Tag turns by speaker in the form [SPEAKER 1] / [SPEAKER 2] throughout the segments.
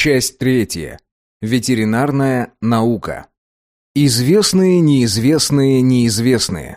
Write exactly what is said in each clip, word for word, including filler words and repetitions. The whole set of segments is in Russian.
[SPEAKER 1] Часть третья. Ветеринарная наука. Известные, неизвестные, неизвестные.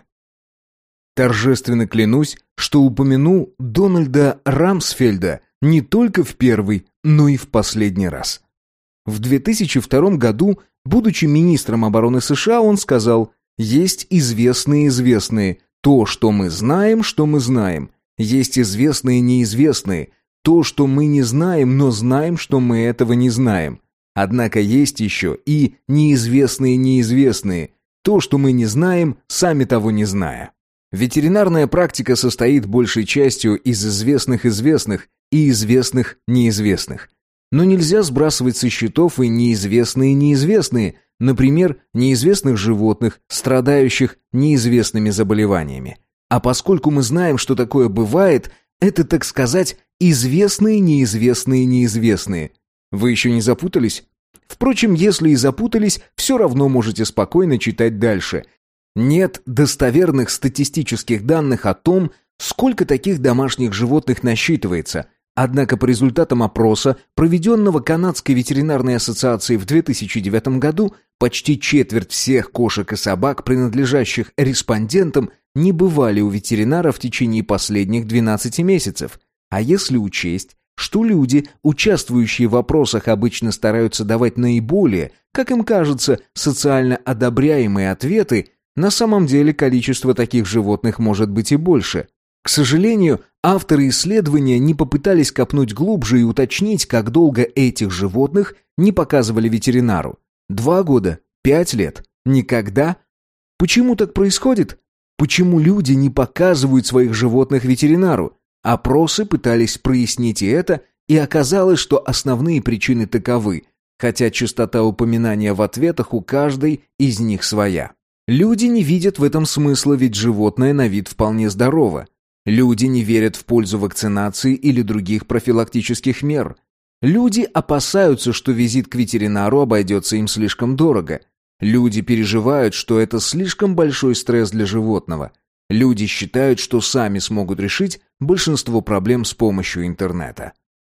[SPEAKER 1] Торжественно клянусь, что упомяну Дональда Рамсфельда не только в первый, но и в последний раз. В две тысячи втором году, будучи министром обороны США, он сказал: «Есть известные известные, то, что мы знаем, что мы знаем. Есть известные неизвестные, то, что мы не знаем, но знаем, что мы этого не знаем. Однако есть еще и неизвестные неизвестные, то, что мы не знаем, сами того не зная». Ветеринарная практика состоит большей частью из известных известных и известных неизвестных. Но нельзя сбрасывать со счетов и неизвестные неизвестные, например, неизвестных животных, страдающих неизвестными заболеваниями. А поскольку мы знаем, что такое бывает, это, так сказать, известные неизвестные неизвестные. Вы еще не запутались? Впрочем, если и запутались, все равно можете спокойно читать дальше. Нет достоверных статистических данных о том, сколько таких домашних животных насчитывается. Однако по результатам опроса, проведенного Канадской ветеринарной ассоциацией в две тысячи девятом году, почти четверть всех кошек и собак, принадлежащих респондентам, не бывали у ветеринара в течение последних двенадцати месяцев. А если учесть, что люди, участвующие в опросах, обычно стараются давать наиболее, как им кажется, социально одобряемые ответы, на самом деле количество таких животных может быть и больше. К сожалению, авторы исследования не попытались копнуть глубже и уточнить, как долго этих животных не показывали ветеринару. Два года? Пять лет? Никогда? Почему так происходит? Почему люди не показывают своих животных ветеринару? Опросы пытались прояснить и это, и оказалось, что основные причины таковы, хотя частота упоминания в ответах у каждой из них своя. Люди не видят в этом смысла, ведь животное на вид вполне здорово. Люди не верят в пользу вакцинации или других профилактических мер. Люди опасаются, что визит к ветеринару обойдется им слишком дорого. Люди переживают, что это слишком большой стресс для животного. Люди считают, что сами смогут решить большинство проблем с помощью интернета.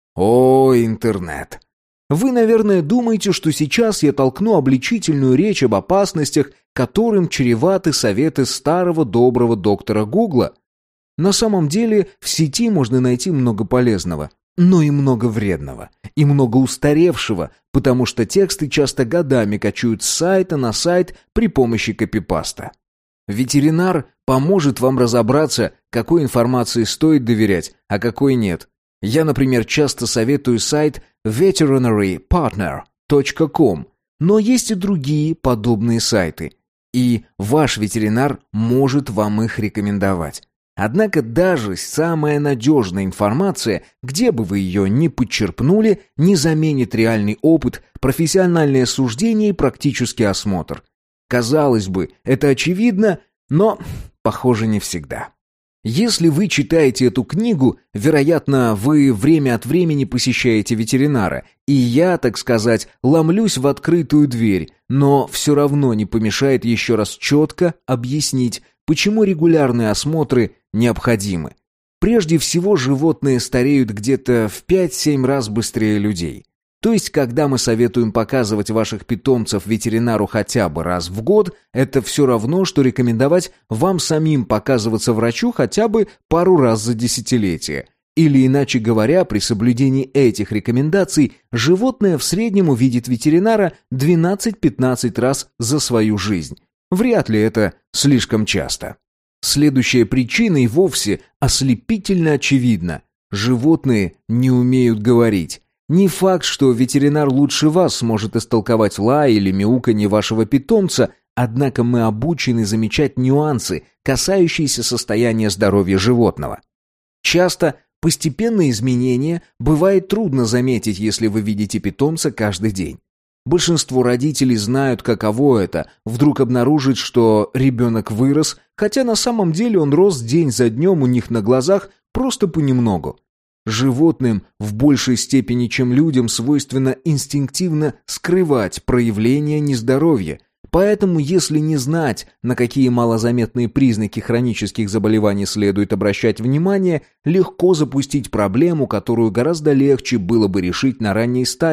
[SPEAKER 1] О, интернет! Вы, наверное, думаете, что сейчас я толкну обличительную речь об опасностях, которым чреваты советы старого доброго доктора Гугла. На самом деле в сети можно найти много полезного, но и много вредного, и много устаревшего, потому что тексты часто годами кочуют с сайта на сайт при помощи копипаста. Ветеринар поможет вам разобраться, какой информации стоит доверять, а какой нет. Я, например, часто советую сайт veterinary partner точка ком, но есть и другие подобные сайты, и ваш ветеринар может вам их рекомендовать. Однако даже самая надежная информация, где бы вы ее ни подчерпнули, не заменит реальный опыт, профессиональное суждение и практический осмотр. Казалось бы, это очевидно, но, похоже, не всегда. Если вы читаете эту книгу, вероятно, вы время от времени посещаете ветеринара, и я, так сказать, ломлюсь в открытую дверь, но все равно не помешает еще раз четко объяснить, почему регулярные осмотры необходимы. Прежде всего, животные стареют где-то в пять-семь раз быстрее людей. То есть, когда мы советуем показывать ваших питомцев ветеринару хотя бы раз в год, это все равно, что рекомендовать вам самим показываться врачу хотя бы пару раз за десятилетие. Или, иначе говоря, при соблюдении этих рекомендаций животное в среднем увидит ветеринара двенадцать-пятнадцать раз за свою жизнь. Вряд ли это слишком часто. Следующая причина и вовсе ослепительно очевидна. Животные не умеют говорить. Не факт, что ветеринар лучше вас сможет истолковать лай или мяуканье вашего питомца, однако мы обучены замечать нюансы, касающиеся состояния здоровья животного. Часто постепенные изменения бывает трудно заметить, если вы видите питомца каждый день. Большинство родителей знают, каково это, вдруг обнаружить, что ребенок вырос, хотя на самом деле он рос день за днем у них на глазах просто понемногу. Животным в большей степени, чем людям, свойственно инстинктивно скрывать проявления нездоровья, поэтому если не знать, на какие малозаметные признаки хронических заболеваний следует обращать внимание, легко запустить проблему, которую гораздо легче было бы решить на ранней стадии,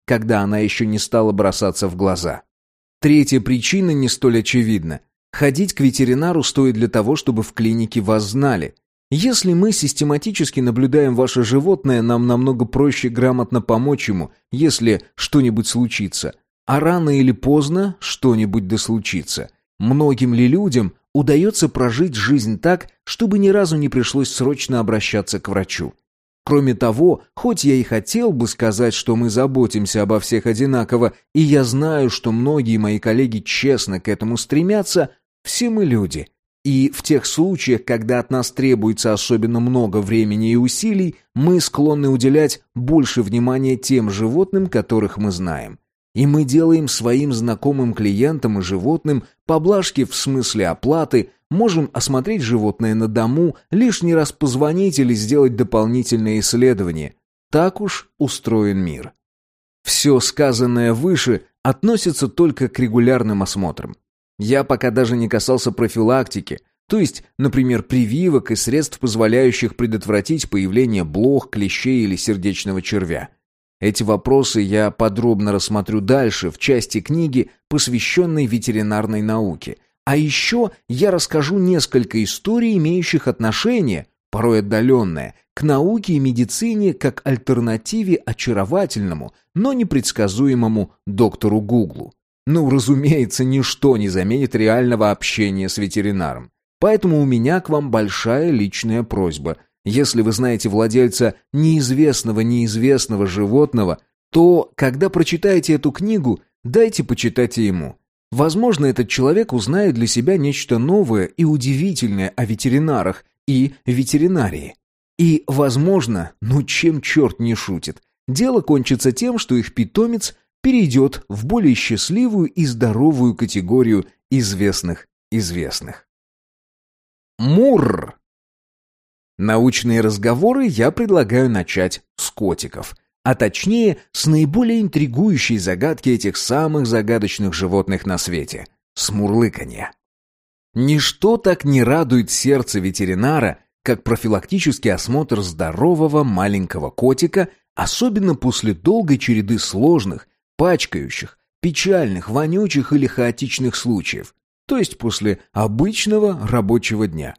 [SPEAKER 1] когда она еще не стала бросаться в глаза. Третья причина не столь очевидна. Ходить к ветеринару стоит для того, чтобы в клинике вас знали. Если мы систематически наблюдаем ваше животное, нам намного проще грамотно помочь ему, если что-нибудь случится. А рано или поздно что-нибудь да случится. Многим ли людям удается прожить жизнь так, чтобы ни разу не пришлось срочно обращаться к врачу? Кроме того, хоть я и хотел бы сказать, что мы заботимся обо всех одинаково, и я знаю, что многие мои коллеги честно к этому стремятся, все мы люди. И в тех случаях, когда от нас требуется особенно много времени и усилий, мы склонны уделять больше внимания тем животным, которых мы знаем. И мы делаем своим знакомым клиентам и животным поблажки в смысле оплаты, можем осмотреть животное на дому, лишний раз позвонить или сделать дополнительное исследование. Так уж устроен мир. Все сказанное выше относится только к регулярным осмотрам. Я пока даже не касался профилактики, то есть, например, прививок и средств, позволяющих предотвратить появление блох, клещей или сердечного червя. Эти вопросы я подробно рассмотрю дальше в части книги, посвященной ветеринарной науке. А еще я расскажу несколько историй, имеющих отношение, порой отдаленное, к науке и медицине как альтернативе очаровательному, но непредсказуемому доктору Гуглу. Ну, разумеется, ничто не заменит реального общения с ветеринаром. Поэтому у меня к вам большая личная просьба. Если вы знаете владельца неизвестного-неизвестного животного, то, когда прочитаете эту книгу, дайте почитать и ему. Возможно, этот человек узнает для себя нечто новое и удивительное о ветеринарах и ветеринарии. И, возможно, ну чем черт не шутит, дело кончится тем, что их питомец перейдет в более счастливую и здоровую категорию известных известных. Мурр! Научные разговоры я предлагаю начать с котиков, а точнее с наиболее интригующей загадки этих самых загадочных животных на свете – с мурлыканья. Ничто так не радует сердце ветеринара, как профилактический осмотр здорового маленького котика, особенно после долгой череды сложных, пачкающих, печальных, вонючих или хаотичных случаев, то есть после обычного рабочего дня.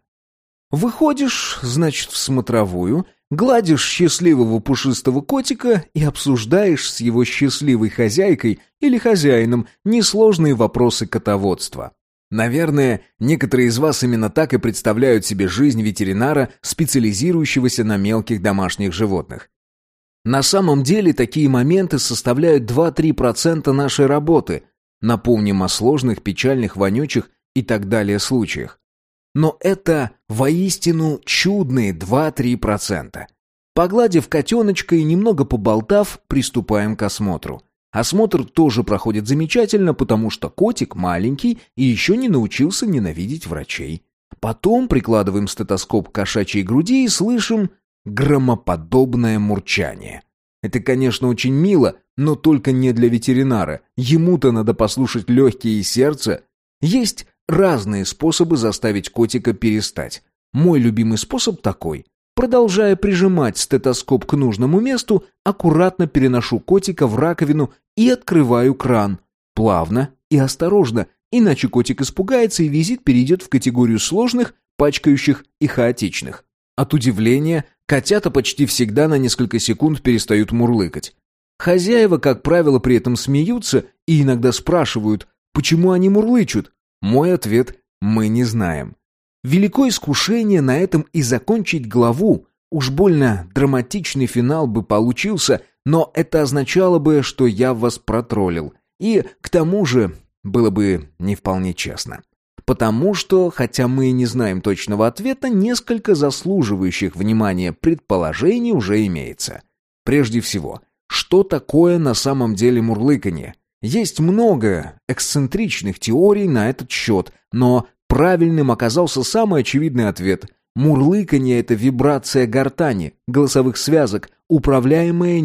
[SPEAKER 1] Выходишь, значит, в смотровую, гладишь счастливого пушистого котика и обсуждаешь с его счастливой хозяйкой или хозяином несложные вопросы котоводства. Наверное, некоторые из вас именно так и представляют себе жизнь ветеринара, специализирующегося на мелких домашних животных. На самом деле такие моменты составляют два-три процента нашей работы. Напомним о сложных, печальных, вонючих и так далее случаях. Но это воистину чудные два-три процента. Погладив котеночка и немного поболтав, приступаем к осмотру. Осмотр тоже проходит замечательно, потому что котик маленький и еще не научился ненавидеть врачей. Потом прикладываем стетоскоп к кошачьей груди и слышим громоподобное мурчание. Это, конечно, очень мило, но только не для ветеринара. Ему-то надо послушать легкие и сердце. Есть разные способы заставить котика перестать. Мой любимый способ такой. Продолжая прижимать стетоскоп к нужному месту, аккуратно переношу котика в раковину и открываю кран. Плавно и осторожно, иначе котик испугается и визит перейдет в категорию сложных, пачкающих и хаотичных. От удивления котята почти всегда на несколько секунд перестают мурлыкать. Хозяева, как правило, при этом смеются и иногда спрашивают, почему они мурлычут. Мой ответ – мы не знаем. Великое искушение на этом и закончить главу. Уж больно драматичный финал бы получился, но это означало бы, что я вас протроллил. И, к тому же, было бы не вполне честно. Потому что, хотя мы и не знаем точного ответа, несколько заслуживающих внимания предположений уже имеется. Прежде всего, что такое на самом деле мурлыканье? Есть много эксцентричных теорий на этот счет, но правильным оказался самый очевидный ответ. Мурлыканье – это вибрация гортани, голосовых связок, управляемая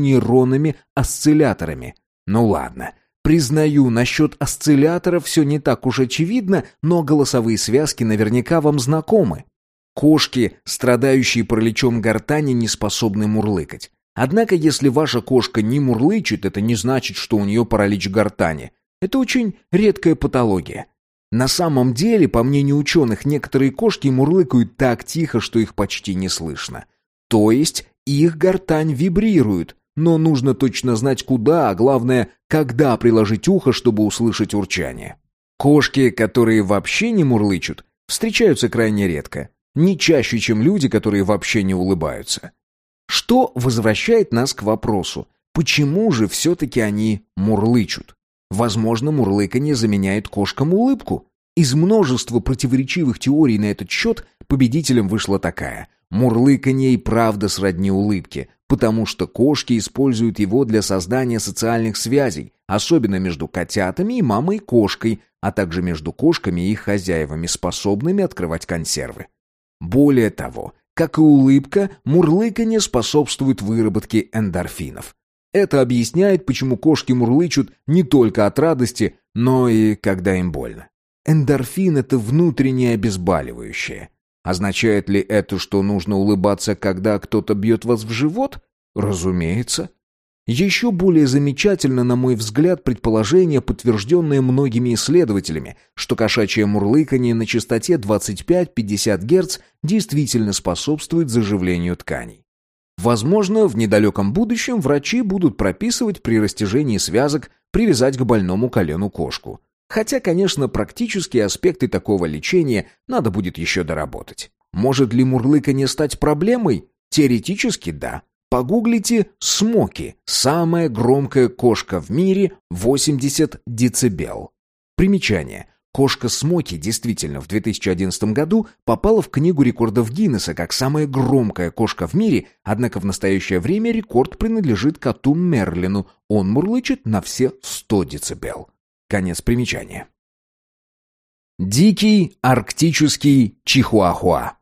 [SPEAKER 1] нейронами-осцилляторами. Ну ладно. Признаю, насчет осцилляторов все не так уж очевидно, но голосовые связки наверняка вам знакомы. Кошки, страдающие параличом гортани, не способны мурлыкать. Однако, если ваша кошка не мурлычет, это не значит, что у нее паралич гортани. Это очень редкая патология. На самом деле, по мнению ученых, некоторые кошки мурлыкают так тихо, что их почти не слышно. То есть их гортань вибрирует, но нужно точно знать куда, а главное, когда приложить ухо, чтобы услышать урчание. Кошки, которые вообще не мурлычут, встречаются крайне редко. Не чаще, чем люди, которые вообще не улыбаются. Что возвращает нас к вопросу, почему же все-таки они мурлычут? Возможно, мурлыканье заменяет кошкам улыбку. Из множества противоречивых теорий на этот счет победителем вышла такая. Мурлыканье и правда сродни улыбке, потому что кошки используют его для создания социальных связей, особенно между котятами и мамой и кошкой, а также между кошками и их хозяевами, способными открывать консервы. Более того, как и улыбка, мурлыканье способствует выработке эндорфинов. Это объясняет, почему кошки мурлычут не только от радости, но и когда им больно. Эндорфин – это внутреннее обезболивающее. Означает ли это, что нужно улыбаться, когда кто-то бьет вас в живот? Разумеется. Еще более замечательно, на мой взгляд, предположение, подтвержденное многими исследователями, что кошачье мурлыканье на частоте двадцать пять - пятьдесят герц действительно способствует заживлению тканей. Возможно, в недалеком будущем врачи будут прописывать при растяжении связок привязать к больному колену кошку. Хотя, конечно, практические аспекты такого лечения надо будет еще доработать. Может ли мурлыканье стать проблемой? Теоретически да. Погуглите «Смоки» – самая громкая кошка в мире, восемьдесят децибел. Примечание. Кошка Смоки действительно в две тысячи одиннадцатом году попала в Книгу рекордов Гиннесса как самая громкая кошка в мире, однако в настоящее время рекорд принадлежит коту Мерлину. Он мурлычет на все сто децибел. Конец примечания. Дикий арктический чихуахуа.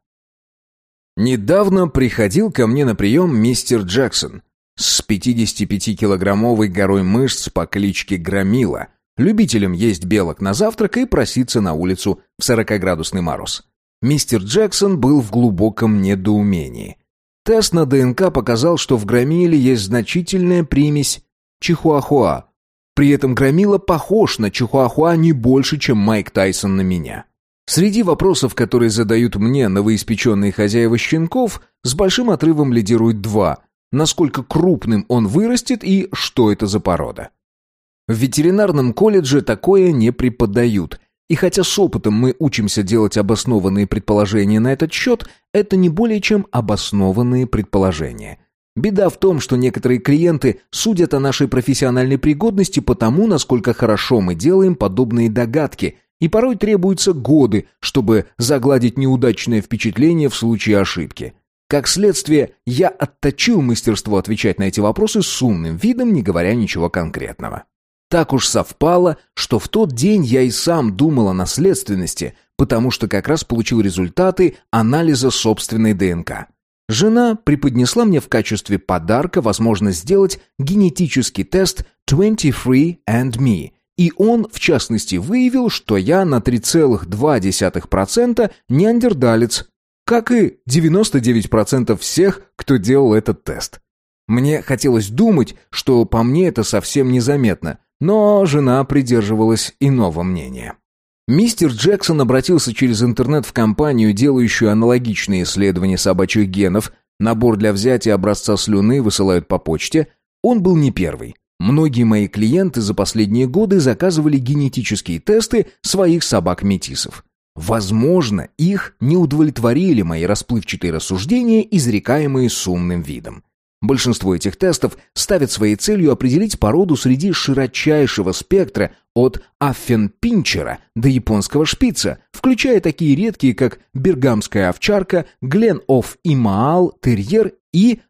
[SPEAKER 1] Недавно приходил ко мне на прием мистер Джексон с пятидесятипятикилограммовой горой мышц по кличке Громила, любителем есть белок на завтрак и проситься на улицу в сорокаградусный мороз. Мистер Джексон был в глубоком недоумении. Тест на ДНК показал, что в Громиле есть значительная примесь чихуахуа. При этом Громила похож на чихуахуа не больше, чем Майк Тайсон на меня. Среди вопросов, которые задают мне новоиспеченные хозяева щенков, с большим отрывом лидирует два. Насколько крупным он вырастет и что это за порода. В ветеринарном колледже такое не преподают. И хотя с опытом мы учимся делать обоснованные предположения на этот счет, это не более чем обоснованные предположения. Беда в том, что некоторые клиенты судят о нашей профессиональной пригодности по тому, насколько хорошо мы делаем подобные догадки, и порой требуются годы, чтобы загладить неудачное впечатление в случае ошибки. Как следствие, я отточил мастерство отвечать на эти вопросы с умным видом, не говоря ничего конкретного. Так уж совпало, что в тот день я и сам думал о наследственности, потому что как раз получил результаты анализа собственной ДНК. Жена преподнесла мне в качестве подарка возможность сделать генетический тест двадцать три энд ми, и он, в частности, выявил, что я на три целых два десятых процента неандерталец, как и девяносто девять процентов всех, кто делал этот тест. Мне хотелось думать, что по мне это совсем незаметно, но жена придерживалась иного мнения. Мистер Джексон обратился через интернет в компанию, делающую аналогичные исследования собачьих генов. Набор для взятия образца слюны высылают по почте. Он был не первый. Многие мои клиенты за последние годы заказывали генетические тесты своих собак-метисов. Возможно, их не удовлетворили мои расплывчатые рассуждения, изрекаемые с умным видом. Большинство этих тестов ставят своей целью определить породу среди широчайшего спектра от аффенпинчера до японского шпица, включая такие редкие, как бергамская овчарка, Гленоф-Имаал терьер и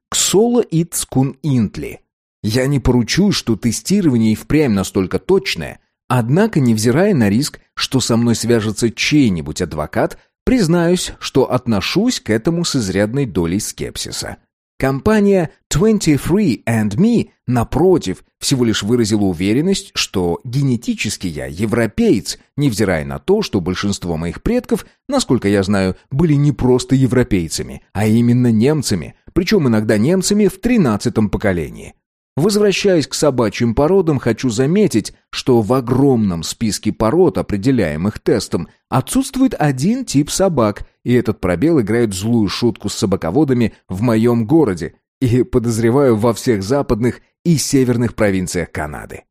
[SPEAKER 1] Ксоло-Ицкун-Интли. Я не поручусь, что тестирование и впрямь настолько точное, однако, невзирая на риск, что со мной свяжется чей-нибудь адвокат, признаюсь, что отношусь к этому с изрядной долей скепсиса. Компания двадцать три энд ми, напротив, всего лишь выразила уверенность, что генетически я европеец, невзирая на то, что большинство моих предков, насколько я знаю, были не просто европейцами, а именно немцами, причем иногда немцами в тринадцатом поколении. Возвращаясь к собачьим породам, хочу заметить, что в огромном списке пород, определяемых тестом, отсутствует один тип собак, и этот пробел играет злую шутку с собаководами в моем городе и, подозреваю, во всех западных и северных провинциях Канады.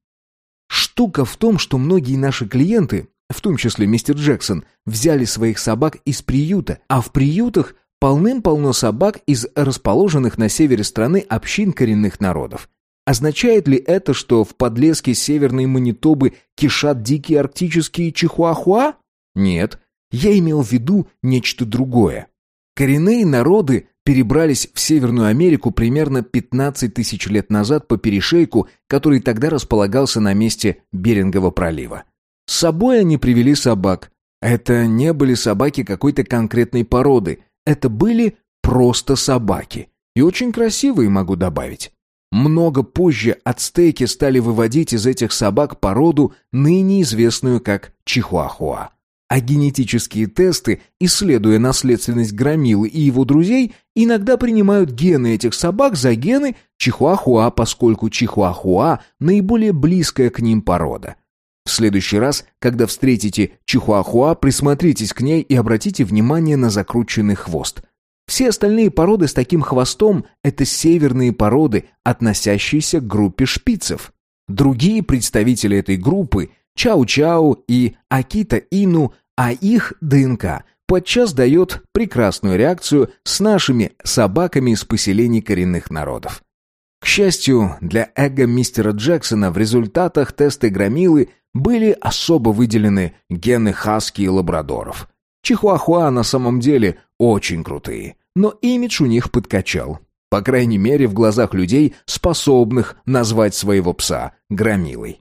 [SPEAKER 1] Штука в том, что многие наши клиенты, в том числе мистер Джексон, взяли своих собак из приюта, а в приютах полным-полно собак из расположенных на севере страны общин коренных народов. Означает ли это, что в подлеске северной Манитобы кишат дикие арктические чихуахуа? Нет, я имел в виду нечто другое. Коренные народы перебрались в Северную Америку примерно пятнадцать тысяч лет назад по перешейку, который тогда располагался на месте Берингова пролива. С собой они привели собак. Это не были собаки какой-то конкретной породы, это были просто собаки. И очень красивые, могу добавить. Много позже ацтеки стали выводить из этих собак породу, ныне известную как чихуахуа. А генетические тесты, исследуя наследственность Громилы и его друзей, иногда принимают гены этих собак за гены чихуахуа, поскольку чихуахуа – наиболее близкая к ним порода. В следующий раз, когда встретите чихуахуа, присмотритесь к ней и обратите внимание на закрученный хвост. Все остальные породы с таким хвостом – это северные породы, относящиеся к группе шпицев. Другие представители этой группы – чау-чау и акита-ину, а их ДНК подчас дает прекрасную реакцию с нашими собаками из поселений коренных народов. К счастью, для эго мистера Джексона в результатах теста Громилы были особо выделены гены хаски и лабрадоров. Чихуахуа на самом деле очень крутые, но имидж у них подкачал. По крайней мере, в глазах людей, способных назвать своего пса Громилой.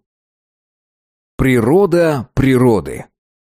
[SPEAKER 1] Природа природы.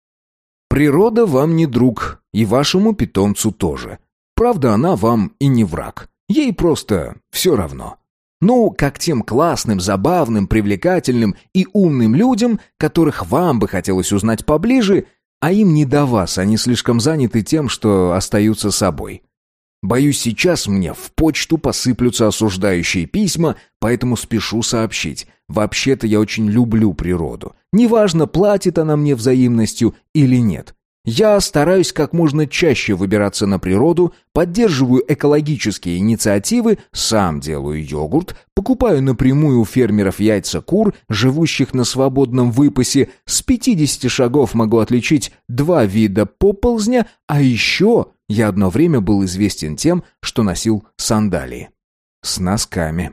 [SPEAKER 1] Природа вам не друг, и вашему питомцу тоже. Правда, она вам и не враг. Ей просто все равно. Ну, как тем классным, забавным, привлекательным и умным людям, которых вам бы хотелось узнать поближе, а им не до вас, они слишком заняты тем, что остаются собой. Боюсь, сейчас мне в почту посыплются осуждающие письма, поэтому спешу сообщить. Вообще-то я очень люблю природу. Неважно, платит она мне взаимностью или нет. Я стараюсь как можно чаще выбираться на природу, поддерживаю экологические инициативы, сам делаю йогурт, покупаю напрямую у фермеров яйца кур, живущих на свободном выпасе, с пятидесяти шагов могу отличить два вида поползня, а еще я одно время был известен тем, что носил сандалии. С носками.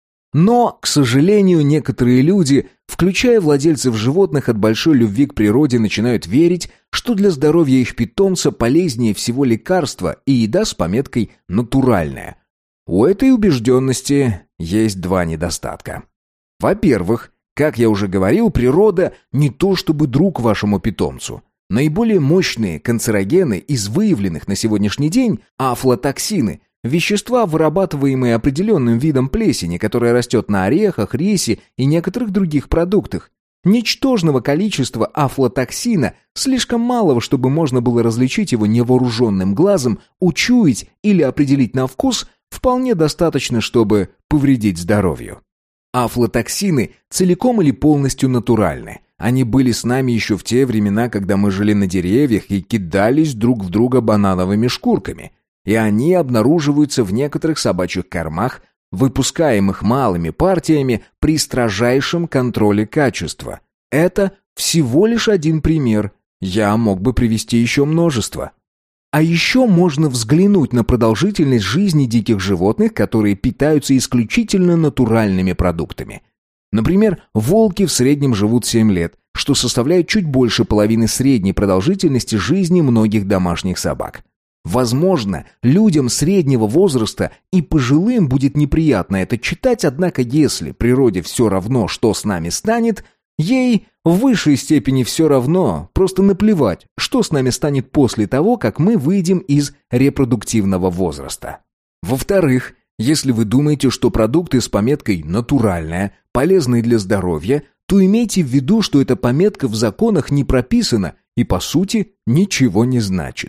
[SPEAKER 1] Но, к сожалению, некоторые люди, включая владельцев животных, от большой любви к природе начинают верить, что для здоровья их питомца полезнее всего лекарства и еда с пометкой «натуральная». У этой убежденности есть два недостатка. Во-первых, как я уже говорил, природа не то чтобы друг вашему питомцу. Наиболее мощные канцерогены из выявленных на сегодняшний день афлатоксины – вещества, вырабатываемые определенным видом плесени, которая растет на орехах, рисе и некоторых других продуктах. Ничтожного количества афлатоксина, слишком малого, чтобы можно было различить его невооруженным глазом, учуять или определить на вкус, вполне достаточно, чтобы повредить здоровью. Афлатоксины целиком или полностью натуральны. Они были с нами еще в те времена, когда мы жили на деревьях и кидались друг в друга банановыми шкурками. И они обнаруживаются в некоторых собачьих кормах, выпускаемых малыми партиями при строжайшем контроле качества. Это всего лишь один пример. Я мог бы привести еще множество. А еще можно взглянуть на продолжительность жизни диких животных, которые питаются исключительно натуральными продуктами. Например, волки в среднем живут семь лет, что составляет чуть больше половины средней продолжительности жизни многих домашних собак. Возможно, людям среднего возраста и пожилым будет неприятно это читать, однако если природе все равно, что с нами станет, ей в высшей степени все равно, просто наплевать, что с нами станет после того, как мы выйдем из репродуктивного возраста. Во-вторых, если вы думаете, что продукты с пометкой «натуральная» полезны для здоровья, то имейте в виду, что эта пометка в законах не прописана и, по сути, ничего не значит.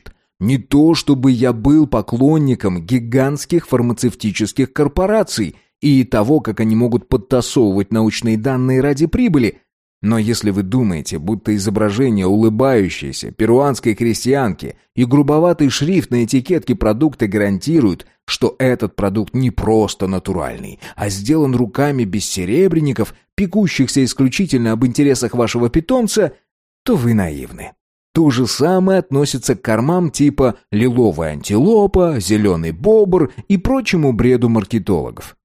[SPEAKER 1] Не то чтобы я был поклонником гигантских фармацевтических корпораций и того, как они могут подтасовывать научные данные ради прибыли, но если вы думаете, будто изображение улыбающейся перуанской крестьянки и грубоватый шрифт на этикетке продукта гарантируют, что этот продукт не просто натуральный, а сделан руками бессеребренников, пекущихся исключительно об интересах вашего питомца, то вы наивны. То же самое относится к кормам типа «лиловая антилопа», «зеленый бобр» и прочему бреду маркетологов.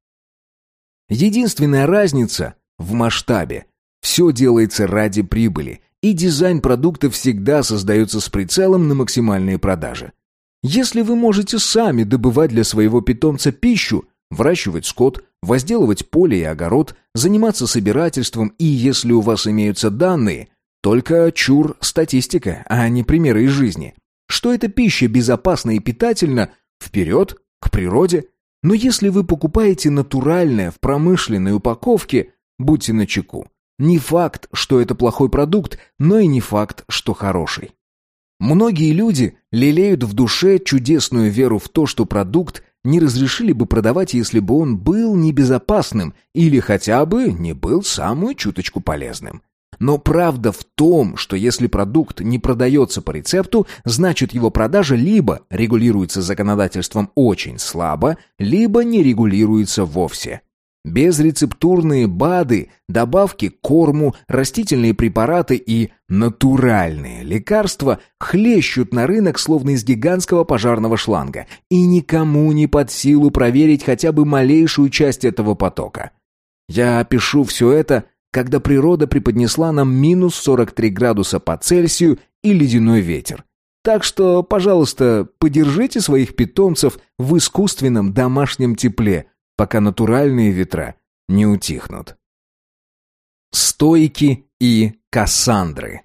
[SPEAKER 1] Единственная разница в масштабе. Все делается ради прибыли, и дизайн продукта всегда создается с прицелом на максимальные продажи. Если вы можете сами добывать для своего питомца пищу, выращивать скот, возделывать поле и огород, заниматься собирательством, и если у вас имеются данные, только чур статистика, а не примеры из жизни, что эта пища безопасна и питательна, вперед, к природе. Но если вы покупаете натуральное в промышленной упаковке, будьте начеку. Не факт, что это плохой продукт, но и не факт, что хороший. Многие люди лелеют в душе чудесную веру в то, что продукт не разрешили бы продавать, если бы он был небезопасным или хотя бы не был самую чуточку полезным. Но правда в том, что если продукт не продается по рецепту, значит его продажа либо регулируется законодательством очень слабо, либо не регулируется вовсе. Безрецептурные БАДы, добавки к корму, растительные препараты и натуральные лекарства хлещут на рынок словно из гигантского пожарного шланга, и никому не под силу проверить хотя бы малейшую часть этого потока. Я опишу все это, когда природа преподнесла нам минус сорок три градуса по Цельсию и ледяной ветер. Так что, пожалуйста, подержите своих питомцев в искусственном домашнем тепле, пока натуральные ветра не утихнут. Стоики и Кассандры.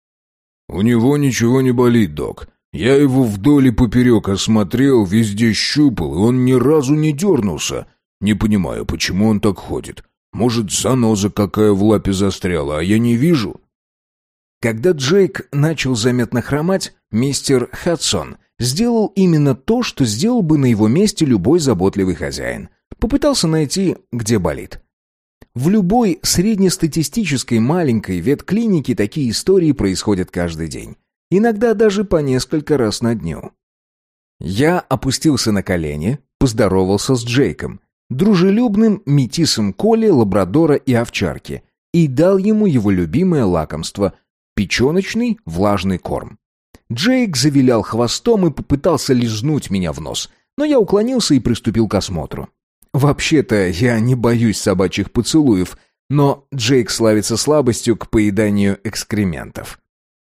[SPEAKER 2] «У него ничего не болит, док. Я его вдоль и поперек осмотрел, везде щупал, и он ни разу не дернулся. Не понимаю, почему он так ходит. Может, заноза какая в лапе застряла, а я не вижу?»
[SPEAKER 1] Когда Джейк начал заметно хромать, мистер Хадсон сделал именно то, что сделал бы на его месте любой заботливый хозяин. Попытался найти, где болит. В любой среднестатистической маленькой ветклинике такие истории происходят каждый день. Иногда даже по несколько раз на дню. Я опустился на колени, поздоровался с Джейком, дружелюбным метисом Колли, лабрадора и овчарки, и дал ему его любимое лакомство – печеночный влажный корм. Джейк завилял хвостом и попытался лизнуть меня в нос, но я уклонился и приступил к осмотру. Вообще-то я не боюсь собачьих поцелуев, но Джейк славится слабостью к поеданию экскрементов.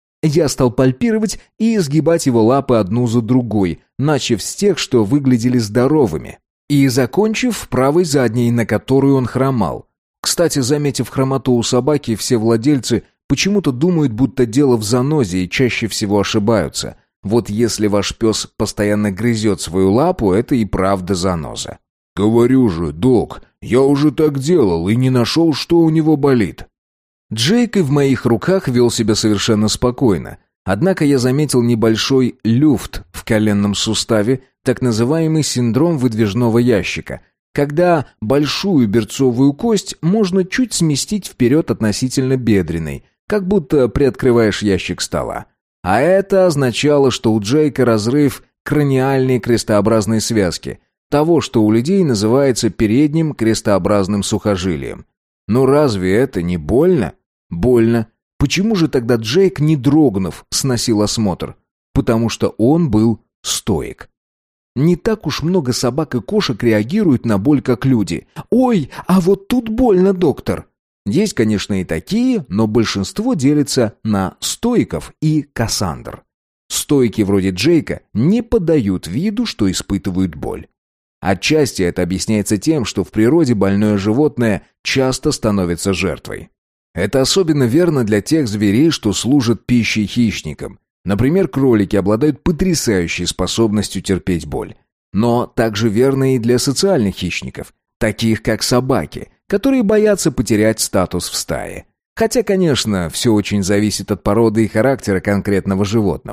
[SPEAKER 1] Я стал пальпировать и изгибать его лапы одну за другой, начав с тех, что выглядели здоровыми, и закончив правой задней, на которую он хромал. Кстати, заметив хромоту у собаки, все владельцы почему-то думают, будто дело в занозе и чаще всего ошибаются. Вот если ваш пес постоянно грызет свою лапу, это и правда заноза.
[SPEAKER 2] «Говорю же, док, я уже так делал и не нашел, что у него болит».
[SPEAKER 1] Джейк и в моих руках вел себя совершенно спокойно. Однако я заметил небольшой люфт в коленном суставе, так называемый синдром выдвижного ящика, когда большую берцовую кость можно чуть сместить вперед относительно бедренной, как будто приоткрываешь ящик стола. А это означало, что у Джейка разрыв краниальной крестообразной связки, того, что у людей называется передним крестообразным сухожилием. Но разве это не больно? Больно. Почему же тогда Джейк, не дрогнув, сносил осмотр? Потому что он был стоик. Не так уж много собак и кошек реагируют на боль, как люди. «Ой, а вот тут больно, доктор!» Есть, конечно, и такие, но большинство делится на стоиков и кассандр. Стойки вроде Джейка не подают виду, что испытывают боль. Отчасти это объясняется тем, что в природе больное животное часто становится жертвой. Это особенно верно для тех зверей, что служат пищей хищникам. Например, кролики обладают потрясающей способностью терпеть боль. Но также верно и для социальных хищников, таких как собаки, которые боятся потерять статус в стае. Хотя, конечно, все очень зависит от породы и характера конкретного животного.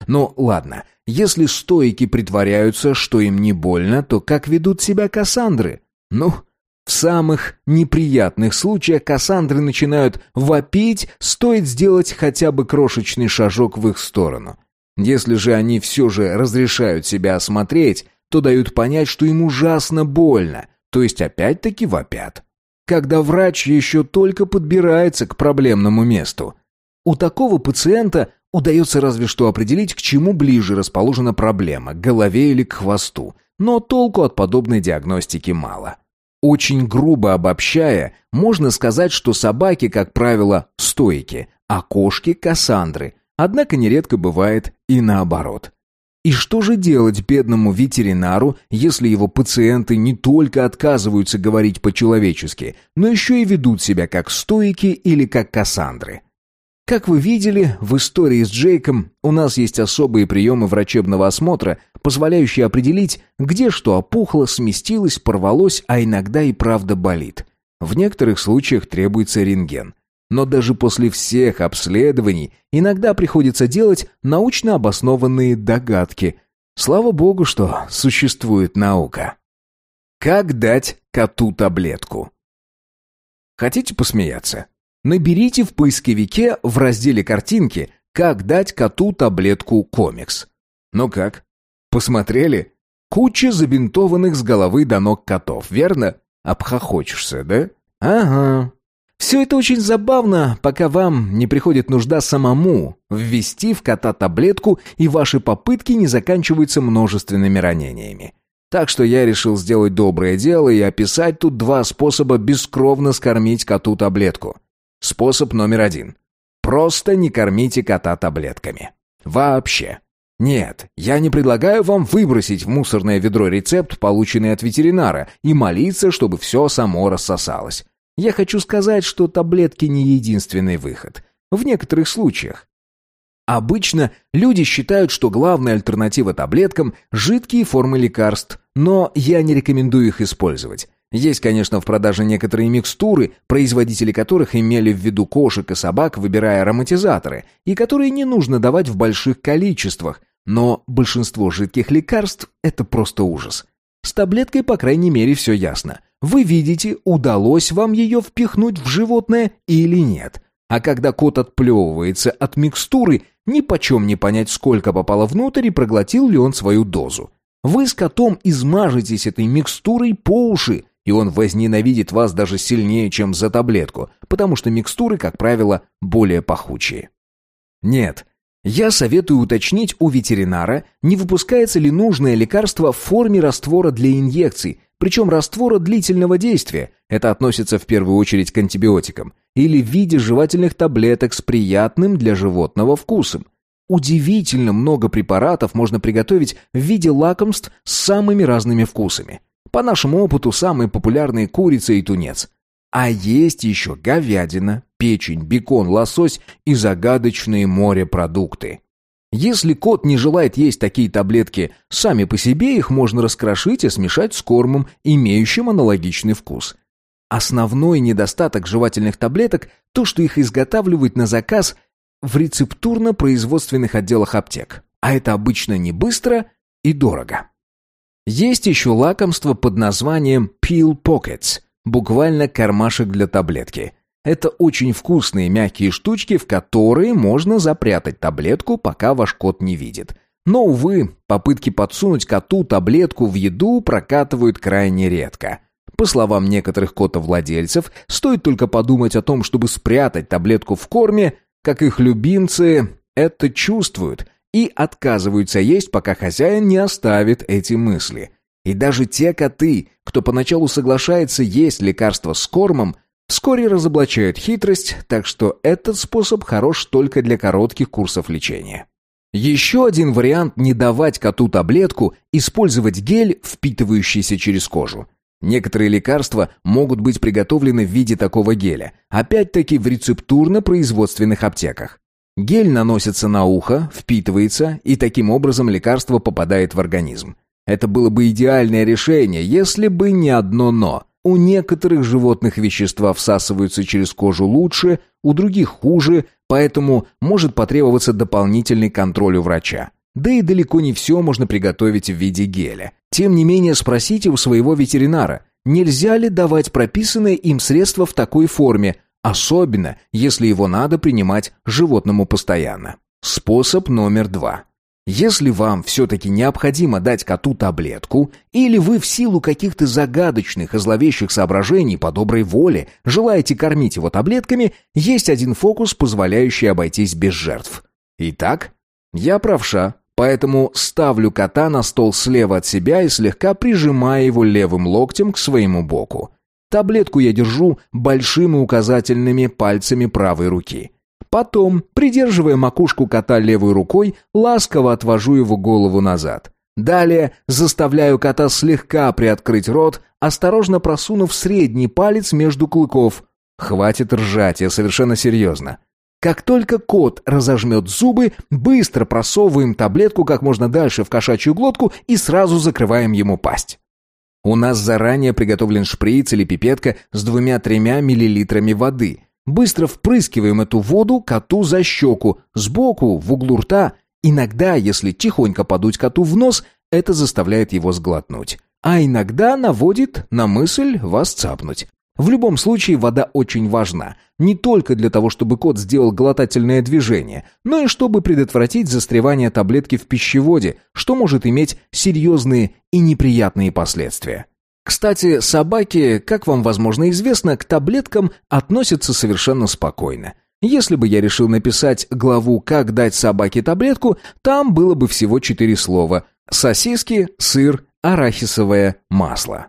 [SPEAKER 1] Но ладно, если стоики притворяются, что им не больно, то как ведут себя Кассандры? Ну, в самых неприятных случаях Кассандры начинают вопить, стоит сделать хотя бы крошечный шажок в их сторону. Если же они все же разрешают себя осмотреть, то дают понять, что им ужасно больно, то есть опять-таки вопят. Когда врач еще только подбирается к проблемному месту. У такого пациента удается разве что определить, к чему ближе расположена проблема, к голове или к хвосту, но толку от подобной диагностики мало. Очень грубо обобщая, можно сказать, что собаки, как правило, стоики, а кошки – Кассандры, однако нередко бывает и наоборот. И что же делать бедному ветеринару, если его пациенты не только отказываются говорить по-человечески, но еще и ведут себя как стоики или как Кассандры? Как вы видели, в истории с Джейком у нас есть особые приемы врачебного осмотра, позволяющие определить, где что опухло, сместилось, порвалось, а иногда и правда болит. В некоторых случаях требуется рентген. Но даже после всех обследований иногда приходится делать научно обоснованные догадки. Слава богу, что существует наука. Как дать коту таблетку? Хотите посмеяться? Наберите в поисковике в разделе «Картинки» «Как дать коту таблетку комикс». Ну как? Посмотрели? Куча забинтованных с головы до ног котов, верно? Обхохочешься, да? Ага. Все это очень забавно, пока вам не приходит нужда самому ввести в кота таблетку, и ваши попытки не заканчиваются множественными ранениями. Так что я решил сделать доброе дело и описать тут два способа бескровно скормить коту таблетку. Способ номер один. Просто не кормите кота таблетками. Вообще. Нет, я не предлагаю вам выбросить в мусорное ведро рецепт, полученный от ветеринара, и молиться, чтобы все само рассосалось. Я хочу сказать, что таблетки не единственный выход. В некоторых случаях. Обычно люди считают, что главная альтернатива таблеткам – жидкие формы лекарств, но я не рекомендую их использовать. Есть, конечно, в продаже некоторые микстуры, производители которых имели в виду кошек и собак, выбирая ароматизаторы, и которые не нужно давать в больших количествах, но большинство жидких лекарств – это просто ужас. С таблеткой, по крайней мере, все ясно. Вы видите, удалось вам ее впихнуть в животное или нет. А когда кот отплевывается от микстуры, ни почем не понять, сколько попало внутрь и проглотил ли он свою дозу. Вы с котом измажетесь этой микстурой по уши, и он возненавидит вас даже сильнее, чем за таблетку, потому что микстуры, как правило, более пахучие. Нет, я советую уточнить у ветеринара, не выпускается ли нужное лекарство в форме раствора для инъекций, причем раствора длительного действия, это относится в первую очередь к антибиотикам, или в виде жевательных таблеток с приятным для животного вкусом. Удивительно много препаратов можно приготовить в виде лакомств с самыми разными вкусами. По нашему опыту самые популярные курица и тунец. А есть еще говядина, печень, бекон, лосось и загадочные морепродукты. Если кот не желает есть такие таблетки сами по себе, их можно раскрошить и смешать с кормом, имеющим аналогичный вкус. Основной недостаток жевательных таблеток – то, что их изготавливают на заказ в рецептурно-производственных отделах аптек. А это обычно не быстро и дорого. Есть еще лакомство под названием Pill Pockets, буквально кармашек для таблетки. Это очень вкусные мягкие штучки, в которые можно запрятать таблетку, пока ваш кот не видит. Но, увы, попытки подсунуть коту таблетку в еду прокатывают крайне редко. По словам некоторых котовладельцев, стоит только подумать о том, чтобы спрятать таблетку в корме, как их любимцы это чувствуют и отказываются есть, пока хозяин не оставит эти мысли. И даже те коты, кто поначалу соглашается есть лекарство с кормом, вскоре разоблачают хитрость, так что этот способ хорош только для коротких курсов лечения. Еще один вариант не давать коту таблетку – использовать гель, впитывающийся через кожу. Некоторые лекарства могут быть приготовлены в виде такого геля, опять-таки в рецептурно-производственных аптеках. Гель наносится на ухо, впитывается, и таким образом лекарство попадает в организм. Это было бы идеальное решение, если бы не одно «но». У некоторых животных вещества всасываются через кожу лучше, у других хуже, поэтому может потребоваться дополнительный контроль у врача. Да и далеко не все можно приготовить в виде геля. Тем не менее, спросите у своего ветеринара, нельзя ли давать прописанные им средства в такой форме, особенно если его надо принимать животному постоянно. Способ номер два. Если вам все-таки необходимо дать коту таблетку, или вы в силу каких-то загадочных и зловещих соображений по доброй воле желаете кормить его таблетками, есть один фокус, позволяющий обойтись без жертв. Итак, я правша, поэтому ставлю кота на стол слева от себя и слегка прижимаю его левым локтем к своему боку. Таблетку я держу большими указательными пальцами правой руки. Потом, придерживая макушку кота левой рукой, ласково отвожу его голову назад. Далее заставляю кота слегка приоткрыть рот, осторожно просунув средний палец между клыков. Хватит ржать, я совершенно серьезно. Как только кот разожмет зубы, быстро просовываем таблетку как можно дальше в кошачью глотку и сразу закрываем ему пасть. У нас заранее приготовлен шприц или пипетка с двумя-тремя миллилитрами воды. Быстро впрыскиваем эту воду коту за щеку, сбоку, в углу рта. Иногда, если тихонько подуть коту в нос, это заставляет его сглотнуть. А иногда наводит на мысль вас цапнуть. В любом случае, вода очень важна. Не только для того, чтобы кот сделал глотательное движение, но и чтобы предотвратить застревание таблетки в пищеводе, что может иметь серьезные и неприятные последствия. Кстати, собаки, как вам, возможно, известно, к таблеткам относятся совершенно спокойно. Если бы я решил написать главу «Как дать собаке таблетку», там было бы всего четыре слова: сосиски, сыр, арахисовое масло.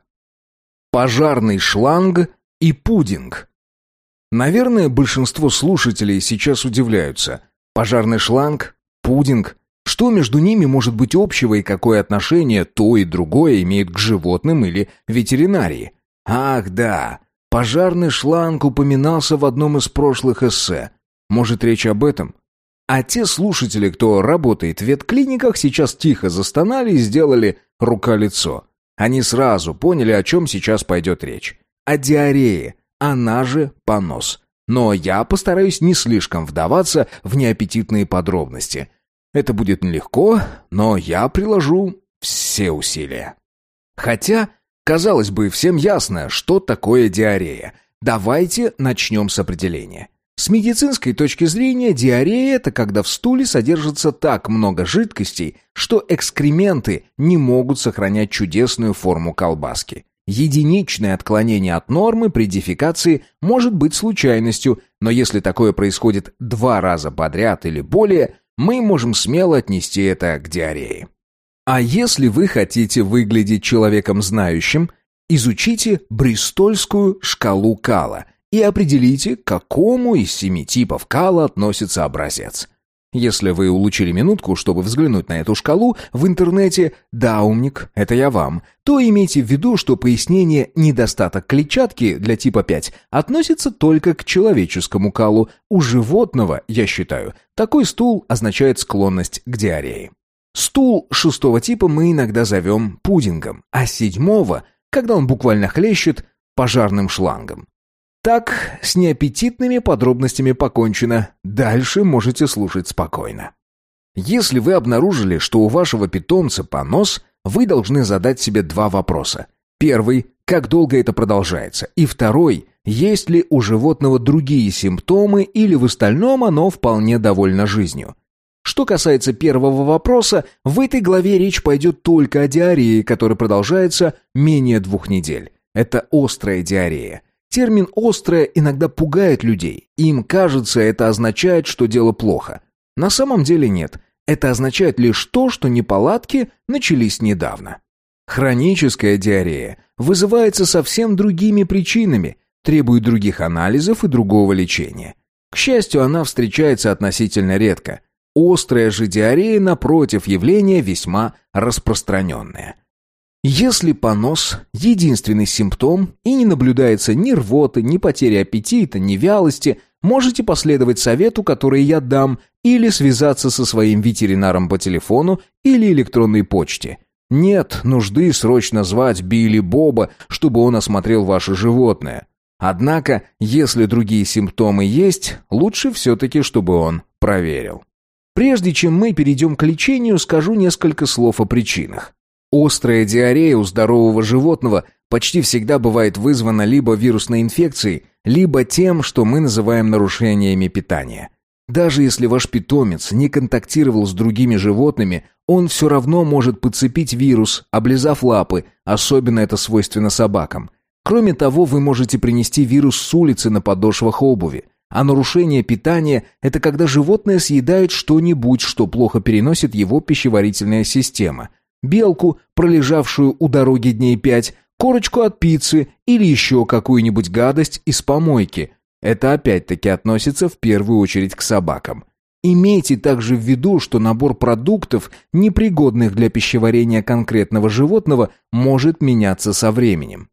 [SPEAKER 1] Пожарный шланг и пудинг. Наверное, большинство слушателей сейчас удивляются. Пожарный шланг, пудинг. Что между ними может быть общего и какое отношение то и другое имеет к животным или ветеринарии? Ах да, пожарный шланг упоминался в одном из прошлых эссе. Может, речь об этом? А те слушатели, кто работает в ветклиниках, сейчас тихо застонали и сделали рука-лицо. Они сразу поняли, о чем сейчас пойдет речь. О диарее, она же понос. Но я постараюсь не слишком вдаваться в неаппетитные подробности. Это будет нелегко, но я приложу все усилия. Хотя, казалось бы, всем ясно, что такое диарея. Давайте начнем с определения. С медицинской точки зрения, диарея – это когда в стуле содержится так много жидкостей, что экскременты не могут сохранять чудесную форму колбаски. Единичное отклонение от нормы при дефекации может быть случайностью, но если такое происходит два раза подряд или более, мы можем смело отнести это к диарее. А если вы хотите выглядеть человеком знающим, изучите Бристольскую шкалу Кала и определите, к какому из семи типов кала относится образец. Если вы улучили минутку, чтобы взглянуть на эту шкалу в интернете, да, умник, это я вам, то имейте в виду, что пояснение «недостаток клетчатки» для типа пять относится только к человеческому калу. У животного, я считаю, такой стул означает склонность к диарее. Стул шестого типа мы иногда зовем пудингом, а седьмого, когда он буквально хлещет, пожарным шлангом. Так, с неаппетитными подробностями покончено. Дальше можете слушать спокойно. Если вы обнаружили, что у вашего питомца понос, вы должны задать себе два вопроса. Первый – как долго это продолжается? И второй – есть ли у животного другие симптомы или в остальном оно вполне довольно жизнью? Что касается первого вопроса, в этой главе речь пойдет только о диарее, которая продолжается менее двух недель. Это острая диарея. Термин «острое» иногда пугает людей. Им кажется, это означает, что дело плохо. На самом деле нет. Это означает лишь то, что неполадки начались недавно. Хроническая диарея вызывается совсем другими причинами, требует других анализов и другого лечения. К счастью, она встречается относительно редко. Острая же диарея, напротив, явление весьма распространенное. Если понос – единственный симптом и не наблюдается ни рвоты, ни потери аппетита, ни вялости, можете последовать совету, который я дам, или связаться со своим ветеринаром по телефону или электронной почте. Нет нужды срочно звать Билли Боба, чтобы он осмотрел ваше животное. Однако, если другие симптомы есть, лучше все-таки, чтобы он проверил. Прежде чем мы перейдем к лечению, скажу несколько слов о причинах. Острая диарея у здорового животного почти всегда бывает вызвана либо вирусной инфекцией, либо тем, что мы называем нарушениями питания. Даже если ваш питомец не контактировал с другими животными, он все равно может подцепить вирус, облизав лапы, особенно это свойственно собакам. Кроме того, вы можете принести вирус с улицы на подошвах обуви. А нарушение питания – это когда животное съедает что-нибудь, что плохо переносит его пищеварительная система. Белку, пролежавшую у дороги дней пять, корочку от пиццы или еще какую-нибудь гадость из помойки. Это опять-таки относится в первую очередь к собакам. Имейте также в виду, что набор продуктов, непригодных для пищеварения конкретного животного, может меняться со временем.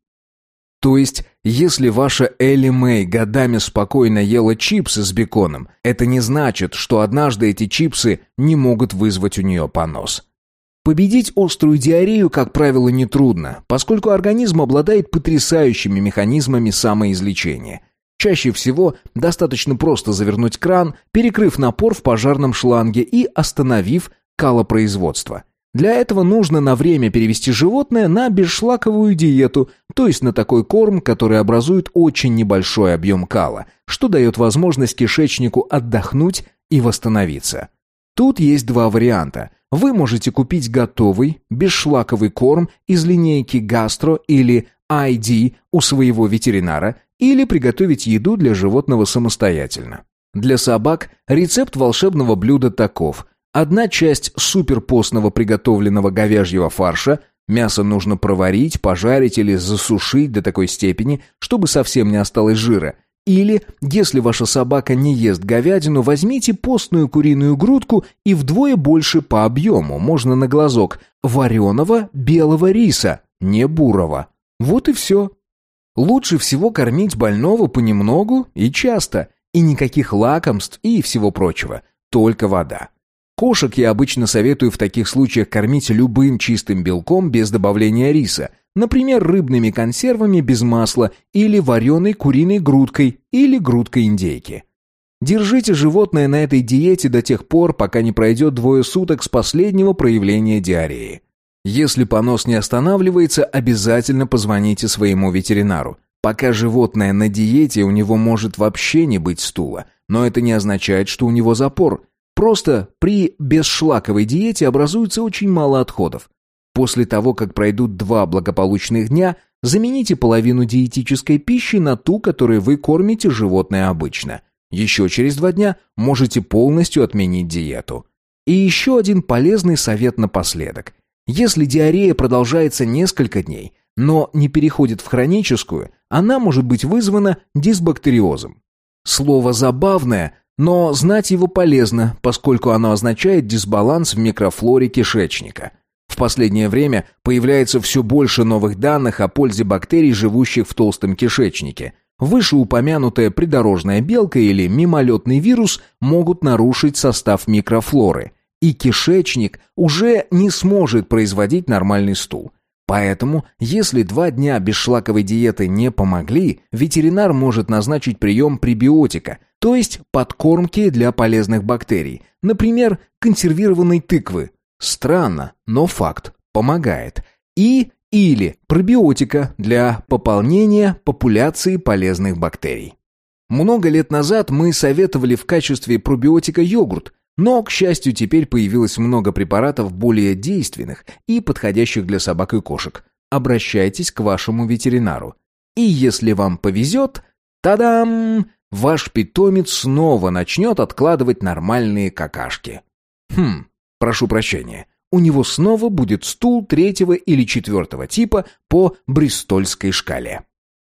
[SPEAKER 1] То есть, если ваша Элли Мэй годами спокойно ела чипсы с беконом, это не значит, что однажды эти чипсы не могут вызвать у нее понос. Победить острую диарею, как правило, нетрудно, поскольку организм обладает потрясающими механизмами самоизлечения. Чаще всего достаточно просто завернуть кран, перекрыв напор в пожарном шланге и остановив калопроизводство. Для этого нужно на время перевести животное на бесшлаковую диету, то есть на такой корм, который образует очень небольшой объем кала, что дает возможность кишечнику отдохнуть и восстановиться. Тут есть два варианта. Вы можете купить готовый, бесшлаковый корм из линейки Gastro или ай ди у своего ветеринара или приготовить еду для животного самостоятельно. Для собак рецепт волшебного блюда таков. Одна часть суперпостного приготовленного говяжьего фарша, мясо нужно проварить, пожарить или засушить до такой степени, чтобы совсем не осталось жира. Или, если ваша собака не ест говядину, возьмите постную куриную грудку и вдвое больше по объему, можно на глазок, вареного белого риса, не бурого. Вот и все. Лучше всего кормить больного понемногу и часто, и никаких лакомств и всего прочего, только вода. Кошек я обычно советую в таких случаях кормить любым чистым белком без добавления риса, например, рыбными консервами без масла или вареной куриной грудкой или грудкой индейки. Держите животное на этой диете до тех пор, пока не пройдет двое суток с последнего проявления диареи. Если понос не останавливается, обязательно позвоните своему ветеринару. Пока животное на диете, у него может вообще не быть стула, но это не означает, что у него запор. Просто при бесшлаковой диете образуется очень мало отходов. После того, как пройдут два благополучных дня, замените половину диетической пищи на ту, которой вы кормите животное обычно. Еще через два дня можете полностью отменить диету. И еще один полезный совет напоследок. Если диарея продолжается несколько дней, но не переходит в хроническую, она может быть вызвана дисбактериозом. Слово забавное, но знать его полезно, поскольку оно означает дисбаланс в микрофлоре кишечника. В последнее время появляется все больше новых данных о пользе бактерий, живущих в толстом кишечнике. Вышеупомянутая придорожная белка или мимолетный вирус могут нарушить состав микрофлоры, и кишечник уже не сможет производить нормальный стул. Поэтому, если два дня бесшлаковой диеты не помогли, ветеринар может назначить прием пребиотика, то есть подкормки для полезных бактерий, например, консервированной тыквы. Странно, но факт, помогает. И или пробиотика для пополнения популяции полезных бактерий. Много лет назад мы советовали в качестве пробиотика йогурт, но, к счастью, теперь появилось много препаратов более действенных и подходящих для собак и кошек. Обращайтесь к вашему ветеринару. И если вам повезет, та-дам! Ваш питомец снова начнет откладывать нормальные какашки. Хм, прошу прощения. У него снова будет стул третьего или четвертого типа по бристольской шкале.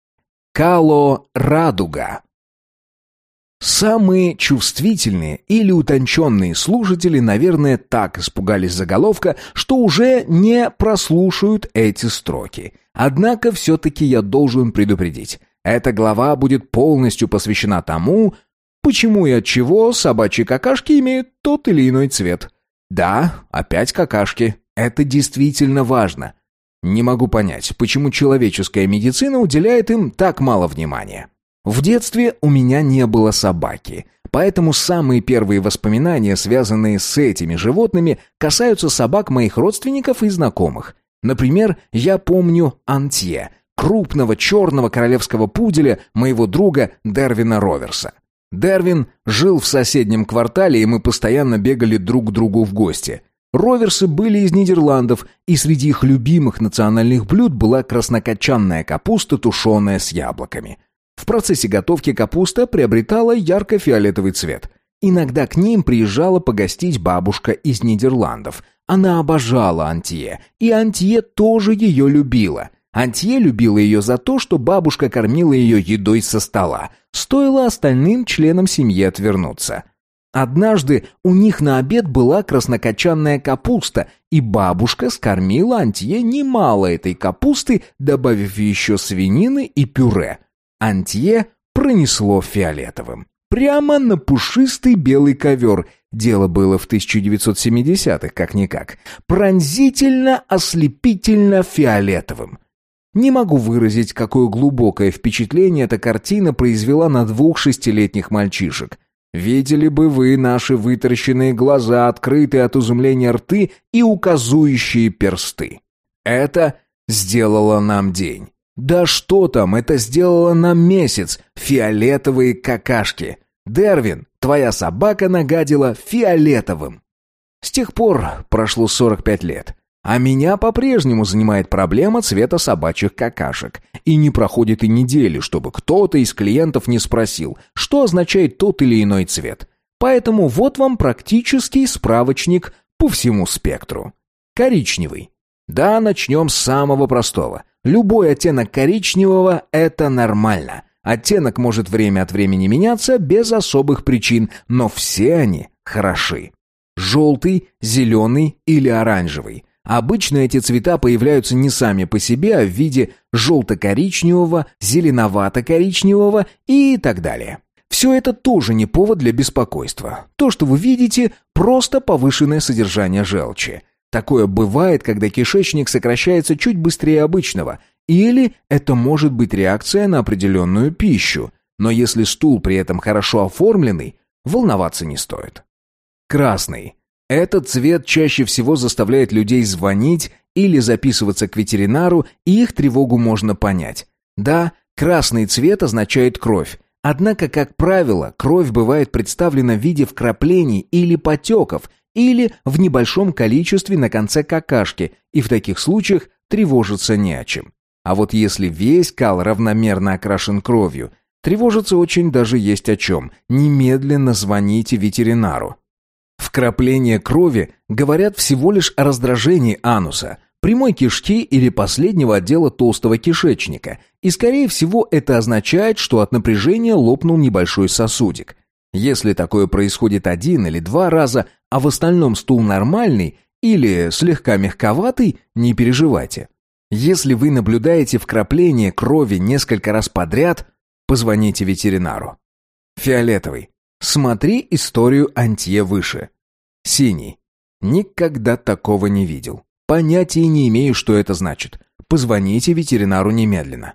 [SPEAKER 1] Кало-радуга. Самые чувствительные или утонченные слушатели, наверное, так испугались заголовка, что уже не прослушают эти строки. Однако все-таки я должен предупредить. Эта глава будет полностью посвящена тому, почему и от чего собачьи какашки имеют тот или иной цвет. Да, опять какашки. Это действительно важно. Не могу понять, почему человеческая медицина уделяет им так мало внимания. В детстве у меня не было собаки, поэтому самые первые воспоминания, связанные с этими животными, касаются собак моих родственников и знакомых. Например, я помню Антье, крупного черного королевского пуделя моего друга Дервина Роверса. Дервин жил в соседнем квартале, и мы постоянно бегали друг к другу в гости. Роверсы были из Нидерландов, и среди их любимых национальных блюд была краснокочанная капуста, тушеная с яблоками. В процессе готовки капуста приобретала ярко-фиолетовый цвет. Иногда к ним приезжала погостить бабушка из Нидерландов. Она обожала Антье, и Антье тоже ее любила. Антье любила ее за то, что бабушка кормила ее едой со стола. Стоило остальным членам семьи отвернуться. Однажды у них на обед была краснокочанная капуста, и бабушка скормила Антье немало этой капусты, добавив еще свинины и пюре. Антье пронесло фиолетовым. Прямо на пушистый белый ковер. Дело было в тысяча девятьсот семидесятых, как-никак. Пронзительно, ослепительно фиолетовым. Не могу выразить, какое глубокое впечатление эта картина произвела на двух шестилетних мальчишек. Видели бы вы наши вытаращенные глаза, открытые от изумления рты и указующие персты. Это сделало нам день. Да что там, это сделало нам месяц. Фиолетовые какашки. Дервин, твоя собака нагадила фиолетовым. С тех пор прошло сорок пять лет. А меня по-прежнему занимает проблема цвета собачьих какашек. И не проходит и недели, чтобы кто-то из клиентов не спросил, что означает тот или иной цвет. Поэтому вот вам практический справочник по всему спектру. Коричневый. Да, начнем с самого простого. Любой оттенок коричневого – это нормально. Оттенок может время от времени меняться без особых причин, но все они хороши. Желтый, зеленый или оранжевый. Обычно эти цвета появляются не сами по себе, а в виде желто-коричневого, зеленовато-коричневого и так далее. Все это тоже не повод для беспокойства. То, что вы видите, просто повышенное содержание желчи. Такое бывает, когда кишечник сокращается чуть быстрее обычного, или это может быть реакция на определенную пищу. Но если стул при этом хорошо оформленный, волноваться не стоит. Красный. Этот цвет чаще всего заставляет людей звонить или записываться к ветеринару, и их тревогу можно понять. Да, красный цвет означает кровь. Однако, как правило, кровь бывает представлена в виде вкраплений или потеков, или в небольшом количестве на конце какашки, и в таких случаях тревожиться не о чем. А вот если весь кал равномерно окрашен кровью, тревожиться очень даже есть о чем. Немедленно звоните ветеринару. Вкрапление крови говорят всего лишь о раздражении ануса, прямой кишки или последнего отдела толстого кишечника, и, скорее всего, это означает, что от напряжения лопнул небольшой сосудик. Если такое происходит один или два раза, а в остальном стул нормальный или слегка мягковатый, не переживайте. Если вы наблюдаете вкрапление крови несколько раз подряд, позвоните ветеринару. Фиолетовый. Смотри историю Антье выше. Синий. Никогда такого не видел. Понятия не имею, что это значит. Позвоните ветеринару немедленно.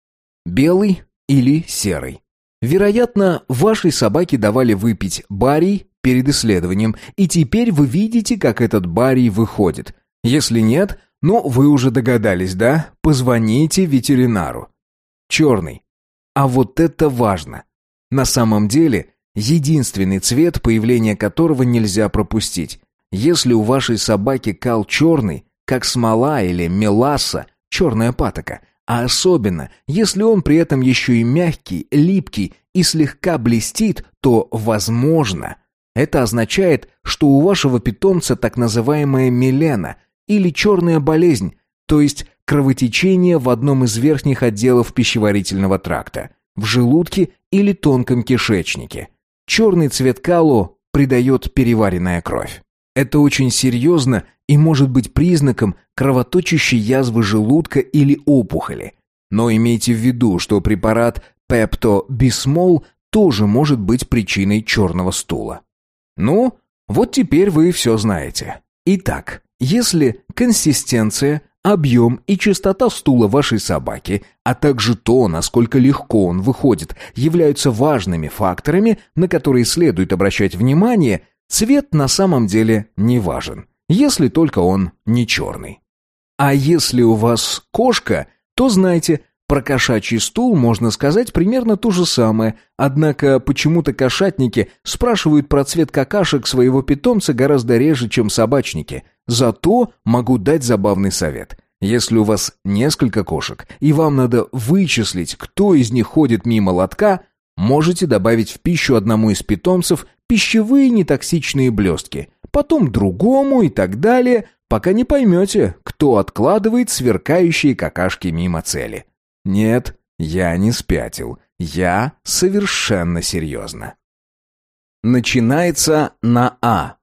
[SPEAKER 1] Белый или серый. Вероятно, вашей собаке давали выпить барий перед исследованием, и теперь вы видите, как этот барий выходит. Если нет, ну, вы уже догадались, да? Позвоните ветеринару. Черный. А вот это важно. На самом деле, единственный цвет, появление которого нельзя пропустить. Если у вашей собаки кал черный, как смола или меласса, черная патока, а особенно, если он при этом еще и мягкий, липкий и слегка блестит, то, возможно, это означает, что у вашего питомца так называемая мелена или черная болезнь, то есть кровотечение в одном из верхних отделов пищеварительного тракта, в желудке или тонком кишечнике. Черный цвет калу придает переваренная кровь. Это очень серьезно и может быть признаком кровоточащей язвы желудка или опухоли. Но имейте в виду, что препарат пепто-бисмол тоже может быть причиной черного стула. Ну, вот теперь вы все знаете. Итак, если консистенция, Объем и частота стула вашей собаки, а также то, насколько легко он выходит, являются важными факторами, на которые следует обращать внимание. Цвет на самом деле не важен, если только он не черный. А если у вас кошка, то знайте, про кошачий стул можно сказать примерно то же самое, однако почему-то кошатники спрашивают про цвет какашек своего питомца гораздо реже, чем собачники. Зато могу дать забавный совет. Если у вас несколько кошек, и вам надо вычислить, кто из них ходит мимо лотка, можете добавить в пищу одному из питомцев пищевые нетоксичные блестки, потом другому и так далее, пока не поймете, кто откладывает сверкающие какашки мимо цели. Нет, я не спятил. Я совершенно серьезно. Начинается на А.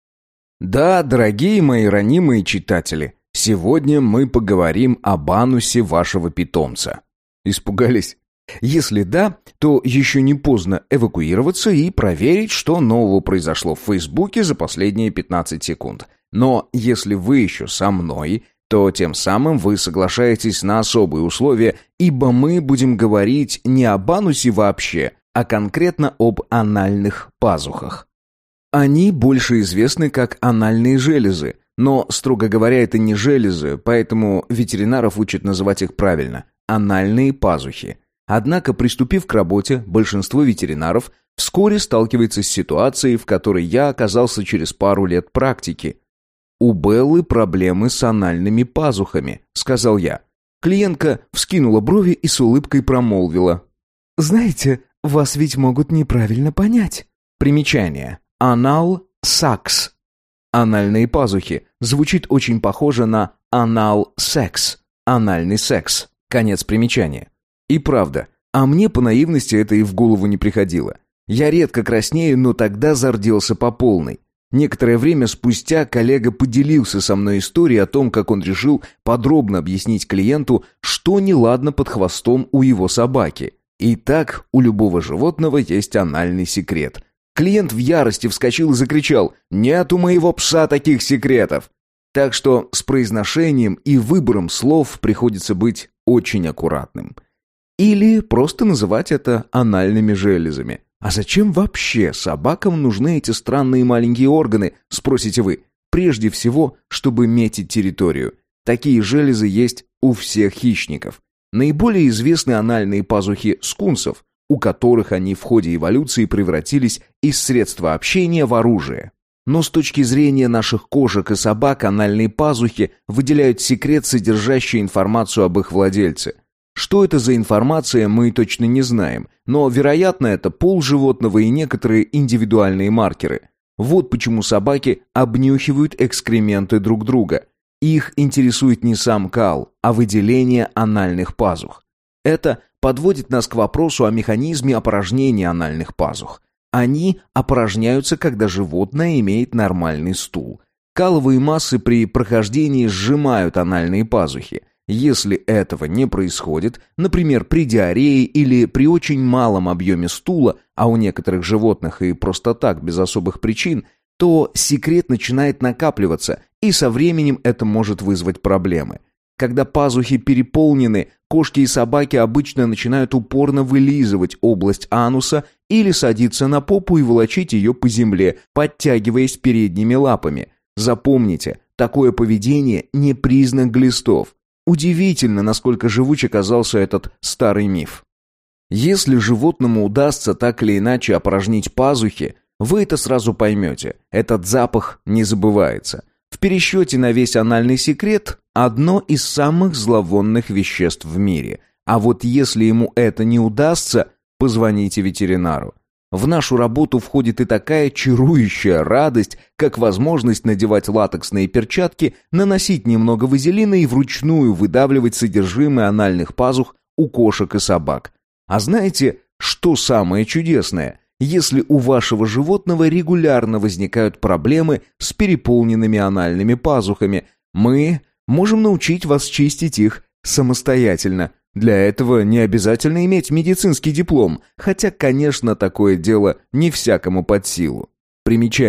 [SPEAKER 1] Да, дорогие мои ранимые читатели, сегодня мы поговорим об анусе вашего питомца. Испугались? Если да, то еще не поздно эвакуироваться и проверить, что нового произошло в Фейсбуке за последние пятнадцать секунд. Но если вы еще со мной, то тем самым вы соглашаетесь на особые условия, ибо мы будем говорить не об анусе вообще, а конкретно об анальных пазухах. Они больше известны как анальные железы, но, строго говоря, это не железы, поэтому ветеринаров учат называть их правильно – анальные пазухи. Однако, приступив к работе, большинство ветеринаров вскоре сталкивается с ситуацией, в которой я оказался через пару лет практики. «У Беллы проблемы с анальными пазухами», — сказал я. Клиентка вскинула брови и с улыбкой промолвила. «Знаете, вас ведь могут неправильно понять». Примечание. Anal sacs. Анальные пазухи. Звучит очень похоже на anal sex. Анальный секс. Конец примечания. И правда, а мне по наивности это и в голову не приходило. Я редко краснею, но тогда зарделся по полной. Некоторое время спустя коллега поделился со мной историей о том, как он решил подробно объяснить клиенту, что неладно под хвостом у его собаки. И так у любого животного есть анальный секрет. Клиент в ярости вскочил и закричал: «Нет у моего пса таких секретов!» Так что с произношением и выбором слов приходится быть очень аккуратным. Или просто называть это анальными железами. А зачем вообще собакам нужны эти странные маленькие органы, спросите вы? Прежде всего, чтобы метить территорию. Такие железы есть у всех хищников. Наиболее известны анальные пазухи скунсов, у которых они в ходе эволюции превратились из средства общения в оружие. Но с точки зрения наших кошек и собак анальные пазухи выделяют секрет, содержащий информацию об их владельце. Что это за информация, мы точно не знаем, но, вероятно, это пол животного и некоторые индивидуальные маркеры. Вот почему собаки обнюхивают экскременты друг друга. Их интересует не сам кал, а выделение анальных пазух. Это подводит нас к вопросу о механизме опорожнения анальных пазух. Они опорожняются, когда животное имеет нормальный стул. Каловые массы при прохождении сжимают анальные пазухи. Если этого не происходит, например, при диарее или при очень малом объеме стула, а у некоторых животных и просто так, без особых причин, то секрет начинает накапливаться, и со временем это может вызвать проблемы. Когда пазухи переполнены, кошки и собаки обычно начинают упорно вылизывать область ануса или садиться на попу и волочить ее по земле, подтягиваясь передними лапами. Запомните, такое поведение не признак глистов. Удивительно, насколько живуч оказался этот старый миф. Если животному удастся так или иначе опорожнить пазухи, вы это сразу поймете. Этот запах не забывается. В пересчете на весь анальный секрет – одно из самых зловонных веществ в мире. А вот если ему это не удастся, позвоните ветеринару. В нашу работу входит и такая чарующая радость, как возможность надевать латексные перчатки, наносить немного вазелина и вручную выдавливать содержимое анальных пазух у кошек и собак. А знаете, что самое чудесное? Если у вашего животного регулярно возникают проблемы с переполненными анальными пазухами, мы можем научить вас чистить их самостоятельно. Для этого не обязательно иметь медицинский диплом, хотя, конечно, такое дело не всякому под силу. Примечание.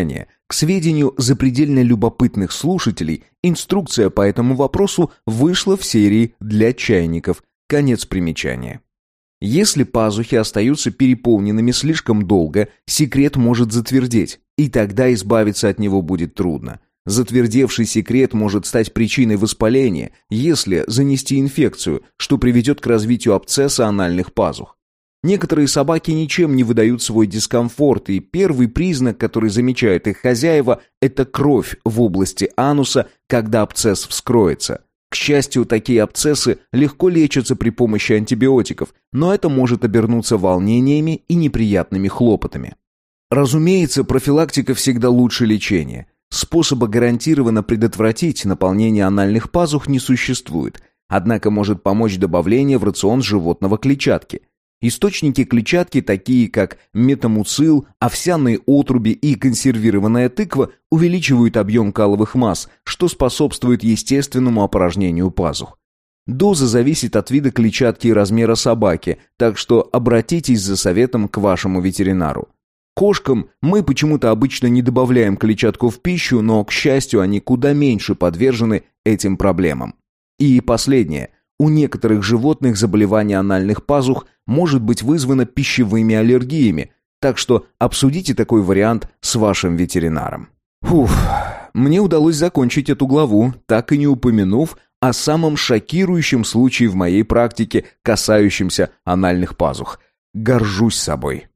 [SPEAKER 1] К сведению запредельно любопытных слушателей, инструкция по этому вопросу вышла в серии «Для чайников». Конец примечания. Если пазухи остаются переполненными слишком долго, секрет может затвердеть, и тогда избавиться от него будет трудно. Затвердевший секрет может стать причиной воспаления, если занести инфекцию, что приведет к развитию абсцесса анальных пазух. Некоторые собаки ничем не выдают свой дискомфорт, и первый признак, который замечают их хозяева, это кровь в области ануса, когда абсцесс вскроется. К счастью, такие абсцессы легко лечатся при помощи антибиотиков, но это может обернуться волнениями и неприятными хлопотами. Разумеется, профилактика всегда лучше лечения. Способа гарантированно предотвратить наполнение анальных пазух не существует, однако может помочь добавление в рацион животного клетчатки. Источники клетчатки, такие как метамуцил, овсяные отруби и консервированная тыква, увеличивают объем каловых масс, что способствует естественному опорожнению пазух. Доза зависит от вида клетчатки и размера собаки, так что обратитесь за советом к вашему ветеринару. Кошкам мы почему-то обычно не добавляем клетчатку в пищу, но, к счастью, они куда меньше подвержены этим проблемам. И последнее. У некоторых животных заболевание анальных пазух может быть вызвано пищевыми аллергиями, так что обсудите такой вариант с вашим ветеринаром. Фух, мне удалось закончить эту главу, так и не упомянув о самом шокирующем случае в моей практике, касающемся анальных пазух. Горжусь собой.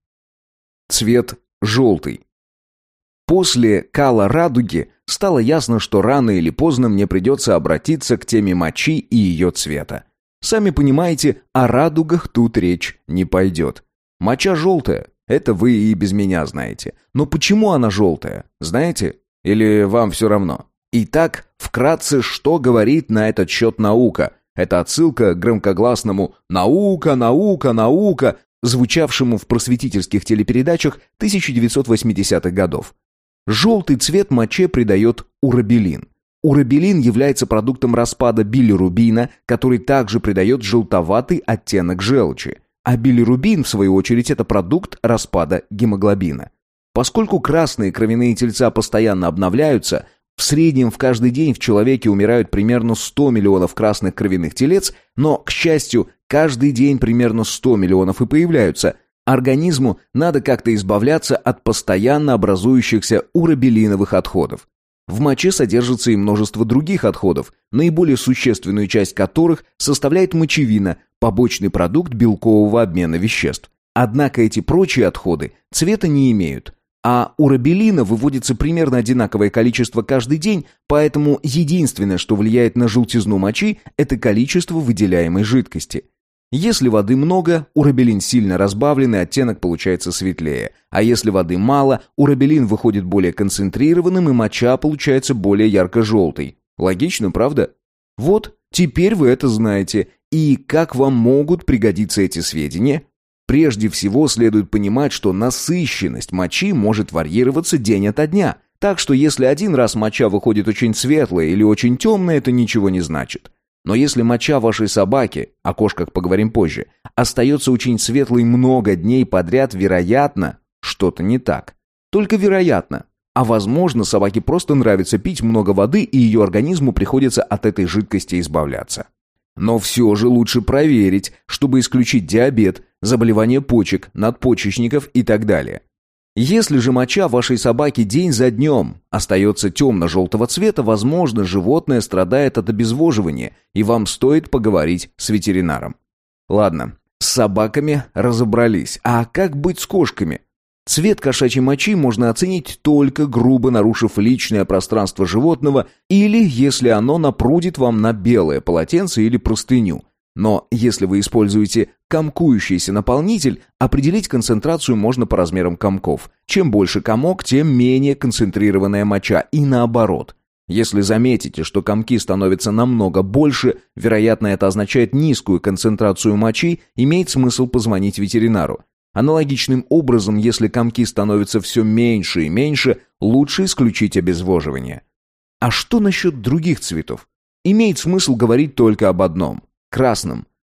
[SPEAKER 1] Цвет желтый. После кала радуги стало ясно, что рано или поздно мне придется обратиться к теме мочи и ее цвета. Сами понимаете, о радугах тут речь не пойдет. Моча желтая, это вы и без меня знаете. Но почему она желтая, знаете? Или вам все равно? Итак, вкратце, что говорит на этот счет наука? Это отсылка к громкогласному «наука, наука, наука», звучавшему в просветительских телепередачах тысяча девятьсот восьмидесятых годов. Желтый цвет моче придает уробилин. Уробилин является продуктом распада билирубина, который также придает желтоватый оттенок желчи. А билирубин, в свою очередь, это продукт распада гемоглобина. Поскольку красные кровяные тельца постоянно обновляются, в среднем в каждый день в человеке умирают примерно сто миллионов красных кровяных телец, но, к счастью, каждый день примерно сто миллионов и появляются. Организму надо как-то избавляться от постоянно образующихся уробилиновых отходов. В моче содержится и множество других отходов, наиболее существенную часть которых составляет мочевина, побочный продукт белкового обмена веществ. Однако эти прочие отходы цвета не имеют, а уробилина выводится примерно одинаковое количество каждый день, поэтому единственное, что влияет на желтизну мочи, это количество выделяемой жидкости. Если воды много, уробилин сильно разбавлен, и оттенок получается светлее. А если воды мало, уробилин выходит более концентрированным, и моча получается более ярко-желтой. Логично, правда? Вот, теперь вы это знаете. И как вам могут пригодиться эти сведения? Прежде всего, следует понимать, что насыщенность мочи может варьироваться день ото дня. Так что если один раз моча выходит очень светлая или очень темная, это ничего не значит. Но если моча вашей собаки, о кошках поговорим позже, остается очень светлой много дней подряд, вероятно, что-то не так. Только вероятно. А возможно, собаке просто нравится пить много воды, и ее организму приходится от этой жидкости избавляться. Но все же лучше проверить, чтобы исключить диабет, заболевания почек, надпочечников и так далее. Если же моча вашей собаки день за днем остается темно-желтого цвета, возможно, животное страдает от обезвоживания, и вам стоит поговорить с ветеринаром. Ладно, с собаками разобрались, а как быть с кошками? Цвет кошачьей мочи можно оценить только грубо нарушив личное пространство животного или если оно напрудит вам на белое полотенце или простыню. Но если вы используете комкующийся наполнитель, определить концентрацию можно по размерам комков. Чем больше комок, тем менее концентрированная моча, и наоборот. Если заметите, что комки становятся намного больше, вероятно, это означает низкую концентрацию мочи, имеет смысл позвонить ветеринару. Аналогичным образом, если комки становятся все меньше и меньше, лучше исключить обезвоживание. А что насчет других цветов? Имеет смысл говорить только об одном – красном.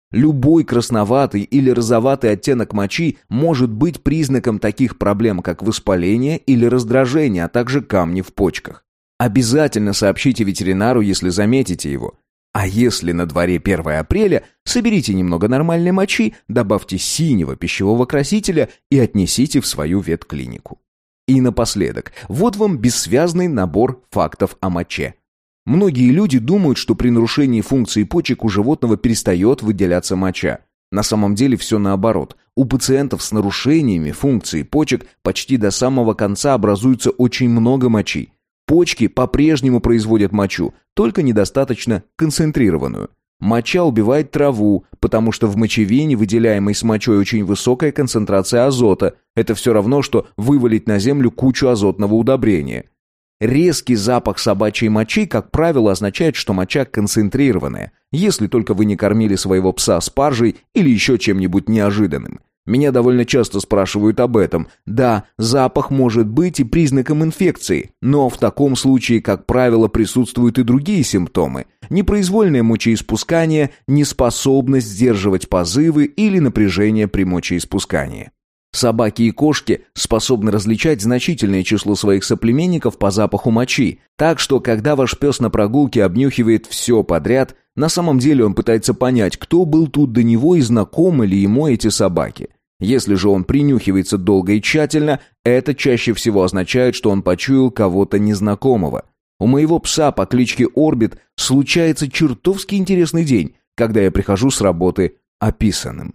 [SPEAKER 1] Любой красноватый или розоватый оттенок мочи может быть признаком таких проблем, как воспаление или раздражение, а также камни в почках. Обязательно сообщите ветеринару, если заметите его. А если на дворе первое апреля, соберите немного нормальной мочи, добавьте синего пищевого красителя и отнесите в свою ветклинику. И напоследок, вот вам бессвязный набор фактов о моче. Многие люди думают, что при нарушении функции почек у животного перестает выделяться моча. На самом деле все наоборот. У пациентов с нарушениями функции почек почти до самого конца образуется очень много мочи. Почки по-прежнему производят мочу, только недостаточно концентрированную. Моча убивает траву, потому что в мочевине, выделяемой с мочой, очень высокая концентрация азота. Это все равно, что вывалить на землю кучу азотного удобрения. Резкий запах собачьей мочи, как правило, означает, что моча концентрированная, если только вы не кормили своего пса спаржей или еще чем-нибудь неожиданным. Меня довольно часто спрашивают об этом. Да, запах может быть и признаком инфекции, но в таком случае, как правило, присутствуют и другие симптомы. Непроизвольное мочеиспускание, неспособность сдерживать позывы или напряжение при мочеиспускании. Собаки и кошки способны различать значительное число своих соплеменников по запаху мочи, так что, когда ваш пес на прогулке обнюхивает все подряд, на самом деле он пытается понять, кто был тут до него и знакомы ли ему эти собаки. Если же он принюхивается долго и тщательно, это чаще всего означает, что он почуял кого-то незнакомого. У моего пса по кличке Орбит случается чертовски интересный день, когда я прихожу с работы описанным.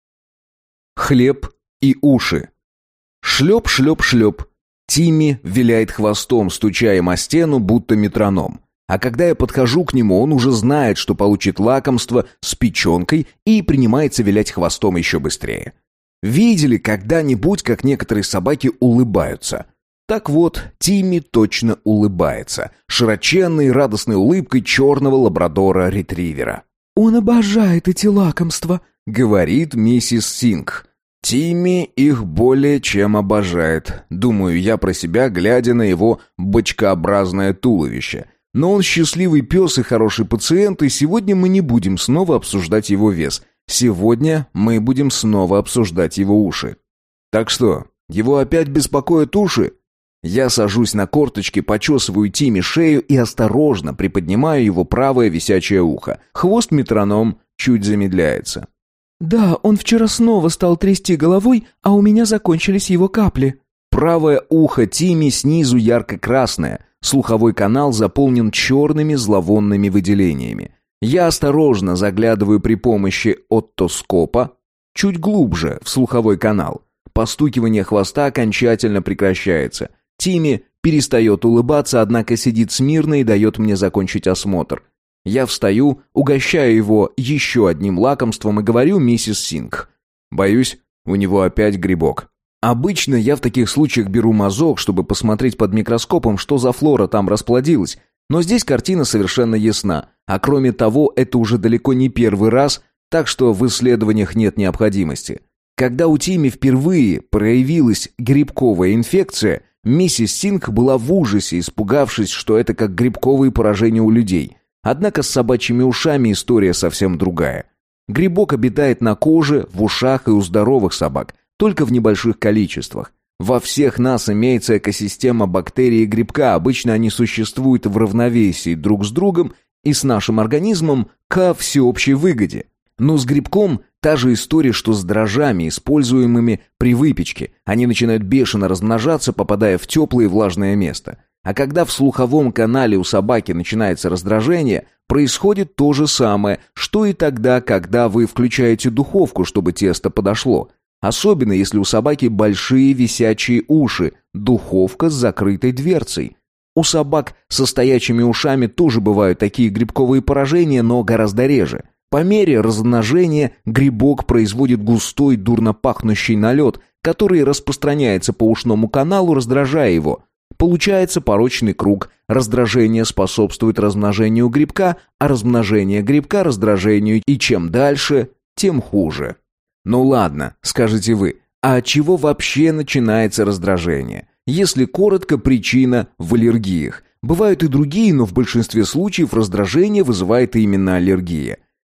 [SPEAKER 1] Хлеб и уши. Шлеп-шлеп-шлеп. Тимми виляет хвостом, стуча им о стену, будто метроном. А когда я подхожу к нему, он уже знает, что получит лакомство с печенкой и принимается вилять хвостом еще быстрее. Видели когда-нибудь, как некоторые собаки улыбаются? Так вот, Тимми точно улыбается, широченной радостной улыбкой черного лабрадора-ретривера.
[SPEAKER 3] «Он обожает эти лакомства»,
[SPEAKER 1] — говорит миссис Сингх. Тимми их более чем обожает, думаю я про себя, глядя на его бочкообразное туловище. Но он счастливый пес и хороший пациент, и сегодня мы не будем снова обсуждать его вес. Сегодня мы будем снова обсуждать его уши. Так что, его опять беспокоят уши? Я сажусь на корточки, почесываю Тимми шею и осторожно приподнимаю его правое висячее ухо. Хвост метроном чуть замедляется.
[SPEAKER 3] «Да, он вчера снова стал трясти головой, а у меня закончились его капли».
[SPEAKER 1] Правое ухо Тимми снизу ярко-красное, слуховой канал заполнен черными зловонными выделениями. Я осторожно заглядываю при помощи оттоскопа чуть глубже в слуховой канал. Постукивание хвоста окончательно прекращается. Тимми перестает улыбаться, однако сидит смирно и дает мне закончить осмотр. Я встаю, угощаю его еще одним лакомством и говорю миссис Сингх. Боюсь, у него опять грибок. Обычно я в таких случаях беру мазок, чтобы посмотреть под микроскопом, что за флора там расплодилась. Но здесь картина совершенно ясна. А кроме того, это уже далеко не первый раз, так что в исследованиях нет необходимости. Когда у Тимми впервые проявилась грибковая инфекция, миссис Сингх была в ужасе, испугавшись, что это как грибковые поражения у людей. Однако с собачьими ушами история совсем другая. Грибок обитает на коже, в ушах и у здоровых собак, только в небольших количествах. Во всех нас имеется экосистема бактерий и грибка, обычно они существуют в равновесии друг с другом и с нашим организмом ко всеобщей выгоде. Но с грибком та же история, что с дрожжами, используемыми при выпечке. Они начинают бешено размножаться, попадая в теплое и влажное место. А когда в слуховом канале у собаки начинается раздражение, происходит то же самое, что и тогда, когда вы включаете духовку, чтобы тесто подошло. Особенно если у собаки большие висячие уши, духовка с закрытой дверцей. У собак со стоячими ушами тоже бывают такие грибковые поражения, но гораздо реже. По мере размножения грибок производит густой, дурно пахнущий налет, который распространяется по ушному каналу, раздражая его. Получается порочный круг. Раздражение способствует размножению грибка, а размножение грибка раздражению, и чем дальше, тем хуже. Ну ладно, скажете вы, а от чего вообще начинается раздражение? Если коротко, причина в аллергиях. Бывают и другие, но в большинстве случаев раздражение вызывает именно аллергия.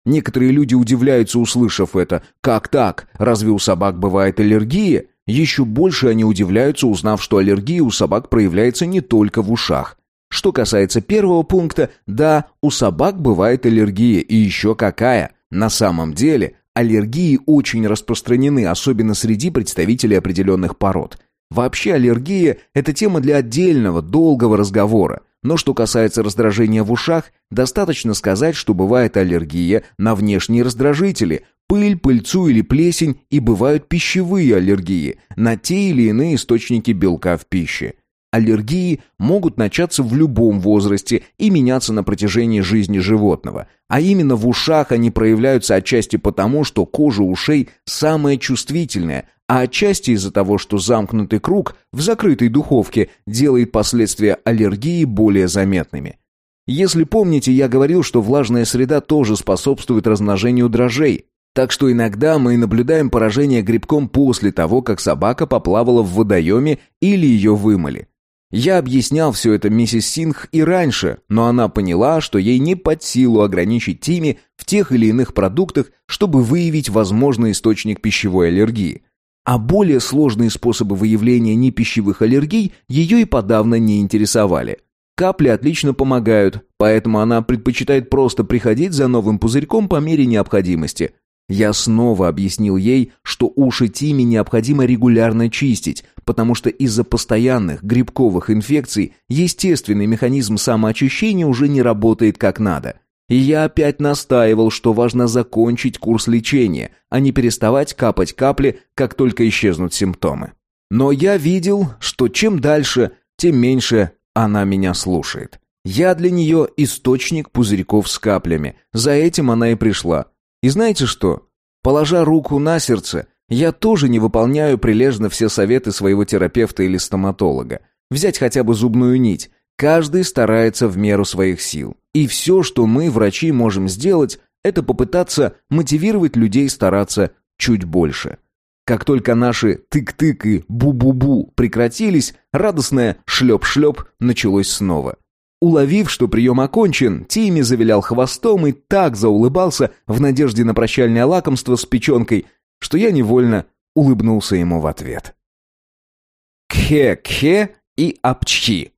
[SPEAKER 1] Некоторые люди удивляются, услышав это. Как так? Разве у собак бывает аллергия? Еще больше они удивляются, узнав, что аллергия у собак проявляется не только в ушах. Что касается первого пункта, да, у собак бывает аллергия, и еще какая. На самом деле, аллергии очень распространены, особенно среди представителей определенных пород. Вообще аллергия – это тема для отдельного, долгого разговора. Но что касается раздражения в ушах, достаточно сказать, что бывает аллергия на внешние раздражители – пыль, пыльцу или плесень, и бывают пищевые аллергии на те или иные источники белка в пище. Аллергии могут начаться в любом возрасте и меняться на протяжении жизни животного. А именно в ушах они проявляются отчасти потому, что кожа ушей самая чувствительная, а отчасти из-за того, что замкнутый круг в закрытой духовке делает последствия аллергии более заметными. Если помните, я говорил, что влажная среда тоже способствует размножению дрожжей. Так что иногда мы наблюдаем поражение грибком после того, как собака поплавала в водоеме или ее вымыли. Я объяснял все это миссис Сингх и раньше, но она поняла, что ей не под силу ограничить Тимми в тех или иных продуктах, чтобы выявить возможный источник пищевой аллергии. А более сложные способы выявления непищевых аллергий ее и подавно не интересовали. Капли отлично помогают, поэтому она предпочитает просто приходить за новым пузырьком по мере необходимости. Я снова объяснил ей, что уши Тимми необходимо регулярно чистить, потому что из-за постоянных грибковых инфекций естественный механизм самоочищения уже не работает как надо. И я опять настаивал, что важно закончить курс лечения, а не переставать капать капли, как только исчезнут симптомы. Но я видел, что чем дальше, тем меньше она меня слушает. Я для нее источник пузырьков с каплями, за этим она и пришла. И знаете что? Положа руку на сердце, я тоже не выполняю прилежно все советы своего терапевта или стоматолога. Взять хотя бы зубную нить. Каждый старается в меру своих сил. И все, что мы, врачи, можем сделать, это попытаться мотивировать людей стараться чуть больше. Как только наши тык-тык и бу-бу-бу прекратились, радостное шлеп-шлеп началось снова. Уловив, что прием окончен, Тимми завилял хвостом и так заулыбался в надежде на прощальное лакомство с печенкой, что я невольно улыбнулся ему в ответ. Кхе-кхе и апчхи.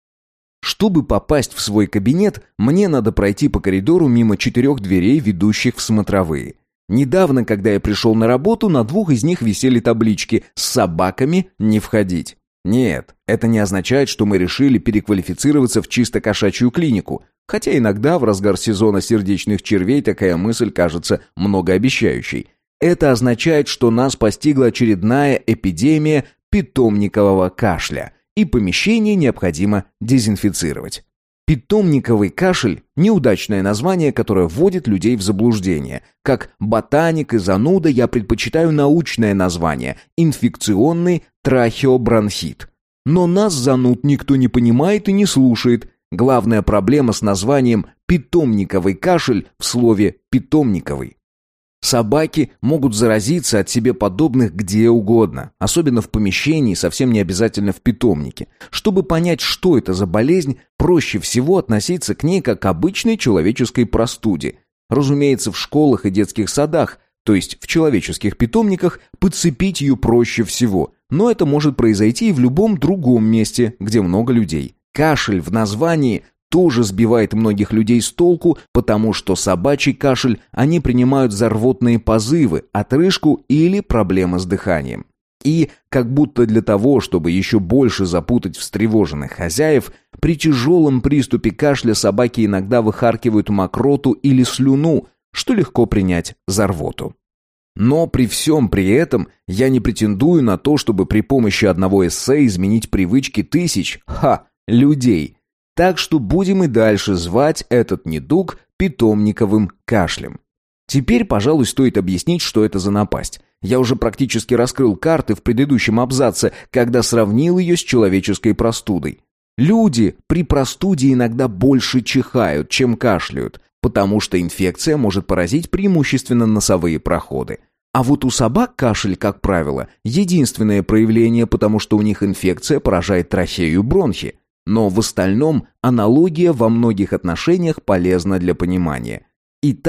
[SPEAKER 1] Чтобы попасть в свой кабинет, мне надо пройти по коридору мимо четырех дверей, ведущих в смотровые. Недавно, когда я пришел на работу, на двух из них висели таблички «С собаками не входить». Нет, это не означает, что мы решили переквалифицироваться в чисто кошачью клинику, хотя иногда в разгар сезона сердечных червей такая мысль кажется многообещающей. Это означает, что нас постигла очередная эпидемия питомникового кашля, и помещение необходимо дезинфицировать. Питомниковый кашель – неудачное название, которое вводит людей в заблуждение. Как ботаник и зануда я предпочитаю научное название – инфекционный трахеобронхит. Но нас, зануд, никто не понимает и не слушает. Главная проблема с названием «питомниковый кашель» в слове «питомниковый». Собаки могут заразиться от себе подобных где угодно, особенно в помещении, совсем не обязательно в питомнике. Чтобы понять, что это за болезнь, проще всего относиться к ней как к обычной человеческой простуде. Разумеется, в школах и детских садах, то есть в человеческих питомниках, подцепить ее проще всего, но это может произойти и в любом другом месте, где много людей. Кашель в названии тоже сбивает многих людей с толку, потому что собачий кашель они принимают за рвотные позывы, отрыжку или проблемы с дыханием. И, как будто для того, чтобы еще больше запутать встревоженных хозяев, при тяжелом приступе кашля собаки иногда выхаркивают мокроту или слюну, что легко принять за рвоту. Но при всем при этом я не претендую на то, чтобы при помощи одного эссе изменить привычки тысяч, ха, людей. Так что будем и дальше звать этот недуг питомниковым кашлем. Теперь, пожалуй, стоит объяснить, что это за напасть. Я уже практически раскрыл карты в предыдущем абзаце, когда сравнил ее с человеческой простудой. Люди при простуде иногда больше чихают, чем кашляют, потому что инфекция может поразить преимущественно носовые проходы. А вот у собак кашель, как правило, единственное проявление, потому что у них инфекция поражает трахею и бронхи. Но в остальном аналогия во многих отношениях полезна для понимания. Итак,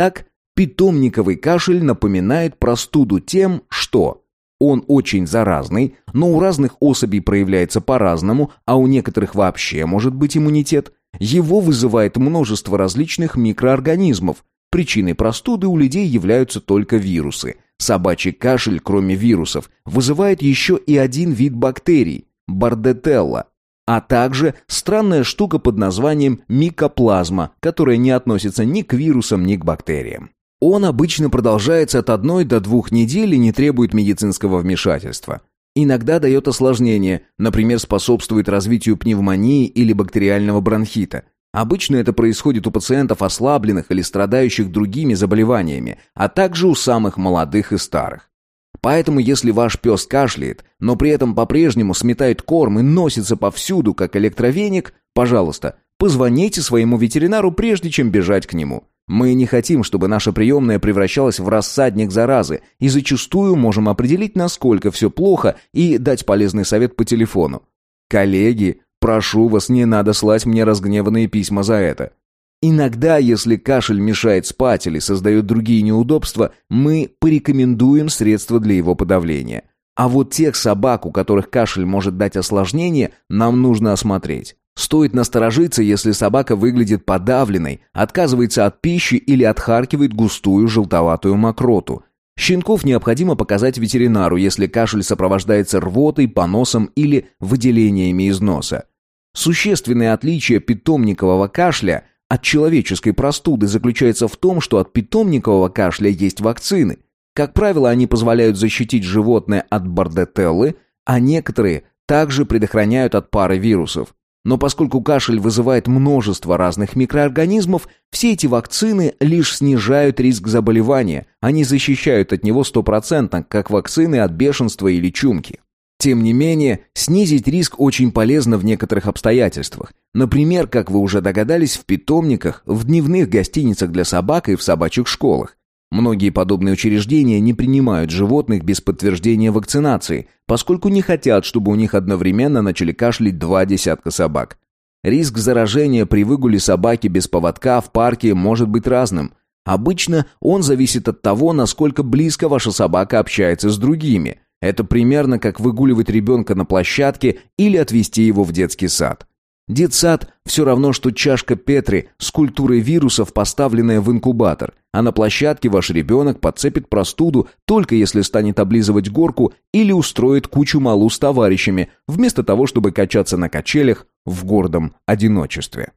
[SPEAKER 1] Питомниковый кашель напоминает простуду тем, что он очень заразный, но у разных особей проявляется по-разному, а у некоторых вообще может быть иммунитет. Его вызывает множество различных микроорганизмов. Причиной простуды у людей являются только вирусы. Собачий кашель, кроме вирусов, вызывает еще и один вид бактерий – бордетелла, а также странная штука под названием микоплазма, которая не относится ни к вирусам, ни к бактериям. Он обычно продолжается от одной до двух недель и не требует медицинского вмешательства. Иногда дает осложнения, например, способствует развитию пневмонии или бактериального бронхита. Обычно это происходит у пациентов ослабленных или страдающих другими заболеваниями, а также у самых молодых и старых. Поэтому, если ваш пес кашляет, но при этом по-прежнему сметает корм и носится повсюду, как электровеник, пожалуйста, позвоните своему ветеринару, прежде чем бежать к нему. Мы не хотим, чтобы наша приемная превращалась в рассадник заразы, и зачастую можем определить, насколько все плохо, и дать полезный совет по телефону. Коллеги, прошу вас, не надо слать мне разгневанные письма за это. Иногда, если кашель мешает спать или создает другие неудобства, мы порекомендуем средства для его подавления. А вот тех собак, у которых кашель может дать осложнение, нам нужно осмотреть. Стоит насторожиться, если собака выглядит подавленной, отказывается от пищи или отхаркивает густую желтоватую мокроту. Щенков необходимо показать ветеринару, если кашель сопровождается рвотой, поносом или выделениями из носа. Существенное отличие питомникового кашля от человеческой простуды заключается в том, что от питомникового кашля есть вакцины. Как правило, они позволяют защитить животное от бордетеллы, а некоторые также предохраняют от пары вирусов. Но поскольку кашель вызывает множество разных микроорганизмов, все эти вакцины лишь снижают риск заболевания, а не защищают от него стопроцентно, как вакцины от бешенства или чумки. Тем не менее, снизить риск очень полезно в некоторых обстоятельствах. Например, как вы уже догадались, в питомниках, в дневных гостиницах для собак и в собачьих школах. Многие подобные учреждения не принимают животных без подтверждения вакцинации, поскольку не хотят, чтобы у них одновременно начали кашлять два десятка собак. Риск заражения при выгуле собаки без поводка в парке может быть разным. Обычно он зависит от того, насколько близко ваша собака общается с другими. Это примерно как выгуливать ребенка на площадке или отвезти его в детский сад. Детсад – все равно, что чашка Петри с культурой вирусов, поставленная в инкубатор, а на площадке ваш ребенок подцепит простуду только если станет облизывать горку или устроит кучу малу с товарищами, вместо того, чтобы качаться на качелях в гордом одиночестве.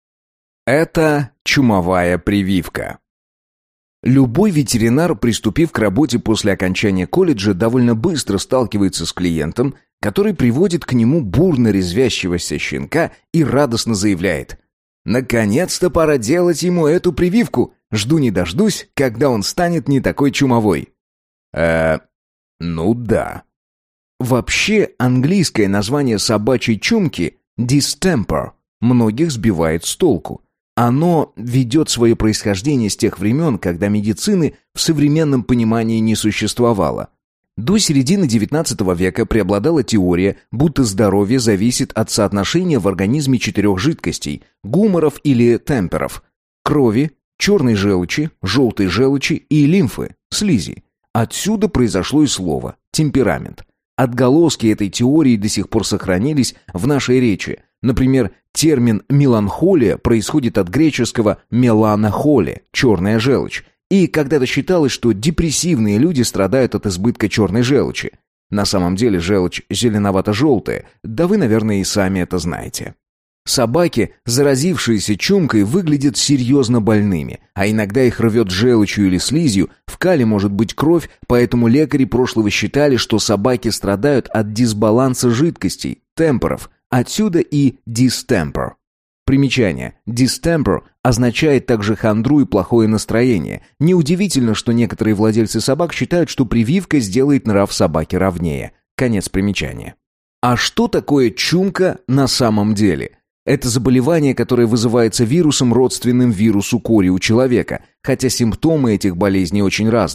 [SPEAKER 1] Это чумовая прививка. Любой ветеринар, приступив к работе после окончания колледжа, довольно быстро сталкивается с клиентом, который приводит к нему бурно резвящегося щенка и радостно заявляет: «Наконец-то пора делать ему эту прививку. Жду не дождусь, когда он станет не такой чумовой». Э, ну да. Вообще, английское название собачьей чумки distemper многих сбивает с толку. Оно ведет свое происхождение с тех времен, когда медицины в современном понимании не существовало. До середины девятнадцатого века преобладала теория, будто здоровье зависит от соотношения в организме четырех жидкостей – гуморов или темперов – крови, черной желчи, желтой желчи и лимфы – слизи. Отсюда произошло и слово «темперамент». Отголоски этой теории до сих пор сохранились в нашей речи. Например, термин «меланхолия» происходит от греческого «меланохоле» – «черная желчь». И когда-то считалось, что депрессивные люди страдают от избытка черной желчи. На самом деле желчь зеленовато-желтая, да вы, наверное, и сами это знаете. Собаки, заразившиеся чумкой, выглядят серьезно больными, а иногда их рвет желчью или слизью, в кале может быть кровь, поэтому лекари прошлого считали, что собаки страдают от дисбаланса жидкостей, темперов, отсюда и distemper. Примечание. Distemper означает также хандру и плохое настроение. Неудивительно, что некоторые владельцы собак считают, что прививка сделает нрав собаки ровнее. Конец примечания. А что такое чумка на самом деле? Это заболевание, которое вызывается вирусом, родственным вирусу кори у человека, хотя симптомы этих болезней очень разные.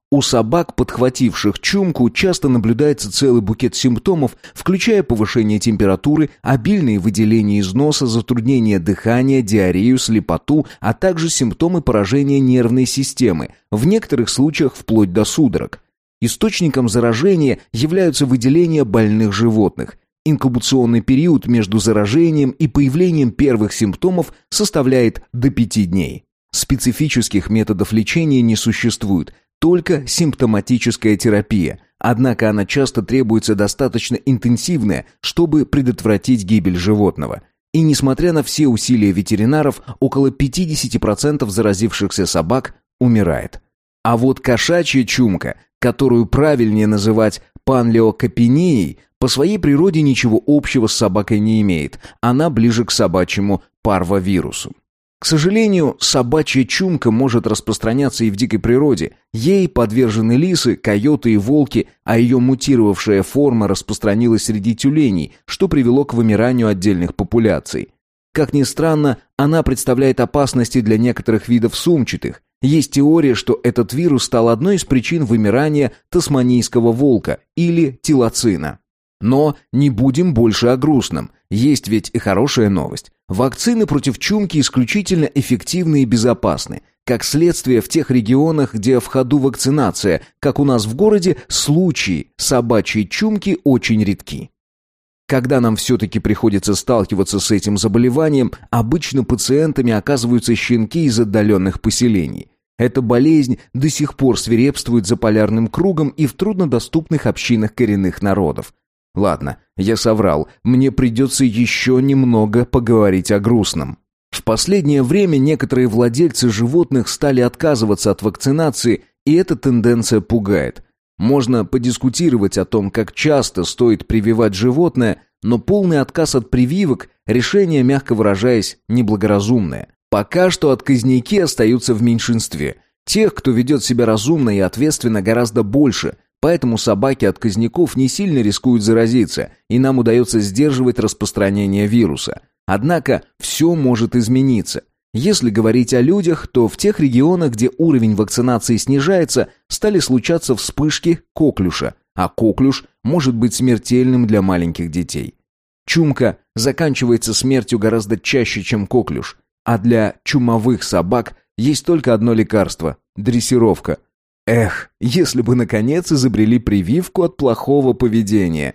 [SPEAKER 1] У собак, подхвативших чумку, часто наблюдается целый букет симптомов, включая повышение температуры, обильные выделения из носа, затруднение дыхания, диарею, слепоту, а также симптомы поражения нервной системы, в некоторых случаях вплоть до судорог. Источником заражения являются выделения больных животных. Инкубационный период между заражением и появлением первых симптомов составляет до пяти дней. Специфических методов лечения не существует, только симптоматическая терапия, однако она часто требуется достаточно интенсивная, чтобы предотвратить гибель животного. И несмотря на все усилия ветеринаров, около пятьдесят процентов заразившихся собак умирает. А вот кошачья чумка, которую правильнее называть панлеокопенией, по своей природе ничего общего с собакой не имеет, она ближе к собачьему парвовирусу. К сожалению, собачья чумка может распространяться и в дикой природе. Ей подвержены лисы, койоты и волки, а ее мутировавшая форма распространилась среди тюленей, что привело к вымиранию отдельных популяций. Как ни странно, она представляет опасности для некоторых видов сумчатых. Есть теория, что этот вирус стал одной из причин вымирания тасманийского волка или тилоцина. Но не будем больше о грустном. Есть ведь и хорошая новость. Вакцины против чумки исключительно эффективны и безопасны. Как следствие, в тех регионах, где в ходу вакцинация, как у нас в городе, случаи собачьей чумки очень редки. Когда нам все-таки приходится сталкиваться с этим заболеванием, обычно пациентами оказываются щенки из отдаленных поселений. Эта болезнь до сих пор свирепствует за полярным кругом и в труднодоступных общинах коренных народов. Ладно, я соврал, мне придется еще немного поговорить о грустном. В последнее время некоторые владельцы животных стали отказываться от вакцинации, и эта тенденция пугает. Можно подискутировать о том, как часто стоит прививать животное, но полный отказ от прививок – решение, мягко выражаясь, неблагоразумное. Пока что отказники остаются в меньшинстве. Тех, кто ведет себя разумно и ответственно, гораздо больше – поэтому собаки отказников не сильно рискуют заразиться, и нам удается сдерживать распространение вируса. Однако все может измениться. Если говорить о людях, то в тех регионах, где уровень вакцинации снижается, стали случаться вспышки коклюша, а коклюш может быть смертельным для маленьких детей. Чумка заканчивается смертью гораздо чаще, чем коклюш, а для чумовых собак есть только одно лекарство – дрессировка. Эх, если бы наконец изобрели прививку от плохого поведения.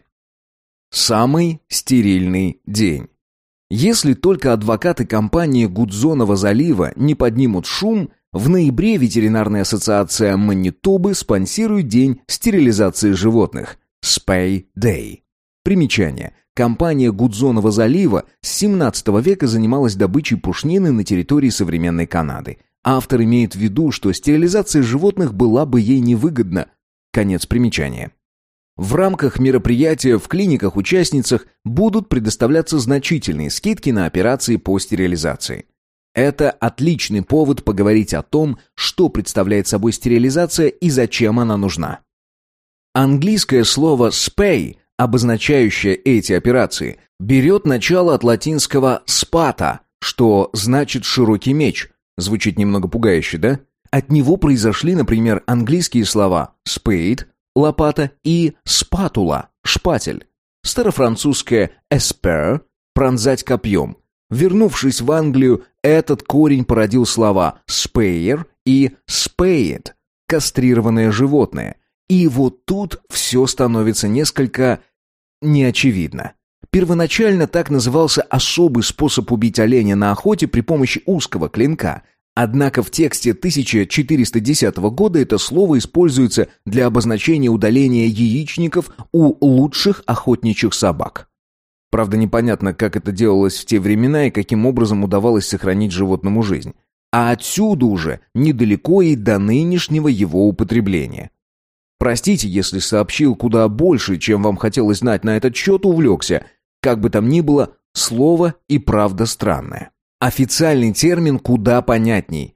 [SPEAKER 1] Самый стерильный день. Если только адвокаты компании Гудзонова залива не поднимут шум, в ноябре ветеринарная ассоциация Манитобы спонсирует день стерилизации животных – Spay Day. Примечание. Компания Гудзонова залива с семнадцатого века занималась добычей пушнины на территории современной Канады. Автор имеет в виду, что стерилизация животных была бы ей невыгодна. Конец примечания. В рамках мероприятия в клиниках-участницах будут предоставляться значительные скидки на операции по стерилизации. Это отличный повод поговорить о том, что представляет собой стерилизация и зачем она нужна. Английское слово «spay», обозначающее эти операции, берет начало от латинского «spata», что значит «широкий меч». Звучит немного пугающе, да? От него произошли, например, английские слова spade – лопата и spatula – шпатель. Старофранцузское asper – пронзать копьем. Вернувшись в Англию, этот корень породил слова spayer и spayed – кастрированное животное. И вот тут все становится несколько неочевидно. Первоначально так назывался особый способ убить оленя на охоте при помощи узкого клинка. Однако в тексте тысяча четыреста десятого года это слово используется для обозначения удаления яичников у лучших охотничьих собак. Правда, непонятно, как это делалось в те времена и каким образом удавалось сохранить животному жизнь. А отсюда уже недалеко и до нынешнего его употребления. Простите, если сообщил куда больше, чем вам хотелось знать на этот счет, увлекся. Как бы там ни было, слово и правда странное. Официальный термин куда понятней.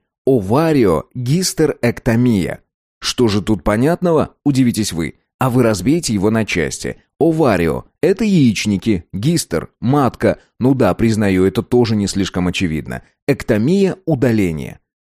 [SPEAKER 1] Овариогистерэктомия. Что же тут понятного, удивитесь вы. А вы разбейте его на части. Оварио – это яичники, гистер – матка. Ну да, признаю, это тоже не слишком очевидно. Эктомия – удаление.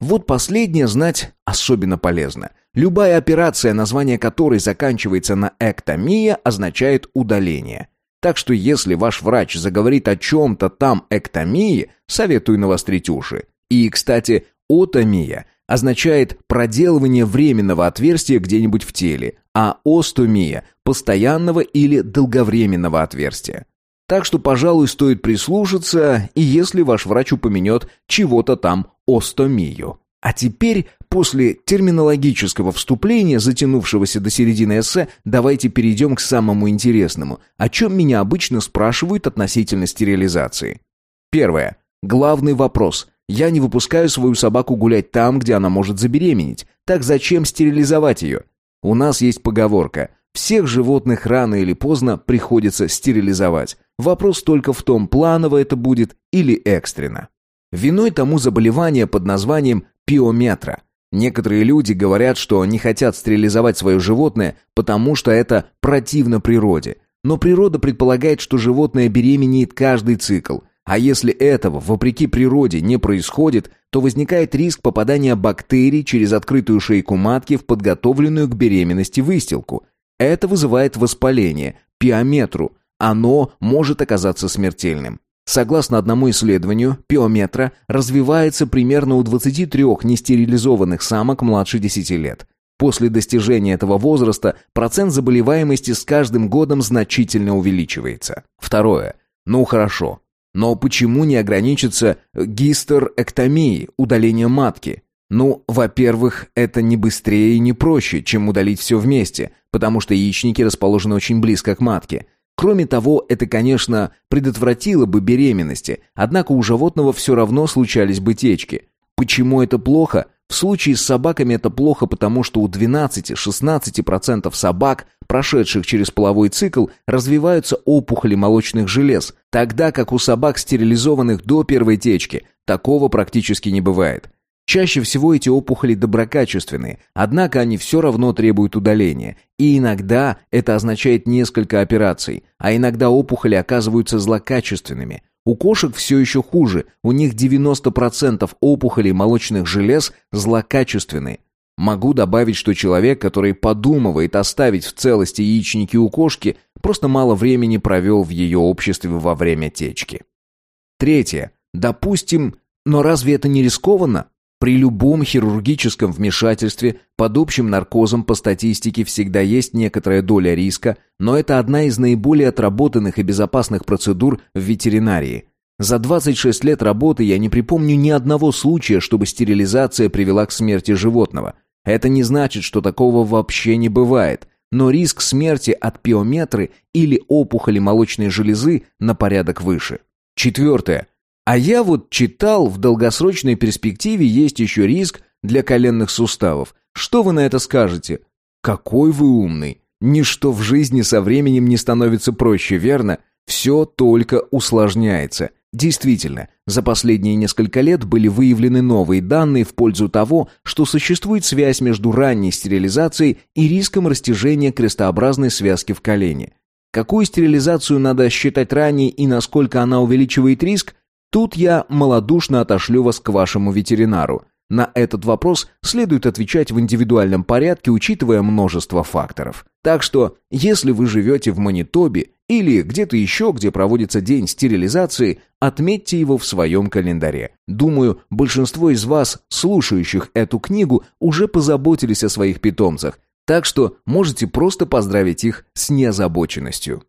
[SPEAKER 1] Вот последнее знать особенно полезно. Любая операция, название которой заканчивается на эктомия, означает удаление. Так что если ваш врач заговорит о чем-то там эктомии, советую навострить уши. И, кстати, отомия означает проделывание временного отверстия где-нибудь в теле, а остомия – постоянного или долговременного отверстия. Так что, пожалуй, стоит прислушаться, и если ваш врач упомянет чего-то там остомию. А теперь, после терминологического вступления, затянувшегося до середины эссе, давайте перейдем к самому интересному, о чем меня обычно спрашивают относительно стерилизации. Первое. Главный вопрос. Я не выпускаю свою собаку гулять там, где она может забеременеть. Так зачем стерилизовать ее? У нас есть поговорка: всех животных рано или поздно приходится стерилизовать. Вопрос только в том, планово это будет или экстренно. Виной тому заболевание под названием пиометра. Некоторые люди говорят, что не хотят стерилизовать свое животное, потому что это противно природе. Но природа предполагает, что животное беременеет каждый цикл. А если этого, вопреки природе, не происходит, то возникает риск попадания бактерий через открытую шейку матки в подготовленную к беременности выстилку. Это вызывает воспаление, пиометру. Оно может оказаться смертельным. Согласно одному исследованию, пиометра развивается примерно у двадцати трёх нестерилизованных самок младше десяти лет. После достижения этого возраста процент заболеваемости с каждым годом значительно увеличивается. Второе. Ну хорошо. Но почему не ограничиться гистерэктомией, удалением матки? Ну, во-первых, это не быстрее и не проще, чем удалить все вместе, потому что яичники расположены очень близко к матке. Кроме того, это, конечно, предотвратило бы беременности, однако у животного все равно случались бы течки. Почему это плохо? В случае с собаками это плохо, потому что у двенадцати-шестнадцати процентов собак, прошедших через половой цикл, развиваются опухоли молочных желез, тогда как у собак, стерилизованных до первой течки, такого практически не бывает. Чаще всего эти опухоли доброкачественные, однако они все равно требуют удаления, и иногда это означает несколько операций, а иногда опухоли оказываются злокачественными. У кошек все еще хуже, у них девяносто процентов опухолей молочных желез злокачественные. Могу добавить, что человек, который подумывает оставить в целости яичники у кошки, просто мало времени провел в ее обществе во время течки. Третье. Допустим, но разве это не рискованно? При любом хирургическом вмешательстве под общим наркозом по статистике всегда есть некоторая доля риска, но это одна из наиболее отработанных и безопасных процедур в ветеринарии. За двадцать шесть лет работы я не припомню ни одного случая, чтобы стерилизация привела к смерти животного. Это не значит, что такого вообще не бывает, но риск смерти от пиометры или опухоли молочной железы на порядок выше. Четвертое. А я вот читал, в долгосрочной перспективе есть еще риск для коленных суставов. Что вы на это скажете? Какой вы умный. Ничто в жизни со временем не становится проще, верно? Все только усложняется. Действительно, за последние несколько лет были выявлены новые данные в пользу того, что существует связь между ранней стерилизацией и риском растяжения крестообразной связки в колене. Какую стерилизацию надо считать ранней и насколько она увеличивает риск? Тут я малодушно отошлю вас к вашему ветеринару. На этот вопрос следует отвечать в индивидуальном порядке, учитывая множество факторов. Так что, если вы живете в Манитобе или где-то еще, где проводится день стерилизации, отметьте его в своем календаре. Думаю, большинство из вас, слушающих эту книгу, уже позаботились о своих питомцах, так что можете просто поздравить их с неозабоченностью.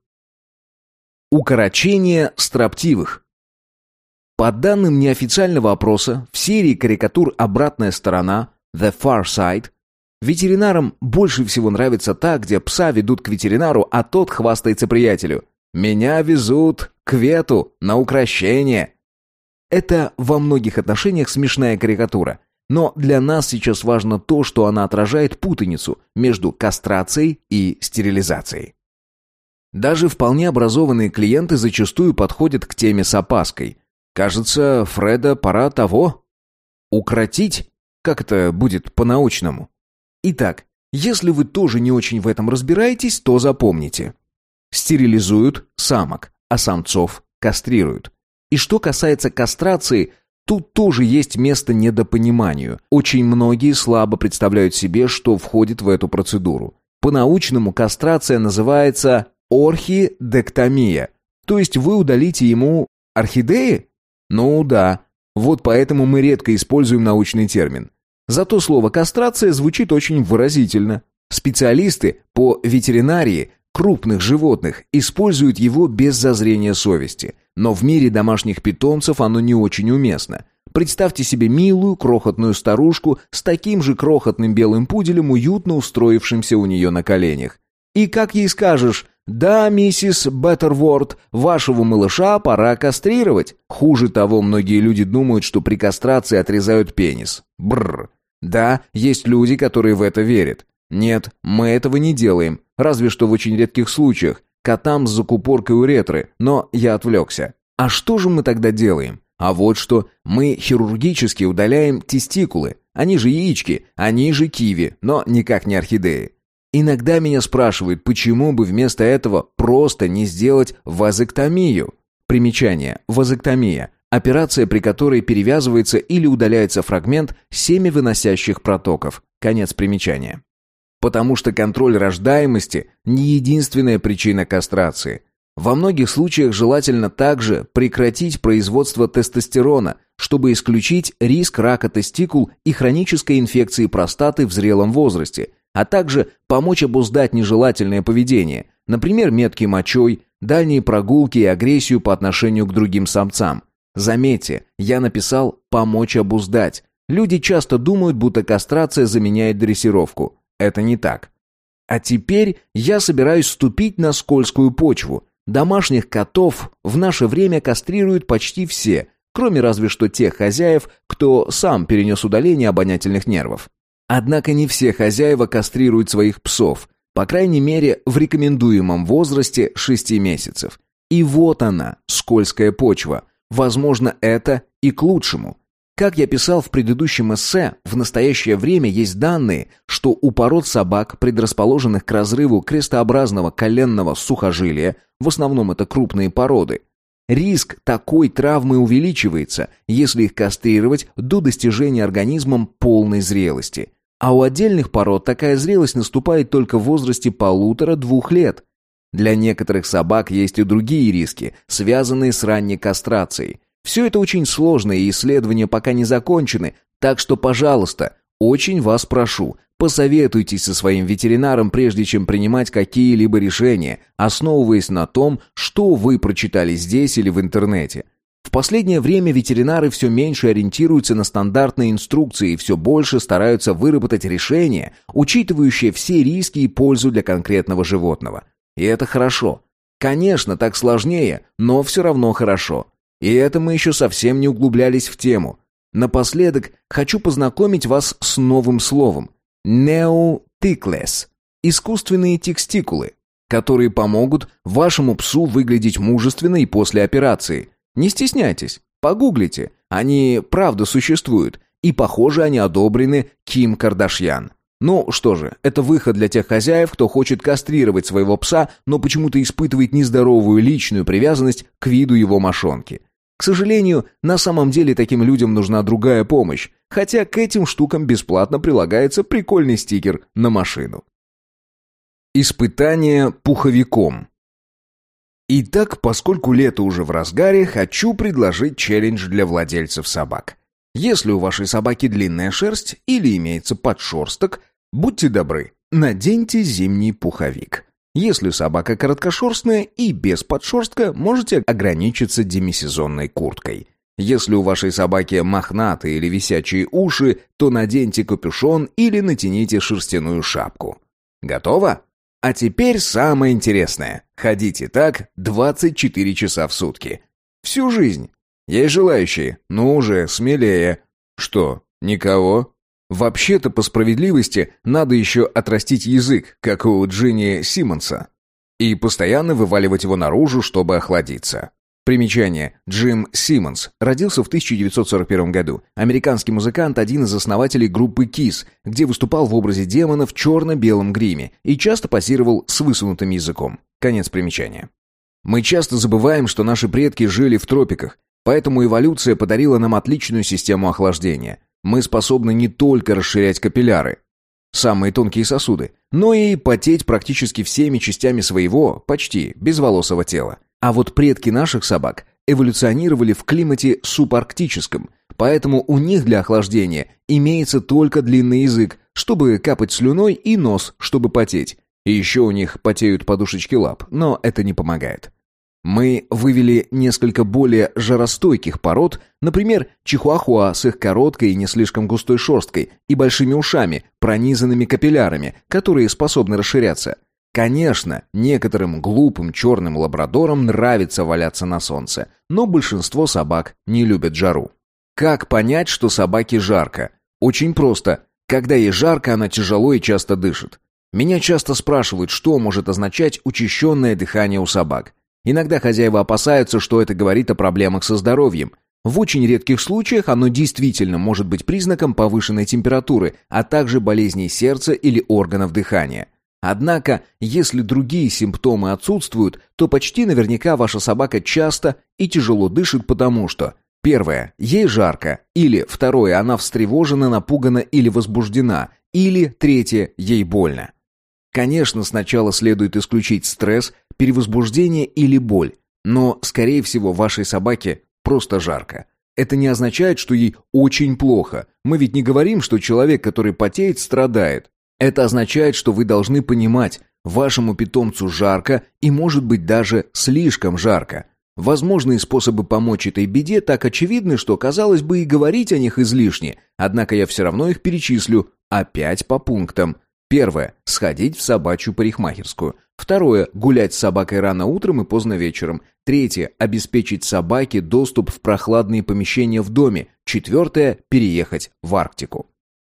[SPEAKER 1] Укорочение строптивых. По данным неофициального опроса, в серии карикатур «Обратная сторона» «The Far Side» ветеринарам больше всего нравится та, где пса ведут к ветеринару, а тот хвастается приятелю. «Меня везут к вету на укрощение». Это во многих отношениях смешная карикатура, но для нас сейчас важно то, что она отражает путаницу между кастрацией и стерилизацией. Даже вполне образованные клиенты зачастую подходят к теме с опаской. Кажется, Фреда пора того. Укротить? Как это будет по-научному? Итак, если вы тоже не очень в этом разбираетесь, то запомните. Стерилизуют самок, а самцов кастрируют. И что касается кастрации, Тут тоже есть место недопониманию. Очень многие слабо представляют себе, что входит в эту процедуру. По-научному кастрация называется орхидектомия. То есть вы удалите ему орхидеи? Ну да, вот поэтому мы редко используем научный термин. Зато слово «кастрация» звучит очень выразительно. Специалисты по ветеринарии крупных животных используют его без зазрения совести. Но в мире домашних питомцев оно не очень уместно. Представьте себе милую, крохотную старушку с таким же крохотным белым пуделем, уютно устроившимся у нее на коленях. И как ей скажешь: «Да, миссис Беттерворд, вашего малыша пора кастрировать». Хуже того, многие люди думают, что при кастрации отрезают пенис. Бррр. Да, есть люди, которые в это верят. Нет, мы этого не делаем, разве что в очень редких случаях. Котам с закупоркой уретры, но я отвлекся. А что же мы тогда делаем? А вот что, мы хирургически удаляем тестикулы. Они же яички, они же киви, но никак не орхидеи. Иногда меня спрашивают, почему бы вместо этого просто не сделать вазэктомию. Примечание. Вазэктомия. Операция, при которой перевязывается или удаляется фрагмент семявыносящих протоков. Конец примечания. Потому что контроль рождаемости не единственная причина кастрации. Во многих случаях желательно также прекратить производство тестостерона, чтобы исключить риск рака тестикул и хронической инфекции простаты в зрелом возрасте, а также помочь обуздать нежелательное поведение, например, меткой мочой, дальние прогулки и агрессию по отношению к другим самцам. Заметьте, я написал «помочь обуздать». Люди часто думают, будто кастрация заменяет дрессировку. Это не так. А теперь я собираюсь ступить на скользкую почву. Домашних котов в наше время кастрируют почти все, кроме разве что тех хозяев, кто сам перенес удаление обонятельных нервов. Однако не все хозяева кастрируют своих псов, по крайней мере в рекомендуемом возрасте шести месяцев. И вот она, скользкая почва. Возможно, это и к лучшему. Как я писал в предыдущем эссе, в настоящее время есть данные, что у пород собак, предрасположенных к разрыву крестообразного коленного сухожилия, в основном это крупные породы, риск такой травмы увеличивается, если их кастрировать до достижения организмом полной зрелости. А у отдельных пород такая зрелость наступает только в возрасте полутора-двух лет. Для некоторых собак есть и другие риски, связанные с ранней кастрацией. Все это очень сложно, и исследования пока не закончены, так что, пожалуйста, очень вас прошу, посоветуйтесь со своим ветеринаром, прежде чем принимать какие-либо решения, основываясь на том, что вы прочитали здесь или в интернете. В последнее время ветеринары все меньше ориентируются на стандартные инструкции и все больше стараются выработать решение, учитывающее все риски и пользу для конкретного животного. И это хорошо. Конечно, так сложнее, но все равно хорошо. И это мы еще совсем не углублялись в тему. Напоследок хочу познакомить вас с новым словом. Неотиклес. Искусственные текстикулы, которые помогут вашему псу выглядеть мужественно и после операции. Не стесняйтесь, погуглите. Они правда существуют. И, похоже, они одобрены Ким Кардашьян. Ну что же, это выход для тех хозяев, кто хочет кастрировать своего пса, но почему-то испытывает нездоровую личную привязанность к виду его мошонки. К сожалению, на самом деле таким людям нужна другая помощь, хотя к этим штукам бесплатно прилагается прикольный стикер на машину. Испытание пуховиком. Итак, поскольку лето уже в разгаре, хочу предложить челлендж для владельцев собак. Если у вашей собаки длинная шерсть или имеется подшерсток, будьте добры, наденьте зимний пуховик. Если собака короткошерстная и без подшерстка, можете ограничиться демисезонной курткой. Если у вашей собаки мохнатые или висячие уши, то наденьте капюшон или натяните шерстяную шапку. Готово? А теперь самое интересное. Ходите так двадцать четыре часа в сутки. Всю жизнь. Есть желающие? Ну уже, смелее. Что, никого? Вообще-то, по справедливости, надо еще отрастить язык, как у Джинни Симмонса, и постоянно вываливать его наружу, чтобы охладиться. Примечание. Джим Симмонс родился в тысяча девятьсот сорок первом году. Американский музыкант, один из основателей группы Kiss, где выступал в образе демона в черно-белом гриме и часто позировал с высунутым языком. Конец примечания. Мы часто забываем, что наши предки жили в тропиках. Поэтому эволюция подарила нам отличную систему охлаждения. Мы способны не только расширять капилляры, самые тонкие сосуды, но и потеть практически всеми частями своего, почти, безволосого тела. А вот предки наших собак эволюционировали в климате субарктическом, поэтому у них для охлаждения имеется только длинный язык, чтобы капать слюной, и нос, чтобы потеть. И еще у них потеют подушечки лап, но это не помогает. Мы вывели несколько более жаростойких пород, например, чихуахуа с их короткой и не слишком густой шерсткой и большими ушами, пронизанными капиллярами, которые способны расширяться. Конечно, некоторым глупым черным лабрадорам нравится валяться на солнце, но большинство собак не любят жару. Как понять, что собаке жарко? Очень просто. Когда ей жарко, она тяжело и часто дышит. Меня часто спрашивают, что может означать учащенное дыхание у собак. Иногда хозяева опасаются, что это говорит о проблемах со здоровьем. В очень редких случаях оно действительно может быть признаком повышенной температуры, а также болезней сердца или органов дыхания. Однако, если другие симптомы отсутствуют, то почти наверняка ваша собака часто и тяжело дышит, потому что: первое, ей жарко, или второе, она встревожена, напугана или возбуждена, или третье, ей больно. Конечно, сначала следует исключить стресс, перевозбуждение или боль, но, скорее всего, вашей собаке просто жарко. Это не означает, что ей очень плохо. Мы ведь не говорим, что человек, который потеет, страдает. Это означает, что вы должны понимать, вашему питомцу жарко и, может быть, даже слишком жарко. Возможные способы помочь этой беде так очевидны, что, казалось бы, и говорить о них излишне, однако я все равно их перечислю, опять по пунктам. Первое. Сходить в собачью парикмахерскую. Второе. Гулять с собакой рано утром и поздно вечером. Третье. Обеспечить собаке доступ в прохладные помещения в доме. Четвертое. Переехать в Арктику.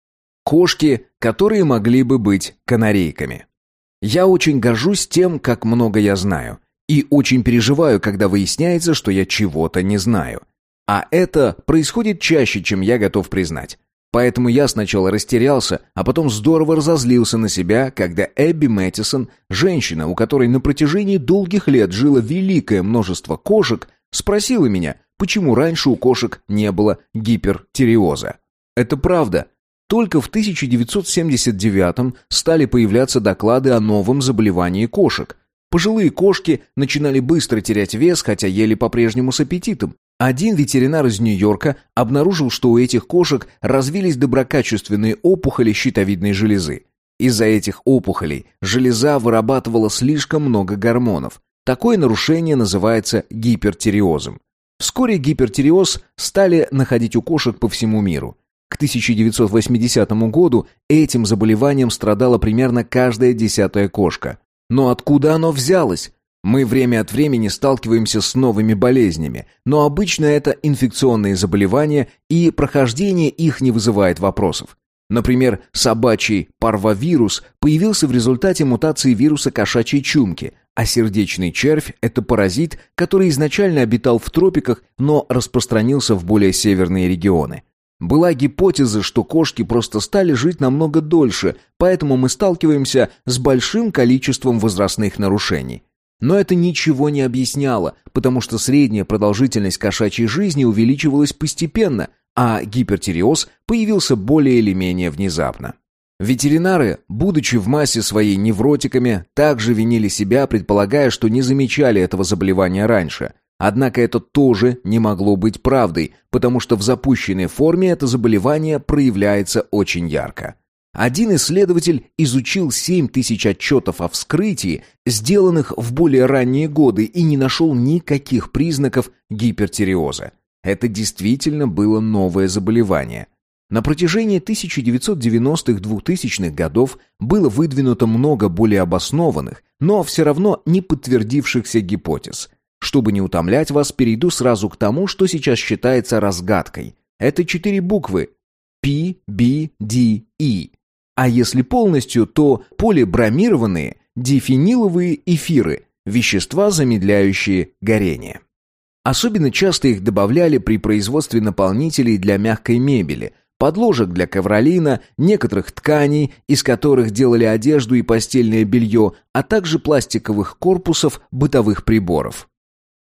[SPEAKER 1] Кошки, которые могли бы быть канарейками. Я очень горжусь тем, как много я знаю. И очень переживаю, когда выясняется, что я чего-то не знаю. А это происходит чаще, чем я готов признать. Поэтому я сначала растерялся, а потом здорово разозлился на себя, когда Эбби Мэттисон, женщина, у которой на протяжении долгих лет жило великое множество кошек, спросила меня, почему раньше у кошек не было гипертиреоза. Это правда. Только в тысяча девятьсот семьдесят девятом стали появляться доклады о новом заболевании кошек. Пожилые кошки начинали быстро терять вес, хотя ели по-прежнему с аппетитом. Один ветеринар из Нью-Йорка обнаружил, что у этих кошек развились доброкачественные опухоли щитовидной железы. Из-за этих опухолей железа вырабатывала слишком много гормонов. Такое нарушение называется гипертиреозом. Вскоре гипертиреоз стали находить у кошек по всему миру. К тысяча девятьсот восьмидесятому году этим заболеванием страдала примерно каждая десятая кошка. Но откуда оно взялось? Мы время от времени сталкиваемся с новыми болезнями, но обычно это инфекционные заболевания, и прохождение их не вызывает вопросов. Например, собачий парвовирус появился в результате мутации вируса кошачьей чумки, а сердечный червь – это паразит, который изначально обитал в тропиках, но распространился в более северные регионы. Была гипотеза, что кошки просто стали жить намного дольше, поэтому мы сталкиваемся с большим количеством возрастных нарушений. Но это ничего не объясняло, потому что средняя продолжительность кошачьей жизни увеличивалась постепенно, а гипертиреоз появился более или менее внезапно. Ветеринары, будучи в массе своей невротиками, также винили себя, предполагая, что не замечали этого заболевания раньше. Однако это тоже не могло быть правдой, потому что в запущенной форме это заболевание проявляется очень ярко. Один исследователь изучил семь тысяч отчетов о вскрытии, сделанных в более ранние годы, и не нашел никаких признаков гипертиреоза. Это действительно было новое заболевание. На протяжении тысяча девятьсот девяностых - двухтысячных годов было выдвинуто много более обоснованных, но все равно не подтвердившихся гипотез. Чтобы не утомлять вас, перейду сразу к тому, что сейчас считается разгадкой. Это четыре буквы пи би ди и. А если полностью, то полибромированные дифениловые эфиры, вещества, замедляющие горение. Особенно часто их добавляли при производстве наполнителей для мягкой мебели, подложек для ковролина, некоторых тканей, из которых делали одежду и постельное белье, а также пластиковых корпусов бытовых приборов.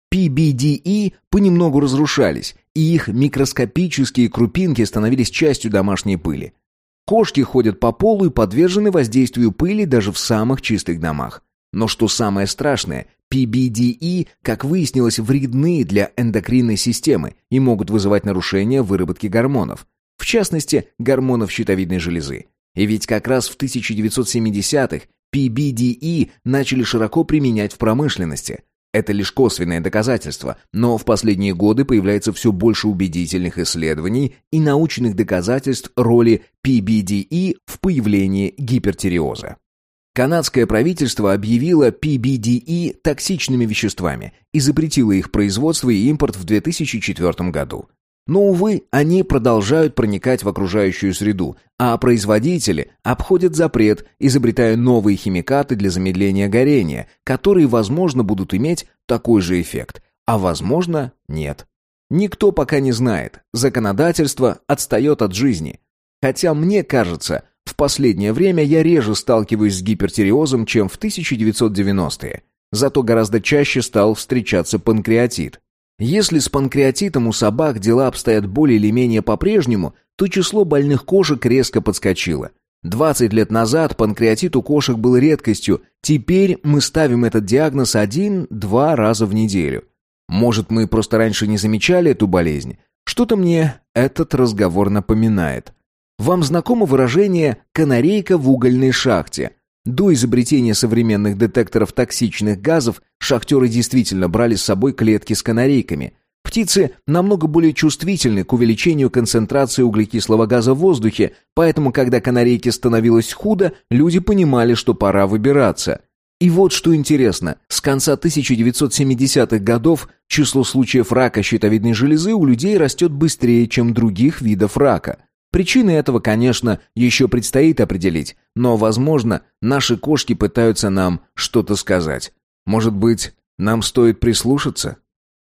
[SPEAKER 1] пи би ди и понемногу разрушались, и их микроскопические крупинки становились частью домашней пыли. Кошки ходят по полу и подвержены воздействию пыли даже в самых чистых домах. Но что самое страшное, пи би ди и, как выяснилось, вредны для эндокринной системы и могут вызывать нарушения выработки гормонов, в частности, гормонов щитовидной железы. И ведь как раз в тысяча девятьсот семидесятых пи би ди и начали широко применять в промышленности. Это лишь косвенное доказательство, но в последние годы появляется все больше убедительных исследований и научных доказательств роли пи би ди и в появлении гипертиреоза. Канадское правительство объявило пи би ди и токсичными веществами и запретило их производство и импорт в две тысячи четвёртом году. Но, увы, они продолжают проникать в окружающую среду, а производители обходят запрет, изобретая новые химикаты для замедления горения, которые, возможно, будут иметь такой же эффект, а, возможно, нет. Никто пока не знает, законодательство отстает от жизни. Хотя, мне кажется, в последнее время я реже сталкиваюсь с гипертиреозом, чем в тысяча девятьсот девяностые. Зато гораздо чаще стал встречаться панкреатит. Если с панкреатитом у собак дела обстоят более или менее по-прежнему, то число больных кошек резко подскочило. двадцать лет назад панкреатит у кошек был редкостью, теперь мы ставим этот диагноз один-два раза в неделю. Может, мы просто раньше не замечали эту болезнь? Что-то мне этот разговор напоминает. Вам знакомо выражение «канарейка в угольной шахте»? До изобретения современных детекторов токсичных газов шахтеры действительно брали с собой клетки с канарейками. Птицы намного более чувствительны к увеличению концентрации углекислого газа в воздухе, поэтому, когда канарейке становилось худо, люди понимали, что пора выбираться. И вот что интересно, с конца тысяча девятьсот семидесятых годов число случаев рака щитовидной железы у людей растет быстрее, чем других видов рака. Причины этого, конечно, еще предстоит определить, но, возможно, наши кошки пытаются нам что-то сказать. Может быть, нам стоит прислушаться?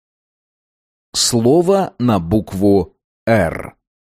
[SPEAKER 1] Слово на букву «Р».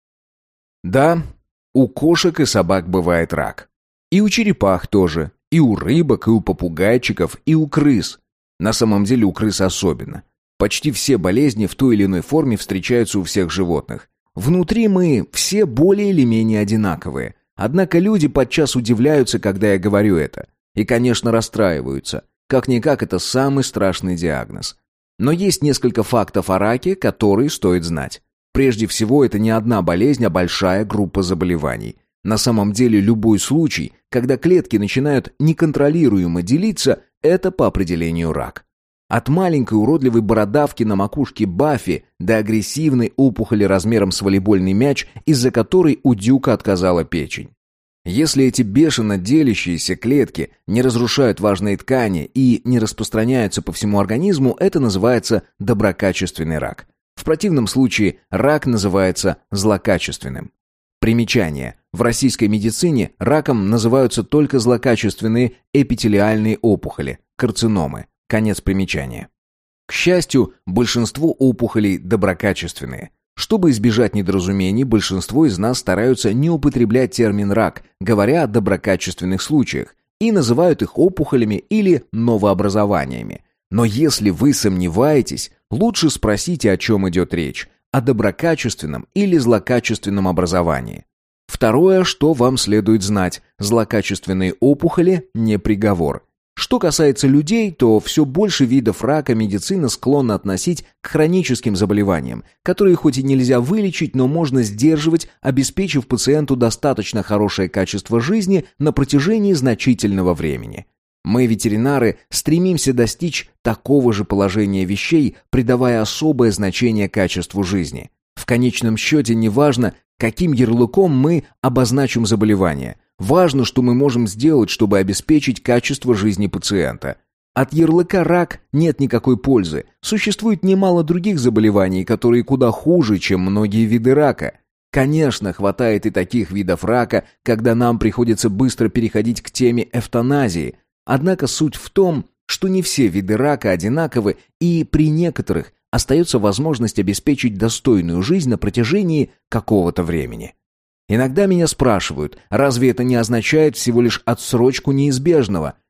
[SPEAKER 1] Да, у кошек и собак бывает рак. И у черепах тоже, и у рыбок, и у попугайчиков, и у крыс. На самом деле у крыс особенно. Почти все болезни в той или иной форме встречаются у всех животных. Внутри мы все более или менее одинаковые. Однако люди подчас удивляются, когда я говорю это. И, конечно, расстраиваются. Как-никак, это самый страшный диагноз. Но есть несколько фактов о раке, которые стоит знать. Прежде всего, это не одна болезнь, а большая группа заболеваний. На самом деле, любой случай, когда клетки начинают неконтролируемо делиться, это по определению рак. От маленькой уродливой бородавки на макушке Баффи до агрессивной опухоли размером с волейбольный мяч, из-за которой у Дюка отказала печень. Если эти бешено делящиеся клетки не разрушают важные ткани и не распространяются по всему организму, это называется доброкачественный рак. В противном случае рак называется злокачественным. Примечание. В российской медицине раком называются только злокачественные эпителиальные опухоли, карциномы. Конец примечания. К счастью, большинство опухолей доброкачественные. Чтобы избежать недоразумений, большинство из нас стараются не употреблять термин «рак», говоря о доброкачественных случаях, и называют их опухолями или новообразованиями. Но если вы сомневаетесь, лучше спросите, о чем идет речь – о доброкачественном или злокачественном образовании. Второе, что вам следует знать – злокачественные опухоли – не приговор. Что касается людей, то все больше видов рака медицина склонна относить к хроническим заболеваниям, которые хоть и нельзя вылечить, но можно сдерживать, обеспечив пациенту достаточно хорошее качество жизни на протяжении значительного времени. Мы, ветеринары, стремимся достичь такого же положения вещей, придавая особое значение качеству жизни. В конечном счете неважно, каким ярлыком мы обозначим заболевание. Важно, что мы можем сделать, чтобы обеспечить качество жизни пациента. От ярлыка «рак» нет никакой пользы. Существует немало других заболеваний, которые куда хуже, чем многие виды рака. Конечно, хватает и таких видов рака, когда нам приходится быстро переходить к теме эвтаназии. Однако суть в том, что не все виды рака одинаковы, и при некоторых остается возможность обеспечить достойную жизнь на протяжении какого-то времени. Иногда меня спрашивают, разве это не означает всего лишь отсрочку неизбежного?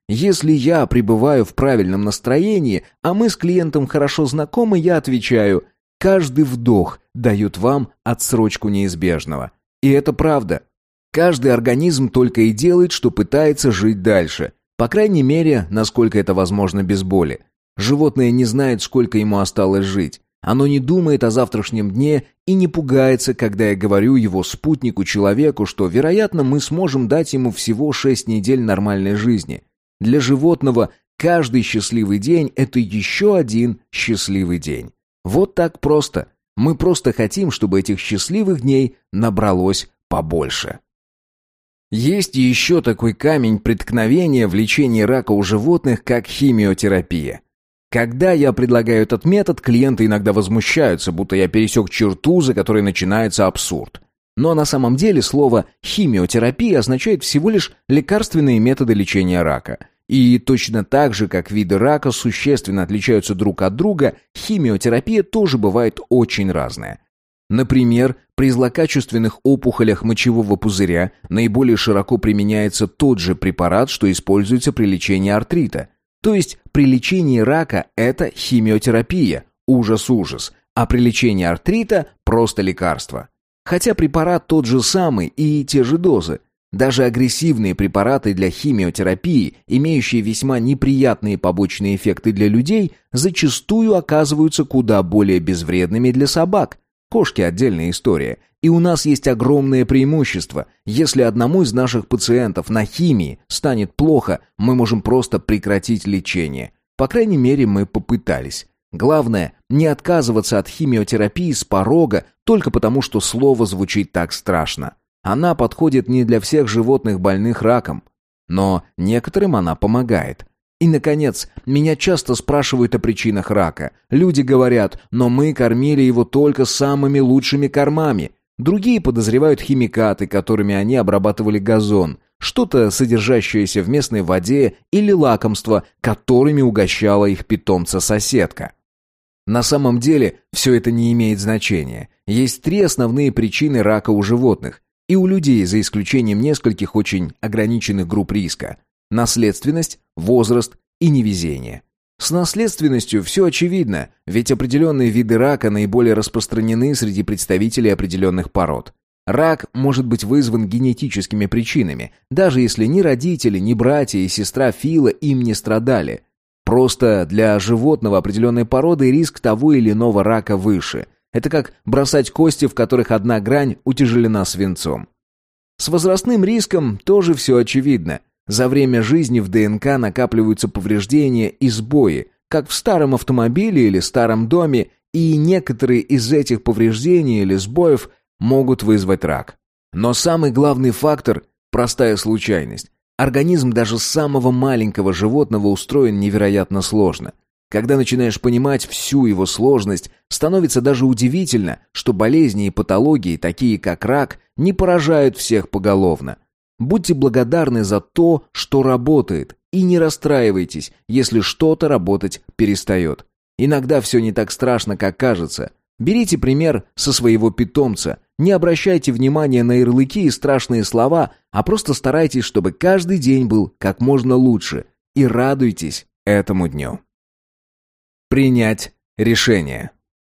[SPEAKER 1] Если я пребываю в правильном настроении, а мы с клиентом хорошо знакомы, я отвечаю: каждый вдох дает вам отсрочку неизбежного. И это правда. Каждый организм только и делает, что пытается жить дальше. По крайней мере, насколько это возможно без боли. Животное не знает, сколько ему осталось жить. Оно не думает о завтрашнем дне и не пугается, когда я говорю его спутнику-человеку, что, вероятно, мы сможем дать ему всего шесть недель нормальной жизни. Для животного каждый счастливый день – это еще один счастливый день. Вот так просто. Мы просто хотим, чтобы этих счастливых дней набралось побольше. Есть еще такой камень преткновения в лечении рака у животных, как химиотерапия. Когда я предлагаю этот метод, клиенты иногда возмущаются, будто я пересек черту, за которой начинается абсурд. Но на самом деле слово «химиотерапия» означает всего лишь лекарственные методы лечения рака. И точно так же, как виды рака существенно отличаются друг от друга, химиотерапия тоже бывает очень разная. Например, при злокачественных опухолях мочевого пузыря наиболее широко применяется тот же препарат, что используется при лечении артрита. То есть при лечении рака это химиотерапия, ужас-ужас, а при лечении артрита просто лекарство. Хотя препарат тот же самый и те же дозы. Даже агрессивные препараты для химиотерапии, имеющие весьма неприятные побочные эффекты для людей, зачастую оказываются куда более безвредными для собак. Кошки – отдельная история. И у нас есть огромное преимущество. Если одному из наших пациентов на химии станет плохо, мы можем просто прекратить лечение. По крайней мере, мы попытались. Главное – не отказываться от химиотерапии с порога только потому, что слово звучит так страшно. Она подходит не для всех животных, больных раком. Но некоторым она помогает. И, наконец, меня часто спрашивают о причинах рака. Люди говорят: но мы кормили его только самыми лучшими кормами. Другие подозревают химикаты, которыми они обрабатывали газон, что-то, содержащееся в местной воде, или лакомства, которыми угощала их питомца-соседка. На самом деле, все это не имеет значения. Есть три основные причины рака у животных. И у людей, за исключением нескольких очень ограниченных групп риска. Наследственность, возраст и невезение. С наследственностью все очевидно, ведь определенные виды рака наиболее распространены среди представителей определенных пород. Рак может быть вызван генетическими причинами, даже если ни родители, ни братья и сестра Фила им не страдали. Просто для животного определенной породы риск того или иного рака выше. Это как бросать кости, в которых одна грань утяжелена свинцом. С возрастным риском тоже все очевидно. За время жизни в ДНК накапливаются повреждения и сбои, как в старом автомобиле или старом доме, и некоторые из этих повреждений или сбоев могут вызвать рак. Но самый главный фактор – простая случайность. Организм даже самого маленького животного устроен невероятно сложно. Когда начинаешь понимать всю его сложность, становится даже удивительно, что болезни и патологии, такие как рак, не поражают всех поголовно. Будьте благодарны за то, что работает, и не расстраивайтесь, если что-то работать перестает. Иногда все не так страшно, как кажется. Берите пример со своего питомца. Не обращайте внимания на ярлыки и страшные слова, а просто старайтесь, чтобы каждый день был как можно лучше. И радуйтесь этому дню. Принять решение.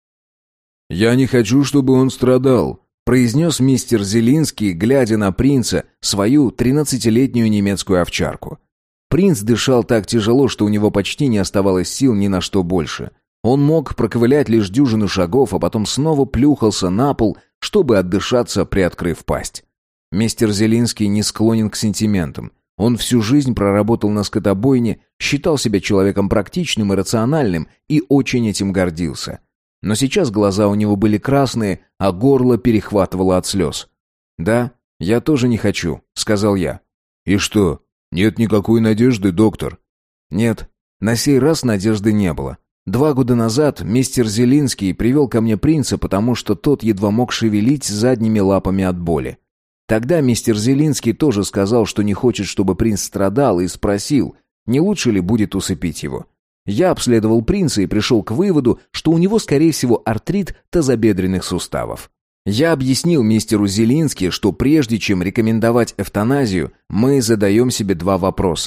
[SPEAKER 2] «Я не хочу, чтобы он страдал», — произнес мистер Зелинский, глядя на принца, свою тринадцатилетнюю немецкую овчарку. Принц дышал так тяжело, что у него почти не оставалось сил ни на что больше. Он мог проковылять лишь дюжину шагов, а потом снова плюхался на пол, чтобы отдышаться, приоткрыв пасть. Мистер Зелинский не склонен к сентиментам. Он всю жизнь проработал на скотобойне, считал себя человеком практичным и рациональным и очень этим гордился. Но сейчас глаза у него были красные, а горло перехватывало от слез. «Да, я тоже не хочу», — сказал я. «И что, нет никакой надежды, доктор?»
[SPEAKER 1] «Нет, на сей раз надежды не было. Два года назад мистер Зелинский привел ко мне принца, потому что тот едва мог шевелить задними лапами от боли. Тогда мистер Зелинский тоже сказал, что не хочет, чтобы принц страдал, и спросил, не лучше ли будет усыпить его. Я обследовал принца и пришел к выводу, что у него, скорее всего, артрит тазобедренных суставов. Я объяснил мистеру Зелински, что прежде чем рекомендовать эвтаназию, мы задаем себе два вопроса.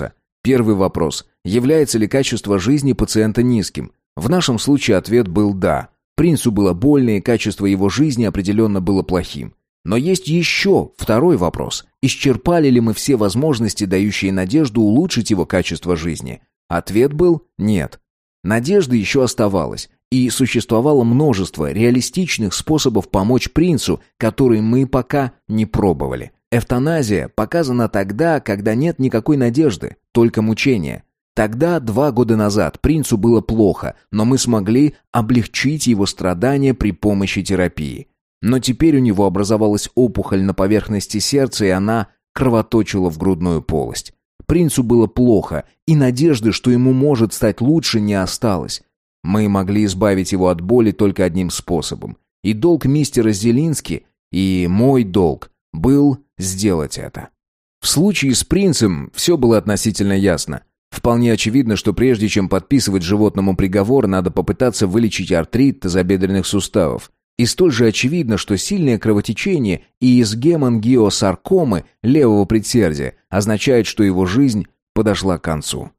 [SPEAKER 1] Первый вопрос. Является ли качество жизни пациента низким? В нашем случае ответ был «да». Принцу было больно, и качество его жизни определенно было плохим. Но есть еще второй вопрос. Исчерпали ли мы все возможности, дающие надежду улучшить его качество жизни? Ответ был «нет». Надежда еще оставалась, и существовало множество реалистичных способов помочь принцу, которые мы пока не пробовали. Эвтаназия показана тогда, когда нет никакой надежды, только мучение. Тогда, два года назад, принцу было плохо, но мы смогли облегчить его страдания при помощи терапии. Но теперь у него образовалась опухоль на поверхности сердца, и она кровоточила в грудную полость. Принцу было плохо, и надежды, что ему может стать лучше, не осталось. Мы могли избавить его от боли только одним способом. И долг мистера Зелински, и мой долг был сделать это. В случае с принцем все было относительно ясно. Вполне очевидно, что прежде чем подписывать животному приговор, надо попытаться вылечить артрит тазобедренных суставов. И столь же очевидно, что сильное кровотечение и изгемангиосаркомы левого предсердия означает, что его жизнь подошла к концу.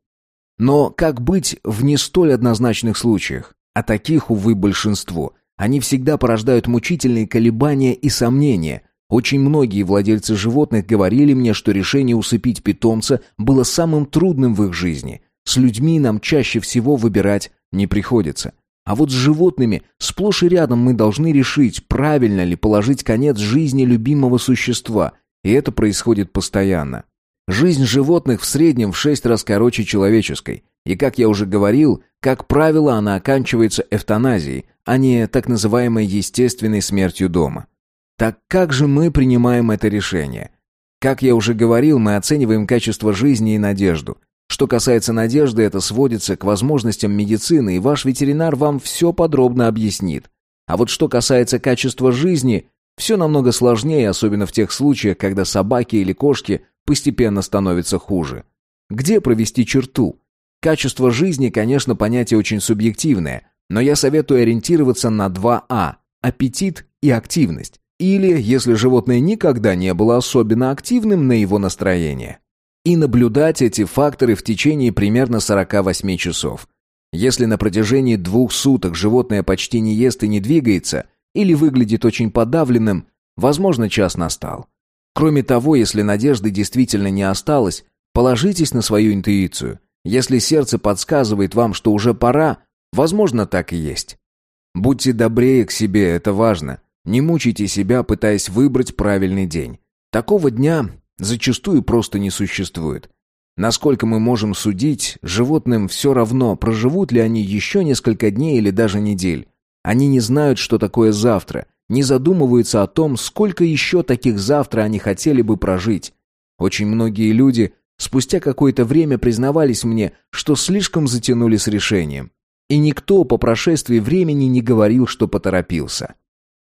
[SPEAKER 1] Но как быть в не столь однозначных случаях? А таких, увы, большинство. Они всегда порождают мучительные колебания и сомнения. Очень многие владельцы животных говорили мне, что решение усыпить питомца было самым трудным в их жизни. С людьми нам чаще всего выбирать не приходится. А вот с животными сплошь и рядом мы должны решить, правильно ли положить конец жизни любимого существа, и это происходит постоянно. Жизнь животных в среднем в шесть раз короче человеческой, и, как я уже говорил, как правило, она оканчивается эвтаназией, а не так называемой естественной смертью дома. Так как же мы принимаем это решение? Как я уже говорил, мы оцениваем качество жизни и надежду. Что касается надежды, это сводится к возможностям медицины, и ваш ветеринар вам все подробно объяснит. А вот что касается качества жизни, все намного сложнее, особенно в тех случаях, когда собаки или кошки постепенно становятся хуже. Где провести черту? Качество жизни, конечно, понятие очень субъективное, но я советую ориентироваться на два А – аппетит и активность. Или, если животное никогда не было особенно активным, на его настроение. И наблюдать эти факторы в течение примерно сорок восемь часов. Если на протяжении двух суток животное почти не ест и не двигается, или выглядит очень подавленным, возможно, час настал. Кроме того, если надежды действительно не осталось, положитесь на свою интуицию. Если сердце подсказывает вам, что уже пора, возможно, так и есть. Будьте добрее к себе, это важно. Не мучайте себя, пытаясь выбрать правильный день. Такого дня зачастую просто не существует. Насколько мы можем судить, животным все равно, проживут ли они еще несколько дней или даже недель. Они не знают, что такое завтра, не задумываются о том, сколько еще таких завтра они хотели бы прожить. Очень многие люди спустя какое-то время признавались мне, что слишком затянули с решением. И никто по прошествии времени не говорил, что поторопился.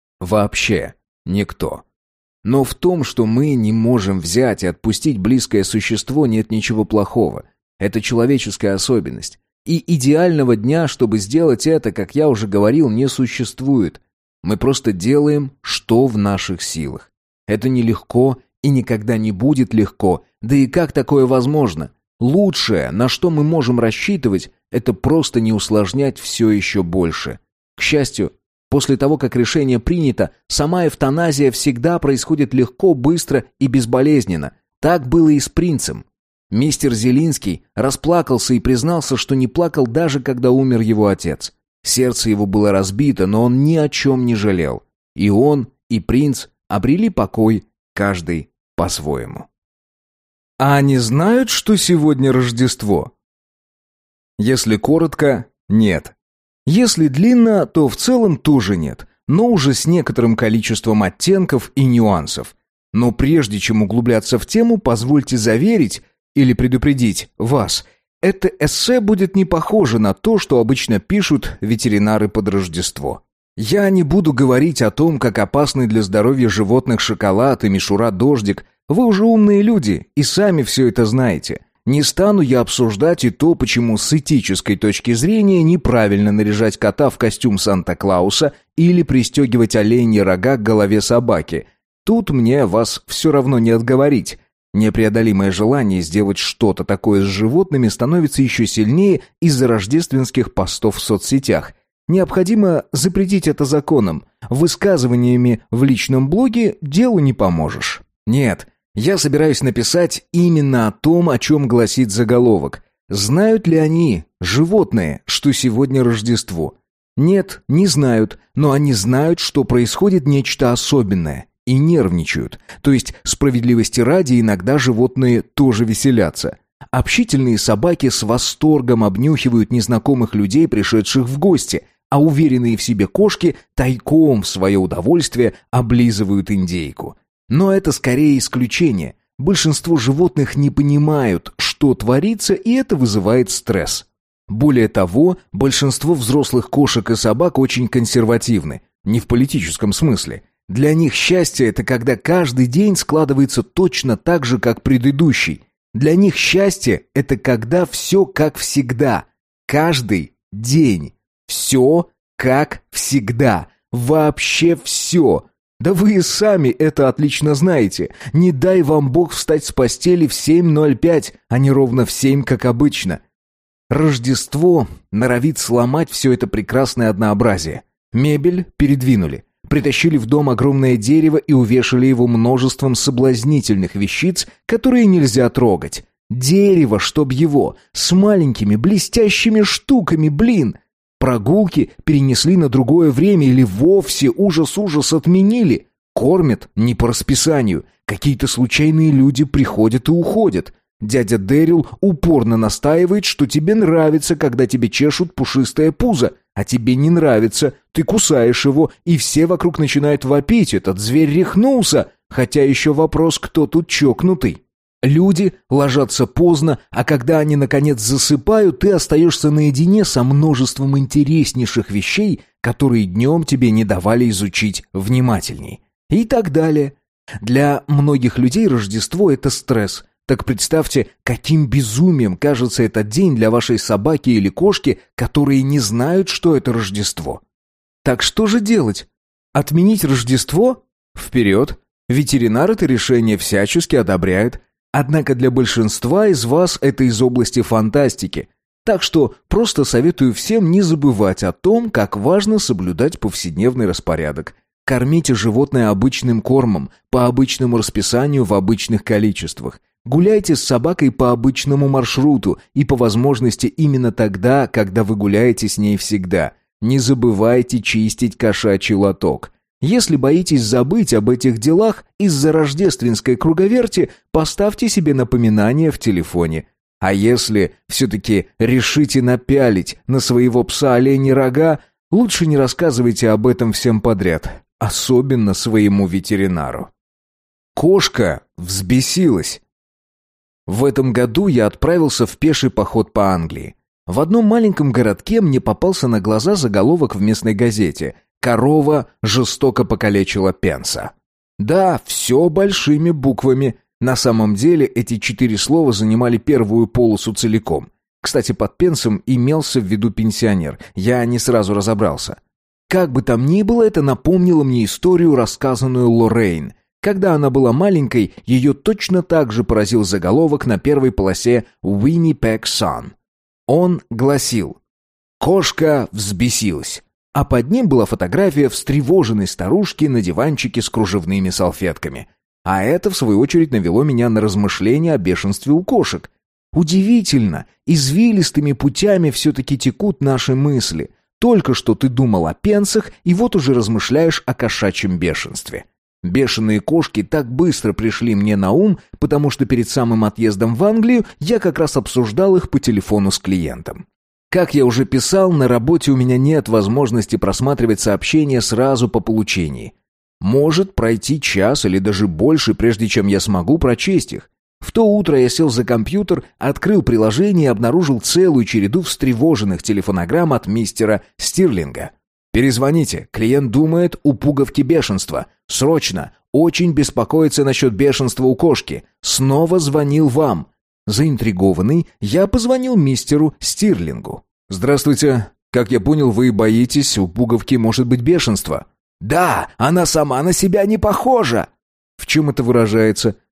[SPEAKER 1] Вообще никто. Но в том, что мы не можем взять и отпустить близкое существо, нет ничего плохого. Это человеческая особенность. И идеального дня, чтобы сделать это, как я уже говорил, не существует. Мы просто делаем, что в наших силах. Это нелегко и никогда не будет легко. Да и как такое возможно? Лучшее, на что мы можем рассчитывать, это просто не усложнять все еще больше. К счастью, после того, как решение принято, сама эвтаназия всегда происходит легко, быстро и безболезненно. Так было и с принцем. Мистер Зелинский расплакался и признался, что не плакал даже когда умер его отец. Сердце его было разбито, но он ни о чем не жалел. И он, и принц обрели покой, каждый по-своему. А они знают, что сегодня Рождество? Если коротко, нет. Если длинно, то в целом тоже нет, но уже с некоторым количеством оттенков и нюансов. Но прежде чем углубляться в тему, позвольте заверить или предупредить вас, это эссе будет не похоже на то, что обычно пишут ветеринары под Рождество. Я не буду говорить о том, как опасны для здоровья животных шоколад и мишура-дождик. Вы уже умные люди и сами все это знаете. Не стану я обсуждать и то, почему с этической точки зрения неправильно наряжать кота в костюм Санта-Клауса или пристегивать оленьи рога к голове собаки. Тут мне вас все равно не отговорить. Непреодолимое желание сделать что-то такое с животными становится еще сильнее из-за рождественских постов в соцсетях. Необходимо запретить это законом. Высказываниями в личном блоге делу не поможешь. Нет, я собираюсь написать именно о том, о чем гласит заголовок. Знают ли они, животные, что сегодня Рождество? Нет, не знают, но они знают, что происходит нечто особенное. И нервничают. То есть, справедливости ради, иногда животные тоже веселятся. Общительные собаки с восторгом обнюхивают незнакомых людей, пришедших в гости, а уверенные в себе кошки тайком в свое удовольствие облизывают индейку. Но это скорее исключение. Большинство животных не понимают, что творится, и это вызывает стресс. Более того, большинство взрослых кошек и собак очень консервативны, не в политическом смысле. Для них счастье – это когда каждый день складывается точно так же, как предыдущий. Для них счастье – это когда все как всегда. Каждый день. Все как всегда. Вообще все. Да вы и сами это отлично знаете. Не дай вам Бог встать с постели в семь ноль пять, а не ровно в семь, как обычно. Рождество норовит сломать все это прекрасное однообразие. Мебель передвинули. Притащили в дом огромное дерево и увешали его множеством соблазнительных вещиц, которые нельзя трогать. Дерево, чтоб его, с маленькими блестящими штуками, блин. Прогулки перенесли на другое время или вовсе ужас-ужас отменили. Кормят не по расписанию. Какие-то случайные люди приходят и уходят. Дядя Дэрил упорно настаивает, что тебе нравится, когда тебе чешут пушистое пузо, а тебе не нравится, ты кусаешь его, и все вокруг начинают вопить, этот зверь рехнулся, хотя еще вопрос, кто тут чокнутый. Люди ложатся поздно, а когда они наконец засыпают, ты остаешься наедине со множеством интереснейших вещей, которые днем тебе не давали изучить внимательней. И так далее. Для многих людей Рождество – это стресс. Так представьте, каким безумием кажется этот день для вашей собаки или кошки, которые не знают, что это Рождество. Так что же делать? Отменить Рождество? Вперед! Ветеринар это решение всячески одобряет. Однако для большинства из вас это из области фантастики. Так что просто советую всем не забывать о том, как важно соблюдать повседневный распорядок. Кормите животное обычным кормом, по обычному расписанию в обычных количествах. Гуляйте с собакой по обычному маршруту и по возможности именно тогда, когда вы гуляете с ней всегда. Не забывайте чистить кошачий лоток. Если боитесь забыть об этих делах из-за рождественской круговерти, поставьте себе напоминание в телефоне. А если все-таки решите напялить на своего пса оленьи рога, лучше не рассказывайте об этом всем подряд, особенно своему ветеринару. Кошка взбесилась. В этом году я отправился в пеший поход по Англии. В одном маленьком городке мне попался на глаза заголовок в местной газете «Корова жестоко покалечила Пенса». Да, все большими буквами. На самом деле эти четыре слова занимали первую полосу целиком. Кстати, под Пенсом имелся в виду пенсионер. Я не сразу разобрался. Как бы там ни было, это напомнило мне историю, рассказанную Лоррейн. Когда она была маленькой, ее точно так же поразил заголовок на первой полосе «Winnipeg Sun». Он гласил «Кошка взбесилась», а под ним была фотография встревоженной старушки на диванчике с кружевными салфетками. А это, в свою очередь, навело меня на размышления о бешенстве у кошек. Удивительно, извилистыми путями все-таки текут наши мысли. Только что ты думал о пенсах, и вот уже размышляешь о кошачьем бешенстве. Бешеные кошки так быстро пришли мне на ум, потому что перед самым отъездом в Англию я как раз обсуждал их по телефону с клиентом. Как я уже писал, на работе у меня нет возможности просматривать сообщения сразу по получении. Может пройти час или даже больше, прежде чем я смогу прочесть их. В то утро я сел за компьютер, открыл приложение и обнаружил целую череду встревоженных телефонограмм от мистера Стирлинга. «Перезвоните, клиент думает, у пуговки бешенство. Срочно, очень беспокоится насчет бешенства у кошки. Снова звонил вам». Заинтригованный, я позвонил мистеру Стирлингу. «Здравствуйте. Как я понял, вы боитесь, у пуговки может быть бешенство?» «Да, она сама на себя не похожа». «В чем это выражается?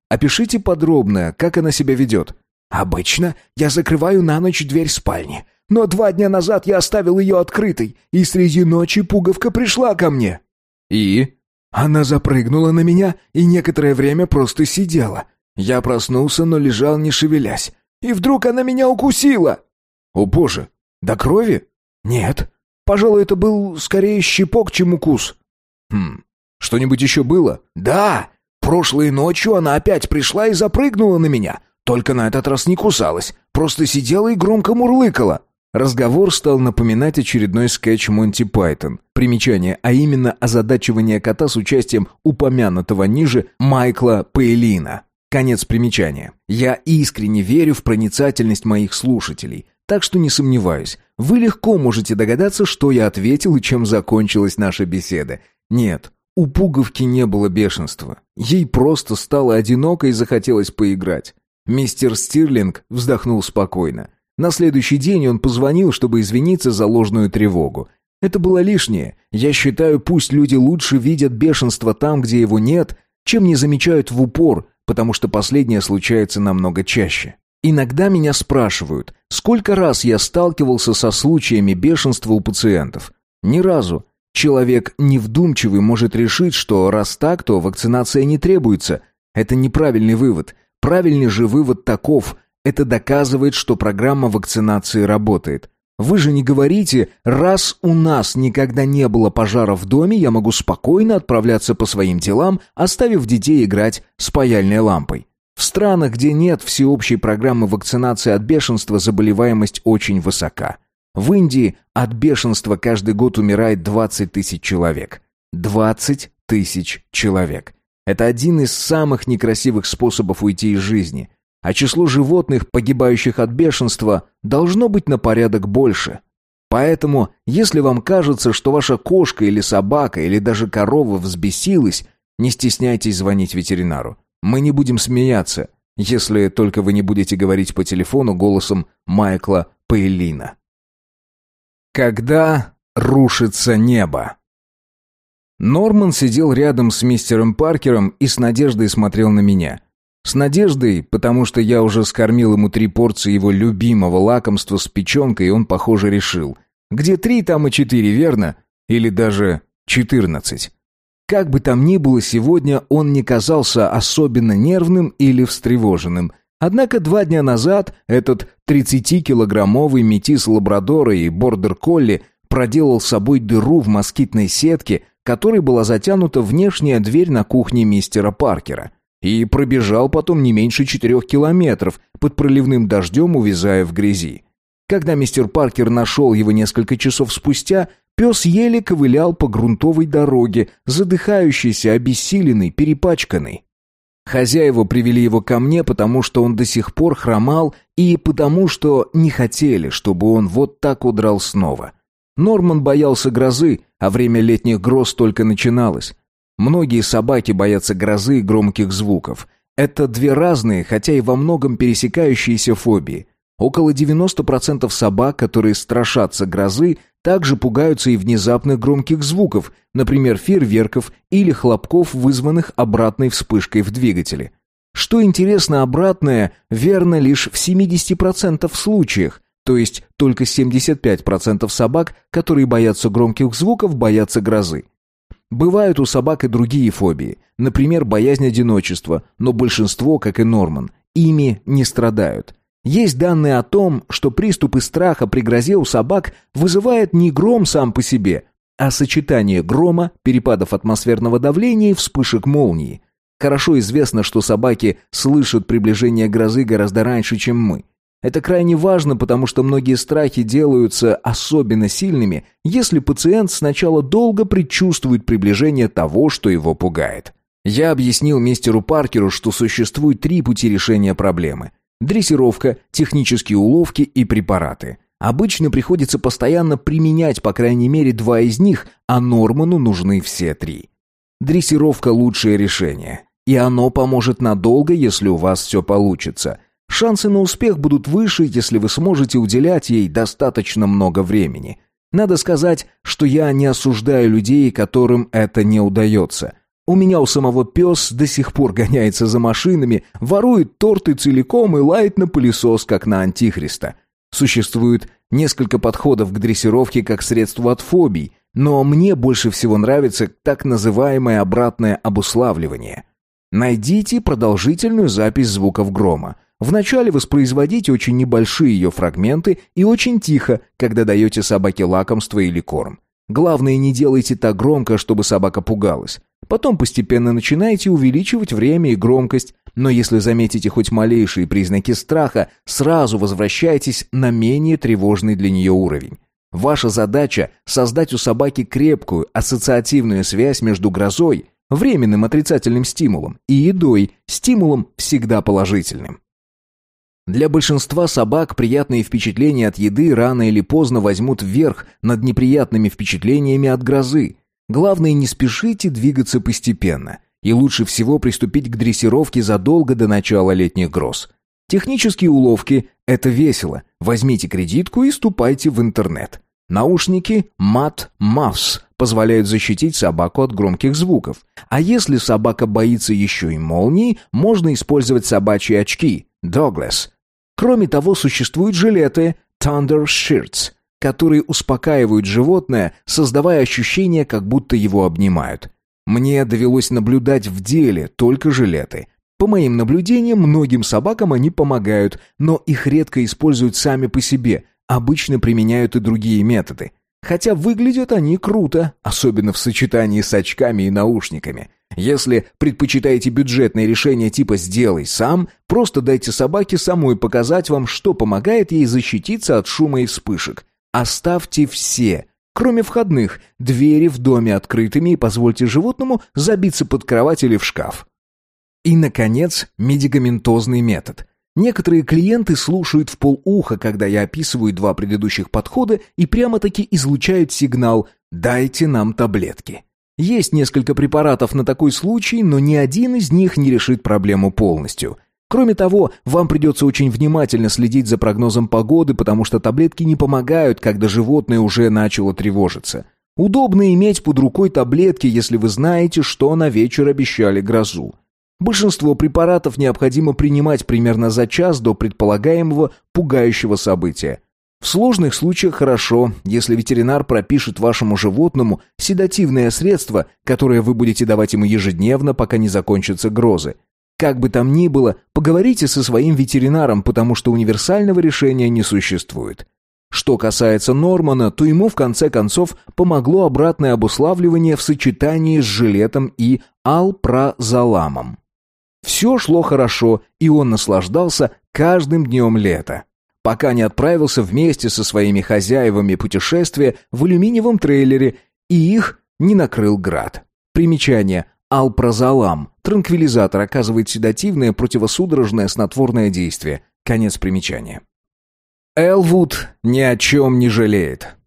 [SPEAKER 1] Опишите подробно, как она себя ведет».
[SPEAKER 3] «Обычно я закрываю на ночь дверь спальни, но два дня назад я оставил ее открытой, и среди ночи пуговка пришла ко мне».
[SPEAKER 1] «И?»
[SPEAKER 3] Она запрыгнула на меня и некоторое время просто сидела. Я проснулся, но лежал не шевелясь. И вдруг она меня укусила.
[SPEAKER 1] «О боже, до крови?»
[SPEAKER 3] «Нет. Пожалуй, это был скорее щипок, чем укус».
[SPEAKER 1] «Хм, что-нибудь еще было?»
[SPEAKER 3] «Да. Прошлой ночью она опять пришла и запрыгнула на меня. Только на этот раз не кусалась. Просто сидела и громко мурлыкала».
[SPEAKER 1] Разговор стал напоминать очередной скетч Монти Пайтон. Примечание, а именно озадачивание кота с участием упомянутого ниже Майкла Пейлина. Конец примечания. Я искренне верю в проницательность моих слушателей, так что не сомневаюсь. Вы легко можете догадаться, что я ответил и чем закончилась наша беседа. Нет, у пуговки не было бешенства. Ей просто стало одиноко и захотелось поиграть. Мистер Стирлинг вздохнул спокойно. На следующий день он позвонил, чтобы извиниться за ложную тревогу. Это было лишнее. Я считаю, пусть люди лучше видят бешенство там, где его нет, чем не замечают в упор, потому что последнее случается намного чаще. Иногда меня спрашивают, сколько раз я сталкивался со случаями бешенства у пациентов. Ни разу. Человек невдумчивый может решить, что раз так, то вакцинация не требуется. Это неправильный вывод. Правильный же вывод таков. Это доказывает, что программа вакцинации работает. Вы же не говорите, раз у нас никогда не было пожара в доме, я могу спокойно отправляться по своим делам, оставив детей играть с паяльной лампой. В странах, где нет всеобщей программы вакцинации от бешенства, заболеваемость очень высока. В Индии от бешенства каждый год умирает двадцать тысяч человек. двадцать тысяч человек. Это один из самых некрасивых способов уйти из жизни. А число животных, погибающих от бешенства, должно быть на порядок больше. Поэтому, если вам кажется, что ваша кошка или собака, или даже корова взбесилась, не стесняйтесь звонить ветеринару. Мы не будем смеяться, если только вы не будете говорить по телефону голосом Майкла Пейлина. Когда рушится небо. Норман сидел рядом с мистером Паркером и с надеждой смотрел на меня. С надеждой, потому что я уже скормил ему три порции его любимого лакомства с печенкой, и он, похоже, решил. Где три, там и четыре, верно? Или даже четырнадцать. Как бы там ни было, сегодня он не казался особенно нервным или встревоженным. Однако два дня назад этот тридцатикилограммовый метис лабрадора и бордер-колли проделал с собой дыру в москитной сетке, которой была затянута внешняя дверь на кухне мистера Паркера. И пробежал потом не меньше четырех километров под проливным дождем, увязая в грязи. Когда мистер Паркер нашел его несколько часов спустя, пес еле ковылял по грунтовой дороге, задыхающийся, обессиленный, перепачканный. Хозяева привели его ко мне, потому что он до сих пор хромал и потому что не хотели, чтобы он вот так удрал снова. Норман боялся грозы, а время летних гроз только начиналось. Многие собаки боятся грозы и громких звуков. Это две разные, хотя и во многом пересекающиеся фобии. Около девяносто процентов собак, которые страшатся грозы, также пугаются и внезапных громких звуков, например, фейерверков или хлопков, вызванных обратной вспышкой в двигателе. Что интересно, обратное верно лишь в семидесяти процентах случаях, то есть только семьдесят пять процентов собак, которые боятся громких звуков, боятся грозы. Бывают у собак и другие фобии, например, боязнь одиночества, но большинство, как и Норман, ими не страдают. Есть данные о том, что приступы страха при грозе у собак вызывает не гром сам по себе, а сочетание грома, перепадов атмосферного давления и вспышек молнии. Хорошо известно, что собаки слышат приближение грозы гораздо раньше, чем мы. Это крайне важно, потому что многие страхи делаются особенно сильными, если пациент сначала долго предчувствует приближение того, что его пугает. Я объяснил мистеру Паркеру, что существует три пути решения проблемы. Дрессировка, технические уловки и препараты. Обычно приходится постоянно применять по крайней мере два из них, а Норману нужны все три. Дрессировка – лучшее решение. И оно поможет надолго, если у вас все получится. Шансы на успех будут выше, если вы сможете уделять ей достаточно много времени. Надо сказать, что я не осуждаю людей, которым это не удается. У меня у самого пес до сих пор гоняется за машинами, ворует торты целиком и лает на пылесос, как на антихриста. Существует несколько подходов к дрессировке как средству от фобий, но мне больше всего нравится так называемое обратное обуславливание. Найдите продолжительную запись звуков грома. Вначале воспроизводите очень небольшие ее фрагменты и очень тихо, когда даете собаке лакомство или корм. Главное, не делайте так громко, чтобы собака пугалась. Потом постепенно начинайте увеличивать время и громкость, но если заметите хоть малейшие признаки страха, сразу возвращайтесь на менее тревожный для нее уровень. Ваша задача – создать у собаки крепкую ассоциативную связь между грозой, временным отрицательным стимулом, и едой, стимулом всегда положительным. Для большинства собак приятные впечатления от еды рано или поздно возьмут вверх над неприятными впечатлениями от грозы. Главное, не спешите двигаться постепенно, и лучше всего приступить к дрессировке задолго до начала летних гроз. Технические уловки – это весело. Возьмите кредитку и ступайте в интернет. Наушники Mat Muffs позволяют защитить собаку от громких звуков. А если собака боится еще и молний, можно использовать собачьи очки Douglas. Кроме того, существуют жилеты Thunder Shirts, которые успокаивают животное, создавая ощущение, как будто его обнимают. Мне довелось наблюдать в деле только жилеты. По моим наблюдениям, многим собакам они помогают, но их редко используют сами по себе, обычно применяют и другие методы. Хотя выглядят они круто, особенно в сочетании с очками и наушниками. Если предпочитаете бюджетное решение типа «сделай сам», просто дайте собаке самой показать вам, что помогает ей защититься от шума и вспышек. Оставьте все, кроме входных, двери в доме открытыми и позвольте животному забиться под кровать или в шкаф. И, наконец, медикаментозный метод. Некоторые клиенты слушают в полуха, когда я описываю два предыдущих подхода, и прямо-таки излучают сигнал «дайте нам таблетки». Есть несколько препаратов на такой случай, но ни один из них не решит проблему полностью. Кроме того, вам придется очень внимательно следить за прогнозом погоды, потому что таблетки не помогают, когда животное уже начало тревожиться. Удобно иметь под рукой таблетки, если вы знаете, что на вечер обещали грозу. Большинство препаратов необходимо принимать примерно за час до предполагаемого пугающего события. В сложных случаях хорошо, если ветеринар пропишет вашему животному седативное средство, которое вы будете давать ему ежедневно, пока не закончатся грозы. Как бы там ни было, поговорите со своим ветеринаром, потому что универсального решения не существует. Что касается Нормана, то ему в конце концов помогло обратное обуславливание в сочетании с жилетом и алпразоламом. Все шло хорошо, и он наслаждался каждым днем лета, пока не отправился вместе со своими хозяевами путешествия в алюминиевом трейлере, и их не накрыл град. Примечание. Алпразолам. Транквилизатор оказывает седативное противосудорожное снотворное действие. Конец примечания. Элвуд ни о чем не жалеет.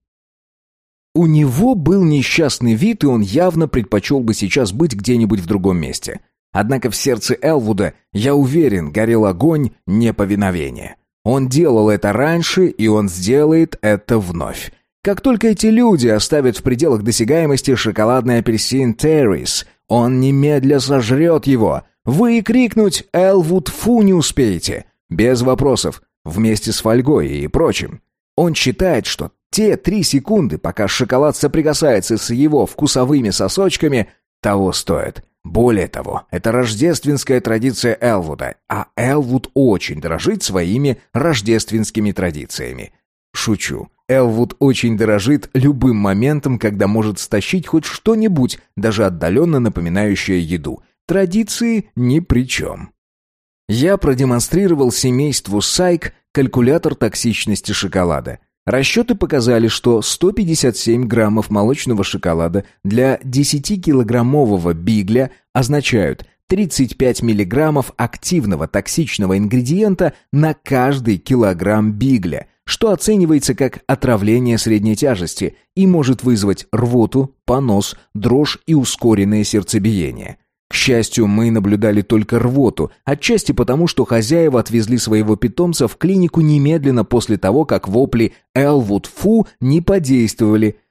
[SPEAKER 1] У него был несчастный вид, и он явно предпочел бы сейчас быть где-нибудь в другом месте. Однако в сердце Элвуда, я уверен, горел огонь неповиновения. Он делал это раньше, и он сделает это вновь. Как только эти люди оставят в пределах досягаемости шоколадный апельсин Террис, он немедля сожрет его. Вы и крикнуть «Элвуд, фу!» не успеете. Без вопросов, вместе с фольгой и прочим. Он считает, что те три секунды, пока шоколад соприкасается с его вкусовыми сосочками, того стоят. Более того, это рождественская традиция Элвуда, а Элвуд очень дорожит своими рождественскими традициями. Шучу. Элвуд очень дорожит любым моментом, когда может стащить хоть что-нибудь, даже отдаленно напоминающее еду. Традиции ни при чем. Я продемонстрировал семейству Сайк калькулятор токсичности шоколада. Расчеты показали, что сто пятьдесят семь граммов молочного шоколада для десятикилограммового бигля означают тридцать пять миллиграммов активного токсичного ингредиента на каждый килограмм бигля, что оценивается как отравление средней тяжести и может вызвать рвоту, понос, дрожь и ускоренное сердцебиение. К счастью, мы наблюдали только рвоту, отчасти потому, что хозяева отвезли своего питомца в клинику немедленно после того, как вопли «Элвуд, фу!» не подействовали.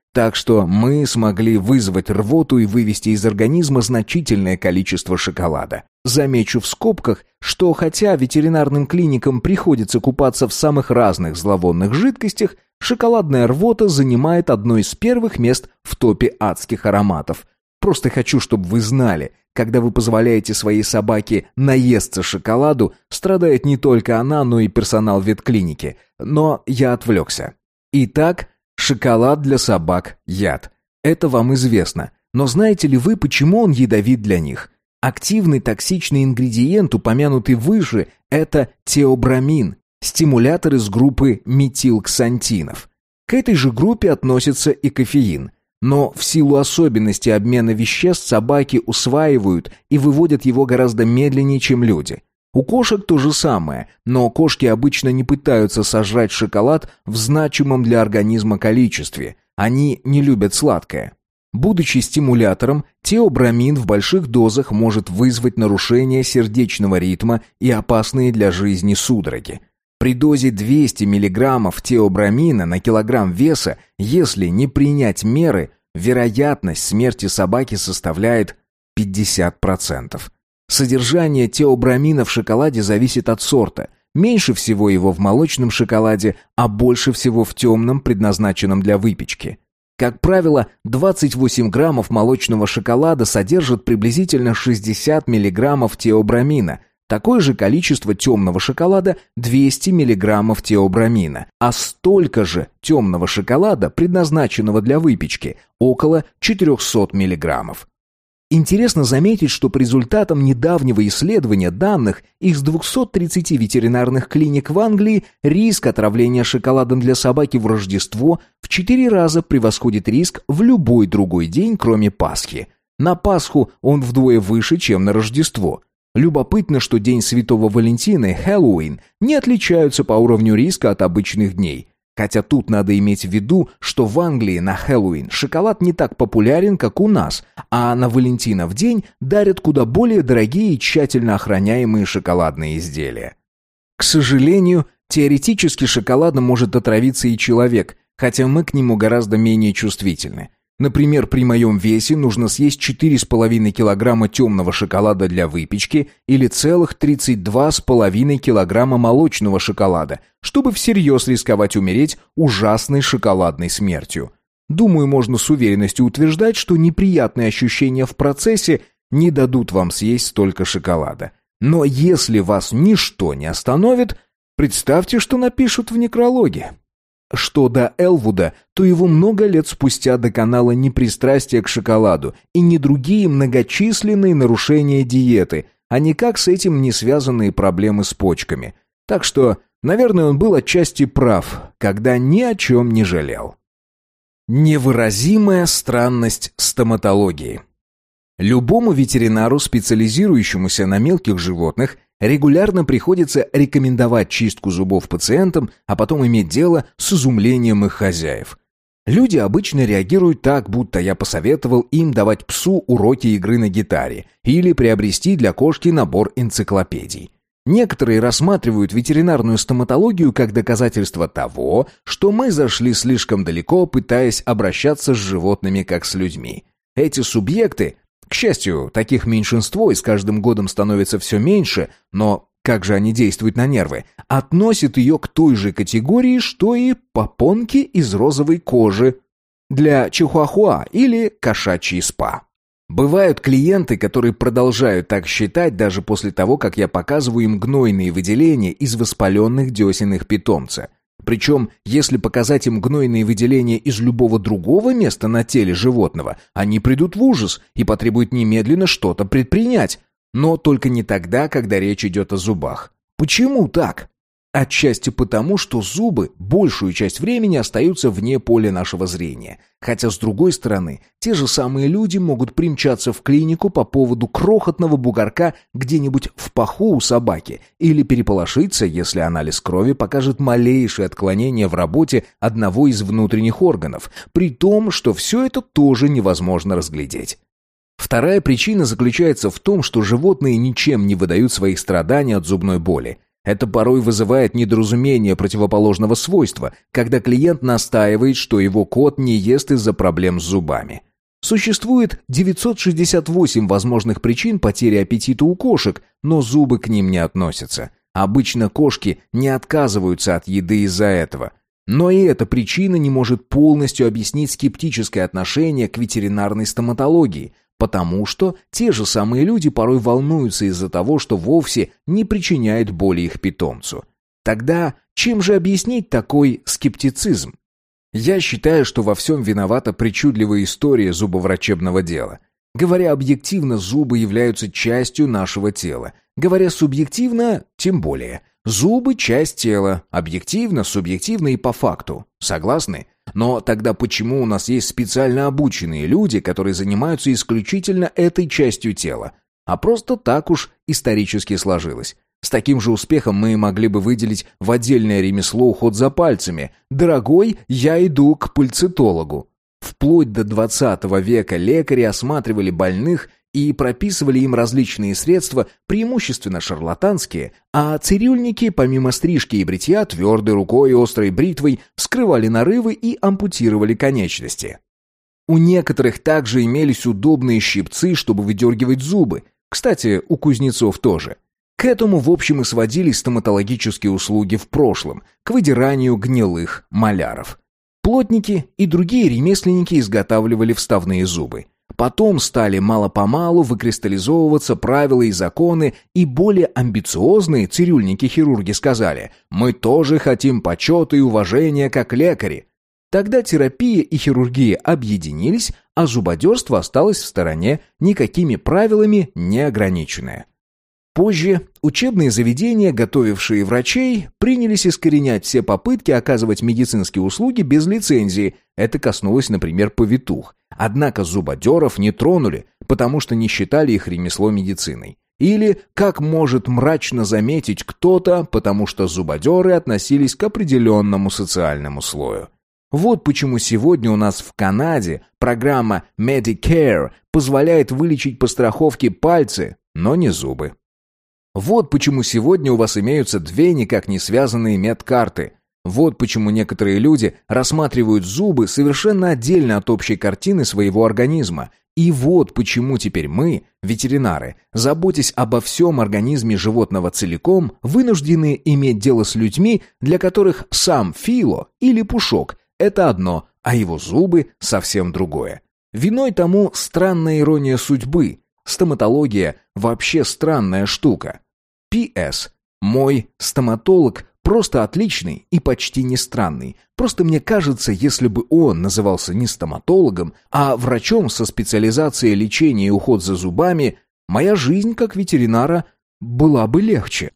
[SPEAKER 1] Так что мы смогли вызвать рвоту и вывести из организма значительное количество шоколада. Замечу в скобках, что хотя ветеринарным клиникам приходится купаться в самых разных зловонных жидкостях, шоколадная рвота занимает одно из первых мест в топе адских ароматов. Просто хочу, чтобы вы знали, когда вы позволяете своей собаке наесться шоколаду, страдает не только она, но и персонал ветклиники. Но я отвлекся. Итак, шоколад для собак – яд. Это вам известно. Но знаете ли вы, почему он ядовит для них? Активный токсичный ингредиент, упомянутый выше, это теобрамин, стимулятор из группы метилксантинов. К этой же группе относится и кофеин. Но в силу особенностей обмена веществ собаки усваивают и выводят его гораздо медленнее, чем люди. У кошек то же самое, но кошки обычно не пытаются сожрать шоколад в значимом для организма количестве. Они не любят сладкое. Будучи стимулятором, теобрамин в больших дозах может вызвать нарушение сердечного ритма и опасные для жизни судороги. При дозе двести миллиграммов теобрамина на килограмм веса, если не принять меры, вероятность смерти собаки составляет пятьдесят процентов. Содержание теобрамина в шоколаде зависит от сорта. Меньше всего его в молочном шоколаде, а больше всего в темном, предназначенном для выпечки. Как правило, двадцать восемь граммов молочного шоколада содержит приблизительно шестьдесят миллиграммов теобрамина. Такое же количество темного шоколада – двести миллиграммов теобрамина, а столько же темного шоколада, предназначенного для выпечки, около четыреста миллиграммов. Интересно заметить, что по результатам недавнего исследования данных из двухсот тридцати ветеринарных клиник в Англии риск отравления шоколадом для собаки в Рождество в четыре раза превосходит риск в любой другой день, кроме Пасхи. На Пасху он вдвое выше, чем на Рождество. Любопытно, что День Святого Валентина и Хэллоуин не отличаются по уровню риска от обычных дней. Хотя тут надо иметь в виду, что в Англии на Хэллоуин шоколад не так популярен, как у нас, а на Валентинов день дарят куда более дорогие и тщательно охраняемые шоколадные изделия. К сожалению, теоретически шоколадом может отравиться и человек, хотя мы к нему гораздо менее чувствительны. Например, при моем весе нужно съесть четыре с половиной килограмма темного шоколада для выпечки или целых тридцать два с половиной килограмма молочного шоколада, чтобы всерьез рисковать умереть ужасной шоколадной смертью. Думаю, можно с уверенностью утверждать, что неприятные ощущения в процессе не дадут вам съесть столько шоколада. Но если вас ничто не остановит, представьте, что напишут в некрологе. Что до Элвуда, то его много лет спустя доконало не пристрастие к шоколаду и не другие многочисленные нарушения диеты, а никак с этим не связанные проблемы с почками. Так что, наверное, он был отчасти прав, когда ни о чем не жалел. Невыразимая странность стоматологии. Любому ветеринару, специализирующемуся на мелких животных, регулярно приходится рекомендовать чистку зубов пациентам, а потом иметь дело с изумлением их хозяев. Люди обычно реагируют так, будто я посоветовал им давать псу уроки игры на гитаре или приобрести для кошки набор энциклопедий. Некоторые рассматривают ветеринарную стоматологию как доказательство того, что мы зашли слишком далеко, пытаясь обращаться с животными как с людьми. Эти субъекты, к счастью, таких меньшинство и с каждым годом становится все меньше, но как же они действуют на нервы, относят ее к той же категории, что и попонки из розовой кожи для чихуахуа или кошачий спа. Бывают клиенты, которые продолжают так считать даже после того, как я показываю им гнойные выделения из воспаленных десен их питомца. Причем, если показать им гнойные выделения из любого другого места на теле животного, они придут в ужас и потребуют немедленно что-то предпринять. Но только не тогда, когда речь идет о зубах. Почему так? Отчасти потому, что зубы большую часть времени остаются вне поля нашего зрения. Хотя, с другой стороны, те же самые люди могут примчаться в клинику по поводу крохотного бугорка где-нибудь в паху у собаки или переполошиться, если анализ крови покажет малейшее отклонение в работе одного из внутренних органов, при том, что все это тоже невозможно разглядеть. Вторая причина заключается в том, что животные ничем не выдают своих страданий от зубной боли. Это порой вызывает недоразумение противоположного свойства, когда клиент настаивает, что его кот не ест из-за проблем с зубами. Существует девятьсот шестьдесят восемь возможных причин потери аппетита у кошек, но зубы к ним не относятся. Обычно кошки не отказываются от еды из-за этого. Но и эта причина не может полностью объяснить скептическое отношение к ветеринарной стоматологии, потому что те же самые люди порой волнуются из-за того, что вовсе не причиняет боли их питомцу. Тогда чем же объяснить такой скептицизм? Я считаю, что во всем виновата причудливая история зубоврачебного дела. Говоря объективно, зубы являются частью нашего тела. Говоря субъективно, тем более. Зубы – часть тела. Объективно, субъективно и по факту. Согласны? Но тогда почему у нас есть специально обученные люди, которые занимаются исключительно этой частью тела? А просто так уж исторически сложилось. С таким же успехом мы могли бы выделить в отдельное ремесло уход за пальцами. «Дорогой, я иду к пальцетологу». Вплоть до двадцатого века лекари осматривали больных и прописывали им различные средства, преимущественно шарлатанские, а цирюльники, помимо стрижки и бритья, твердой рукой и острой бритвой вскрывали нарывы и ампутировали конечности. У некоторых также имелись удобные щипцы, чтобы выдергивать зубы. Кстати, у кузнецов тоже. К этому в общем и сводились стоматологические услуги в прошлом, к выдиранию гнилых маляров. Плотники и другие ремесленники изготавливали вставные зубы. Потом стали мало-помалу выкристаллизовываться правила и законы, и более амбициозные цирюльники-хирурги сказали: «Мы тоже хотим почета и уважения как лекари». Тогда терапия и хирургия объединились, а зубодерство осталось в стороне, никакими правилами не ограниченное. Позже учебные заведения, готовившие врачей, принялись искоренять все попытки оказывать медицинские услуги без лицензии. Это коснулось, например, повитух. Однако зубодеров не тронули, потому что не считали их ремесло медициной. Или, как может мрачно заметить кто-то, потому что зубодеры относились к определенному социальному слою. Вот почему сегодня у нас в Канаде программа Medicare позволяет вылечить по страховке пальцы, но не зубы. Вот почему сегодня у вас имеются две никак не связанные медкарты. Вот почему некоторые люди рассматривают зубы совершенно отдельно от общей картины своего организма. И вот почему теперь мы, ветеринары, заботясь обо всем организме животного целиком, вынуждены иметь дело с людьми, для которых сам Фило или Пушок – это одно, а его зубы – совсем другое. Виной тому странная ирония судьбы. Стоматология – вообще странная штука. Пи Эс. Мой стоматолог просто отличный и почти не странный. Просто мне кажется, если бы он назывался не стоматологом, а врачом со специализацией лечения и уход за зубами, моя жизнь как ветеринара была бы легче.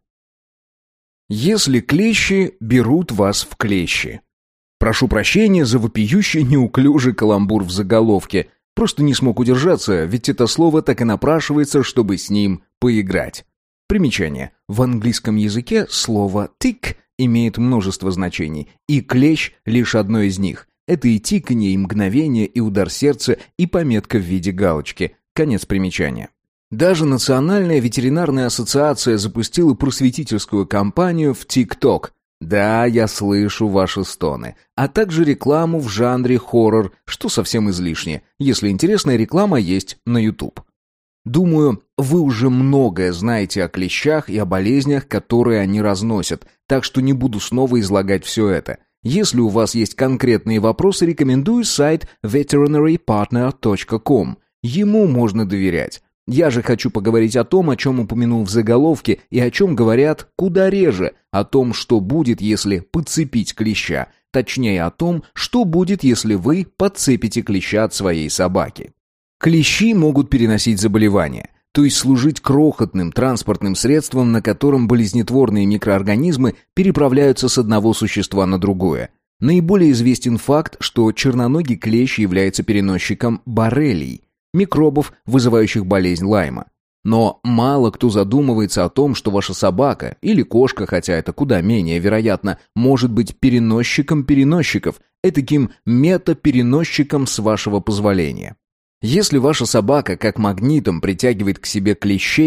[SPEAKER 1] Если клещи берут вас в клещи. Прошу прощения за вопиющий неуклюжий каламбур в заголовке. Просто не смог удержаться, ведь это слово так и напрашивается, чтобы с ним поиграть. Примечание. В английском языке слово «tick» имеет множество значений, и клещ – лишь одно из них. Это и тиканье, и мгновение, и удар сердца, и пометка в виде галочки. Конец примечания. Даже Национальная ветеринарная ассоциация запустила просветительскую кампанию в ТикТок. Да, я слышу ваши стоны. А также рекламу в жанре хоррор, что совсем излишне, если интересная реклама есть на YouTube. Думаю, вы уже многое знаете о клещах и о болезнях, которые они разносят, так что не буду снова излагать все это. Если у вас есть конкретные вопросы, рекомендую сайт veterinary partner точка ком. Ему можно доверять. Я же хочу поговорить о том, о чем упомянул в заголовке, и о чем говорят куда реже, о том, что будет, если подцепить клеща. Точнее, о том, что будет, если вы подцепите клеща от своей собаки. Клещи могут переносить заболевания, то есть служить крохотным транспортным средством, на котором болезнетворные микроорганизмы переправляются с одного существа на другое. Наиболее известен факт, что черноногий клещ является переносчиком боррелий, микробов, вызывающих болезнь Лайма. Но мало кто задумывается о том, что ваша собака или кошка, хотя это куда менее вероятно, может быть переносчиком переносчиков, этаким метапереносчиком с вашего позволения. Если ваша собака как магнитом притягивает к себе клещей,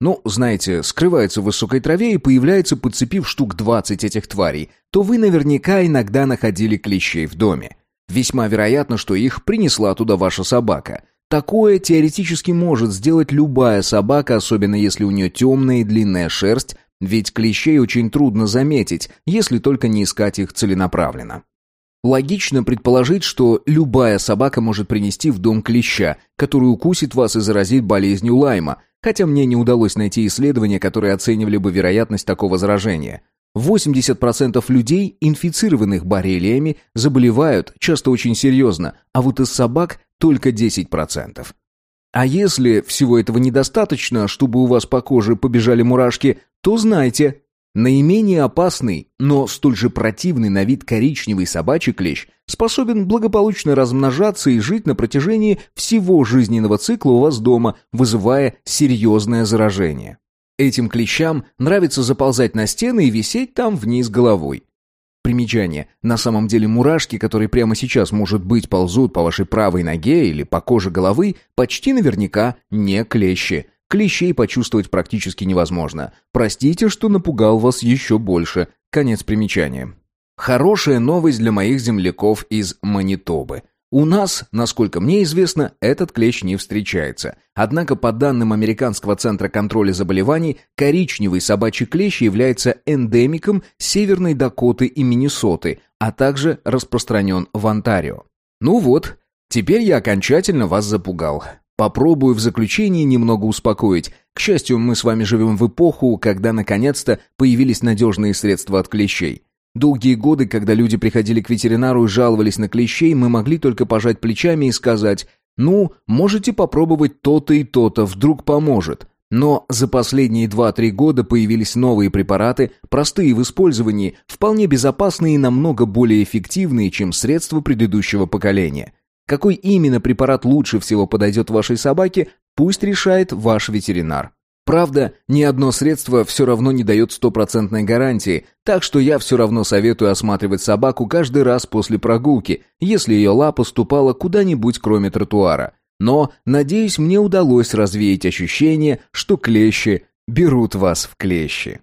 [SPEAKER 1] ну, знаете, скрывается в высокой траве и появляется, подцепив штук двадцать этих тварей, то вы наверняка иногда находили клещей в доме. Весьма вероятно, что их принесла туда ваша собака. Такое теоретически может сделать любая собака, особенно если у нее темная и длинная шерсть, ведь клещей очень трудно заметить, если только не искать их целенаправленно. Логично предположить, что любая собака может принести в дом клеща, который укусит вас и заразит болезнью Лайма, хотя мне не удалось найти исследования, которые оценивали бы вероятность такого заражения. восемьдесят процентов людей, инфицированных боррелиями, заболевают, часто очень серьезно, а вот из собак только десять процентов. А если всего этого недостаточно, чтобы у вас по коже побежали мурашки, то знайте, наименее опасный, но столь же противный на вид коричневый собачий клещ способен благополучно размножаться и жить на протяжении всего жизненного цикла у вас дома, вызывая серьезное заражение. Этим клещам нравится заползать на стены и висеть там вниз головой. Примечание. На самом деле мурашки, которые прямо сейчас, может быть, ползут по вашей правой ноге или по коже головы, почти наверняка не клещи. Клещей почувствовать практически невозможно. Простите, что напугал вас еще больше. Конец примечания. Хорошая новость для моих земляков из Манитобы. У нас, насколько мне известно, этот клещ не встречается. Однако, по данным Американского центра контроля заболеваний, коричневый собачий клещ является эндемиком Северной Дакоты и Миннесоты, а также распространен в Онтарио. Ну вот, теперь я окончательно вас запугал. Попробую в заключении немного успокоить. К счастью, мы с вами живем в эпоху, когда наконец-то появились надежные средства от клещей. Долгие годы, когда люди приходили к ветеринару и жаловались на клещей, мы могли только пожать плечами и сказать: «Ну, можете попробовать то-то и то-то, вдруг поможет». Но за последние два-три года появились новые препараты, простые в использовании, вполне безопасные и намного более эффективные, чем средства предыдущего поколения. Какой именно препарат лучше всего подойдет вашей собаке, пусть решает ваш ветеринар. Правда, ни одно средство все равно не дает стопроцентной гарантии, так что я все равно советую осматривать собаку каждый раз после прогулки, если ее лапа ступала куда-нибудь кроме тротуара. Но, надеюсь, мне удалось развеять ощущение, что клещи берут вас в клещи.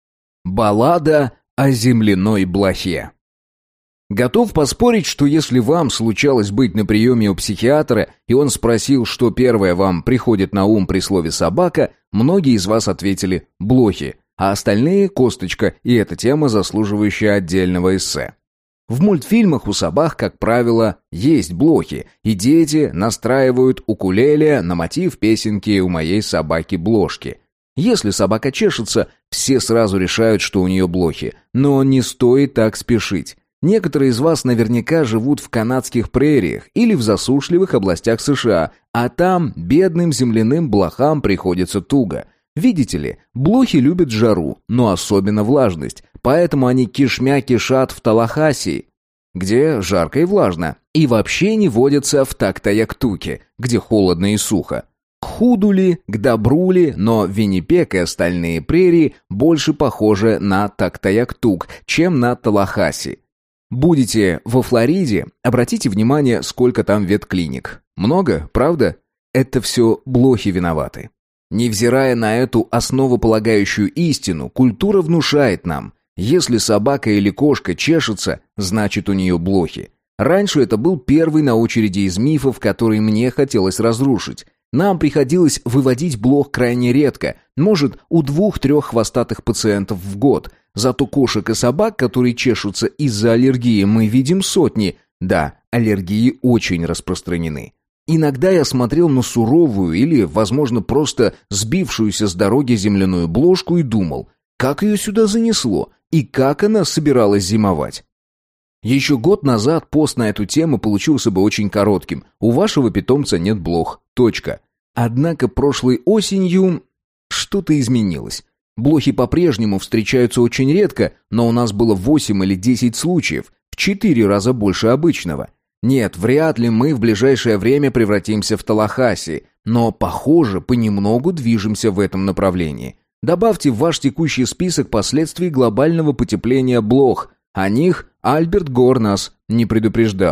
[SPEAKER 1] Баллада о земляной блохе. Готов поспорить, что если вам случалось быть на приеме у психиатра, и он спросил, что первое вам приходит на ум при слове «собака», многие из вас ответили «блохи», а остальные – «косточка», и эта тема, заслуживающая отдельного эссе. В мультфильмах у собак, как правило, есть блохи, и дети настраивают укулеле на мотив песенки «У моей собаки блошки». Если собака чешется, все сразу решают, что у нее блохи, но не стоит так спешить. Некоторые из вас наверняка живут в канадских прериях или в засушливых областях США, а там бедным земляным блохам приходится туго. Видите ли, блохи любят жару, но особенно влажность, поэтому они кишмя кишат в Таллахасии, где жарко и влажно, и вообще не водятся в Тактаяктуке, где холодно и сухо. К худу ли, к добру ли, но Виннипег и остальные прерии больше похожи на Тактаяктук, чем на Таллахаси. Будете во Флориде, обратите внимание, сколько там ветклиник. Много, правда? Это все блохи виноваты. Невзирая на эту основополагающую истину, культура внушает нам: если собака или кошка чешется, значит у нее блохи. Раньше это был первый на очереди из мифов, который мне хотелось разрушить. Нам приходилось выводить блох крайне редко, может, у двух-трех хвостатых пациентов в год. Зато кошек и собак, которые чешутся из-за аллергии, мы видим сотни. Да, аллергии очень распространены. Иногда я смотрел на суровую или, возможно, просто сбившуюся с дороги земляную блошку и думал, как ее сюда занесло и как она собиралась зимовать. Еще год назад пост на эту тему получился бы очень коротким. У вашего питомца нет блох. Точка. Однако прошлой осенью что-то изменилось. Блохи по-прежнему встречаются очень редко, но у нас было восемь или десять случаев, в четыре раза больше обычного. Нет, вряд ли мы в ближайшее время превратимся в Таллахаси, но, похоже, понемногу движемся в этом направлении. Добавьте в ваш текущий список последствий глобального потепления блох. О них Альберт Гор нас не предупреждал.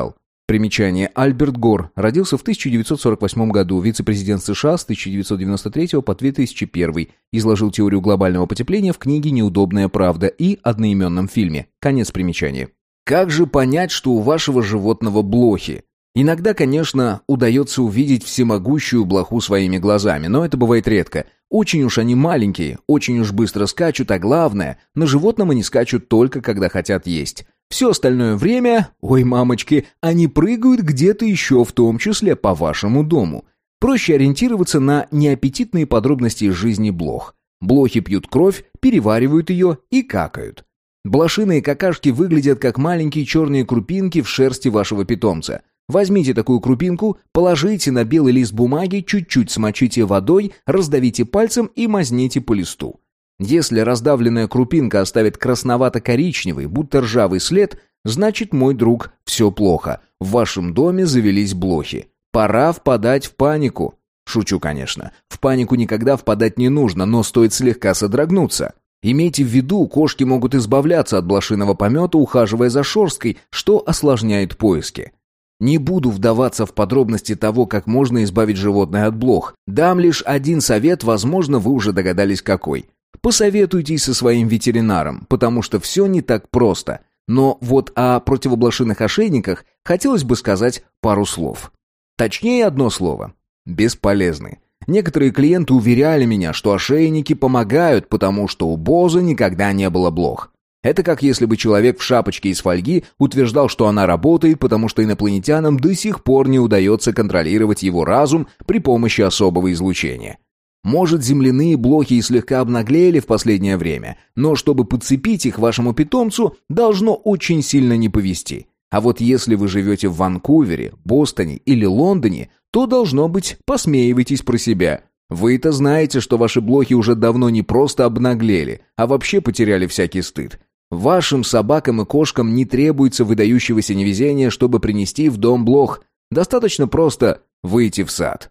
[SPEAKER 1] Примечание. Альберт Гор родился в тысяча девятьсот сорок восьмом году, вице-президент США с тысяча девятьсот девяносто третьего по две тысячи первый, изложил теорию глобального потепления в книге «Неудобная правда» и одноименном фильме. Конец примечания. Как же понять, что у вашего животного блохи? Иногда, конечно, удается увидеть всемогущую блоху своими глазами, но это бывает редко. Очень уж они маленькие, очень уж быстро скачут, а главное, на животном они скачут только, когда хотят есть. Все остальное время, ой, мамочки, они прыгают где-то еще, в том числе по вашему дому. Проще ориентироваться на неаппетитные подробности из жизни блох. Блохи пьют кровь, переваривают ее и какают. Блошиные какашки выглядят как маленькие черные крупинки в шерсти вашего питомца. Возьмите такую крупинку, положите на белый лист бумаги, чуть-чуть смочите водой, раздавите пальцем и мазните по листу. Если раздавленная крупинка оставит красновато-коричневый, будто ржавый след, значит, мой друг, все плохо. В вашем доме завелись блохи. Пора впадать в панику. Шучу, конечно. В панику никогда впадать не нужно, но стоит слегка содрогнуться. Имейте в виду, кошки могут избавляться от блошиного помета, ухаживая за шерсткой, что осложняет поиски. Не буду вдаваться в подробности того, как можно избавить животное от блох. Дам лишь один совет, возможно, вы уже догадались какой. Посоветуйтесь со своим ветеринаром, потому что все не так просто. Но вот о противоблошиных ошейниках хотелось бы сказать пару слов. Точнее, одно слово. Бесполезны. Некоторые клиенты уверяли меня, что ошейники помогают, потому что у Боза никогда не было блох. Это как если бы человек в шапочке из фольги утверждал, что она работает, потому что инопланетянам до сих пор не удается контролировать его разум при помощи особого излучения. Может, земляные блохи и слегка обнаглели в последнее время, но чтобы подцепить их вашему питомцу, должно очень сильно не повезти. А вот если вы живете в Ванкувере, Бостоне или Лондоне, то, должно быть, посмеивайтесь про себя. Вы-то знаете, что ваши блохи уже давно не просто обнаглели, а вообще потеряли всякий стыд. Вашим собакам и кошкам не требуется выдающегося невезения, чтобы принести в дом блох. Достаточно просто выйти в сад.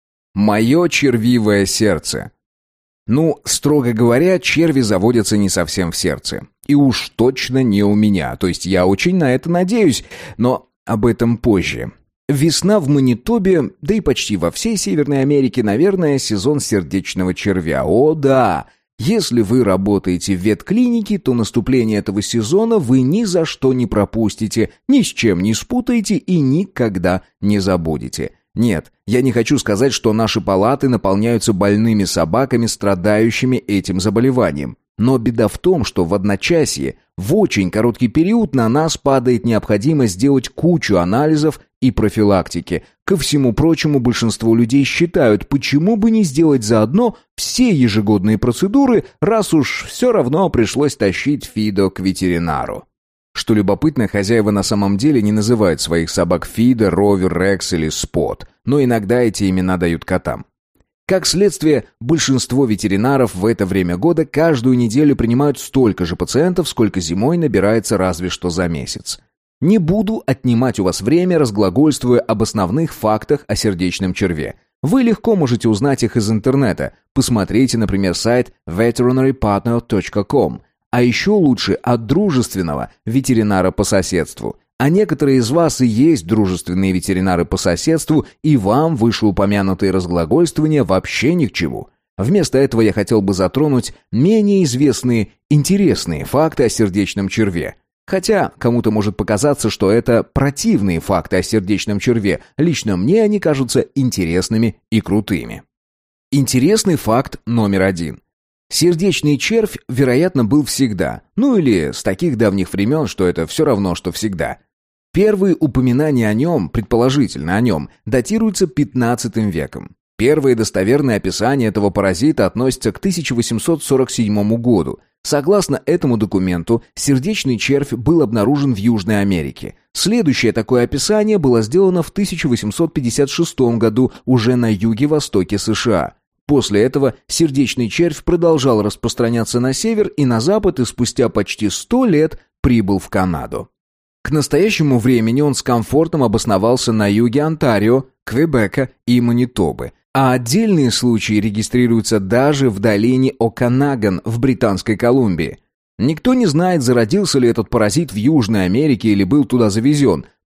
[SPEAKER 1] Мое червивое сердце. Ну, строго говоря, черви заводятся не совсем в сердце. И уж точно не у меня, то есть я очень на это надеюсь, но об этом позже. Весна в Манитобе, да и почти во всей Северной Америке, наверное, сезон сердечного червя. О да! Если вы работаете в ветклинике, то наступление этого сезона вы ни за что не пропустите, ни с чем не спутаете и никогда не забудете. Нет, я не хочу сказать, что наши палаты наполняются больными собаками, страдающими этим заболеванием. Но беда в том, что в одночасье, в очень короткий период на нас падает необходимость сделать кучу анализов и профилактики. Ко всему прочему, большинство людей считают, почему бы не сделать заодно все ежегодные процедуры, раз уж все равно пришлось тащить Фидо к ветеринару. Что любопытно, хозяева на самом деле не называют своих собак Фидо, Ровер, Рекс или Спот, но иногда эти имена дают котам. Как следствие, большинство ветеринаров в это время года каждую неделю принимают столько же пациентов, сколько зимой набирается разве что за месяц. Не буду отнимать у вас время, разглагольствуя об основных фактах о сердечном черве. Вы легко можете узнать их из интернета. Посмотрите, например, сайт veterinary partner точка com. А еще лучше от дружественного ветеринара по соседству. А некоторые из вас и есть дружественные ветеринары по соседству, и вам вышеупомянутые разглагольствования вообще ни к чему. Вместо этого я хотел бы затронуть менее известные, интересные факты о сердечном черве. Хотя кому-то может показаться, что это противные факты о сердечном черве. Лично мне они кажутся интересными и крутыми. Интересный факт номер один. Сердечный червь, вероятно, был всегда. Ну или с таких давних времен, что это все равно, что всегда. Первые упоминания о нем, предположительно о нем, датируются пятнадцатым веком. Первые достоверные описания этого паразита относятся к тысяча восемьсот сорок седьмому году. Согласно этому документу, сердечный червь был обнаружен в Южной Америке. Следующее такое описание было сделано в тысяча восемьсот пятьдесят шестом году уже на юге-востоке США. После этого сердечный червь продолжал распространяться на север и на запад, и спустя почти сто лет прибыл в Канаду. К настоящему времени он с комфортом обосновался на юге Онтарио, Квебека и Манитобы, а отдельные случаи регистрируются даже в долине Оканаган в Британской Колумбии. Никто не знает, зародился ли этот паразит в Южной Америке или был туда завезен.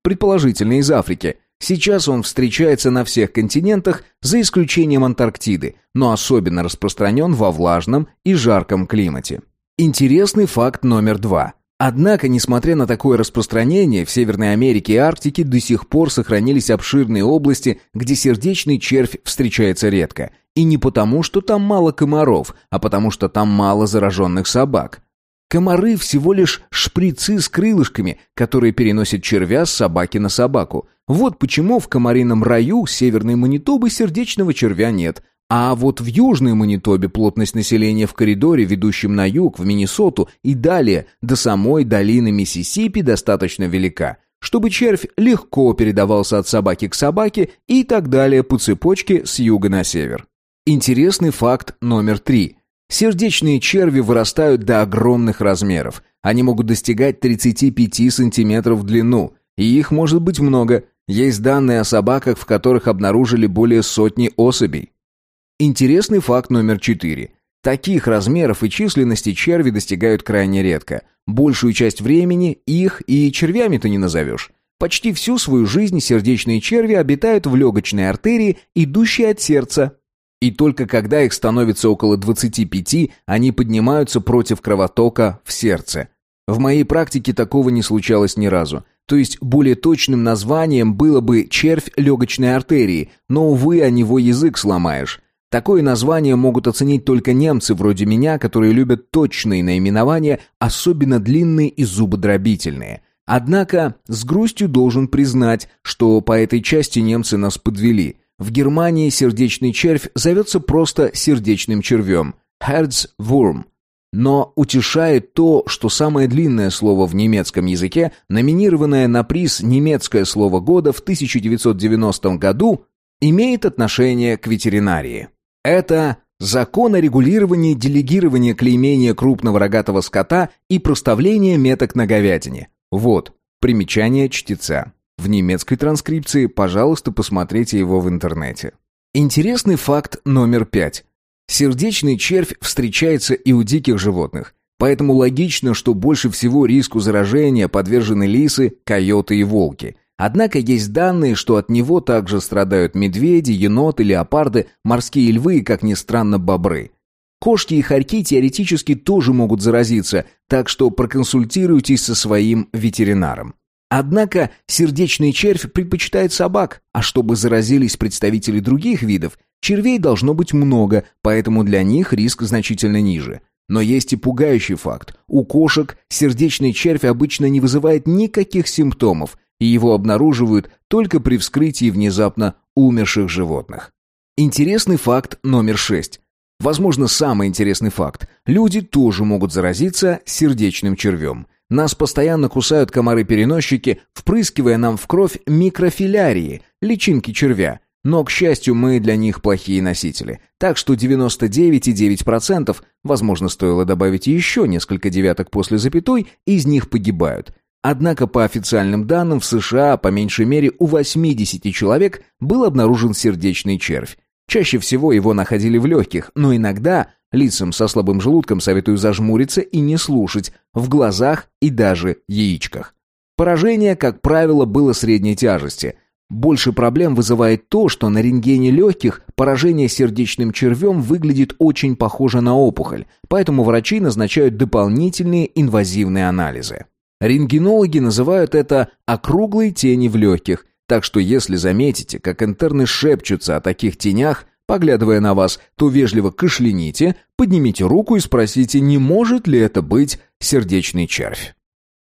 [SPEAKER 1] предположительно из Африки. Сейчас он встречается на всех континентах, за исключением Антарктиды, но особенно распространен во влажном и жарком климате. Интересный факт номер два. Однако, несмотря на такое распространение, в Северной Америке и Арктике до сих пор сохранились обширные области, где сердечный червь встречается редко. И не потому, что там мало комаров, а потому, что там мало зараженных собак. Комары всего лишь шприцы с крылышками, которые переносят червя с собаки на собаку. Вот почему в комарином раю Северной Манитобы сердечного червя нет. А вот в Южной Манитобе плотность населения в коридоре, ведущем на юг, в Миннесоту и далее до самой долины Миссисипи, достаточно велика, чтобы червь легко передавался от собаки к собаке и так далее по цепочке с юга на север. Интересный факт номер три. Сердечные черви вырастают до огромных размеров. Они могут достигать тридцать пять сантиметров в длину, и их может быть много. Есть данные о собаках, в которых обнаружили более сотни особей. Интересный факт номер четыре. Таких размеров и численности черви достигают крайне редко. Большую часть времени их и червями-то не назовешь. Почти всю свою жизнь сердечные черви обитают в легочной артерии, идущей от сердца. И только когда их становится около двадцати пяти, они поднимаются против кровотока в сердце. В моей практике такого не случалось ни разу. То есть более точным названием было бы червь легочной артерии, но, увы, о него язык сломаешь. Такое название могут оценить только немцы вроде меня, которые любят точные наименования, особенно длинные и зубодробительные. Однако с грустью должен признать, что по этой части немцы нас подвели. В Германии сердечный червь зовется просто сердечным червем – Herzwurm. Но утешает то, что самое длинное слово в немецком языке, номинированное на приз «Немецкое слово года» в тысяча девятьсот девяностом году, имеет отношение к ветеринарии. Это закон о регулировании делегирования клеймения крупного рогатого скота и проставления меток на говядине. Вот, примечание чтеца. В немецкой транскрипции, пожалуйста, посмотрите его в интернете. Интересный факт номер пять. Сердечный червь встречается и у диких животных, поэтому логично, что больше всего риску заражения подвержены лисы, койоты и волки. Однако есть данные, что от него также страдают медведи, еноты, леопарды, морские львы и, как ни странно, бобры. Кошки и хорьки теоретически тоже могут заразиться, так что проконсультируйтесь со своим ветеринаром. Однако сердечный червь предпочитает собак, а чтобы заразились представители других видов, червей должно быть много, поэтому для них риск значительно ниже. Но есть и пугающий факт. У кошек сердечный червь обычно не вызывает никаких симптомов, и его обнаруживают только при вскрытии внезапно умерших животных. Интересный факт номер шесть. Возможно, самый интересный факт. Люди тоже могут заразиться сердечным червем. Нас постоянно кусают комары-переносчики, впрыскивая нам в кровь микрофилярии, личинки червя. Но, к счастью, мы для них плохие носители. Так что девяносто девять целых девять десятых процента, возможно, стоило добавить еще несколько девяток после запятой, из них погибают. Однако, по официальным данным, в США, по меньшей мере, у восьмидесяти человек был обнаружен сердечный червь. Чаще всего его находили в легких, но иногда лицам со слабым желудком советую зажмуриться и не слушать, в глазах и даже яичках. Поражение, как правило, было средней тяжести. Больше проблем вызывает то, что на рентгене легких поражение сердечным червем выглядит очень похоже на опухоль, поэтому врачи назначают дополнительные инвазивные анализы. Рентгенологи называют это «округлые тени в легких», так что если заметите, как интерны шепчутся о таких тенях, поглядывая на вас, то вежливо кашляните, поднимите руку и спросите, не может ли это быть сердечный червь.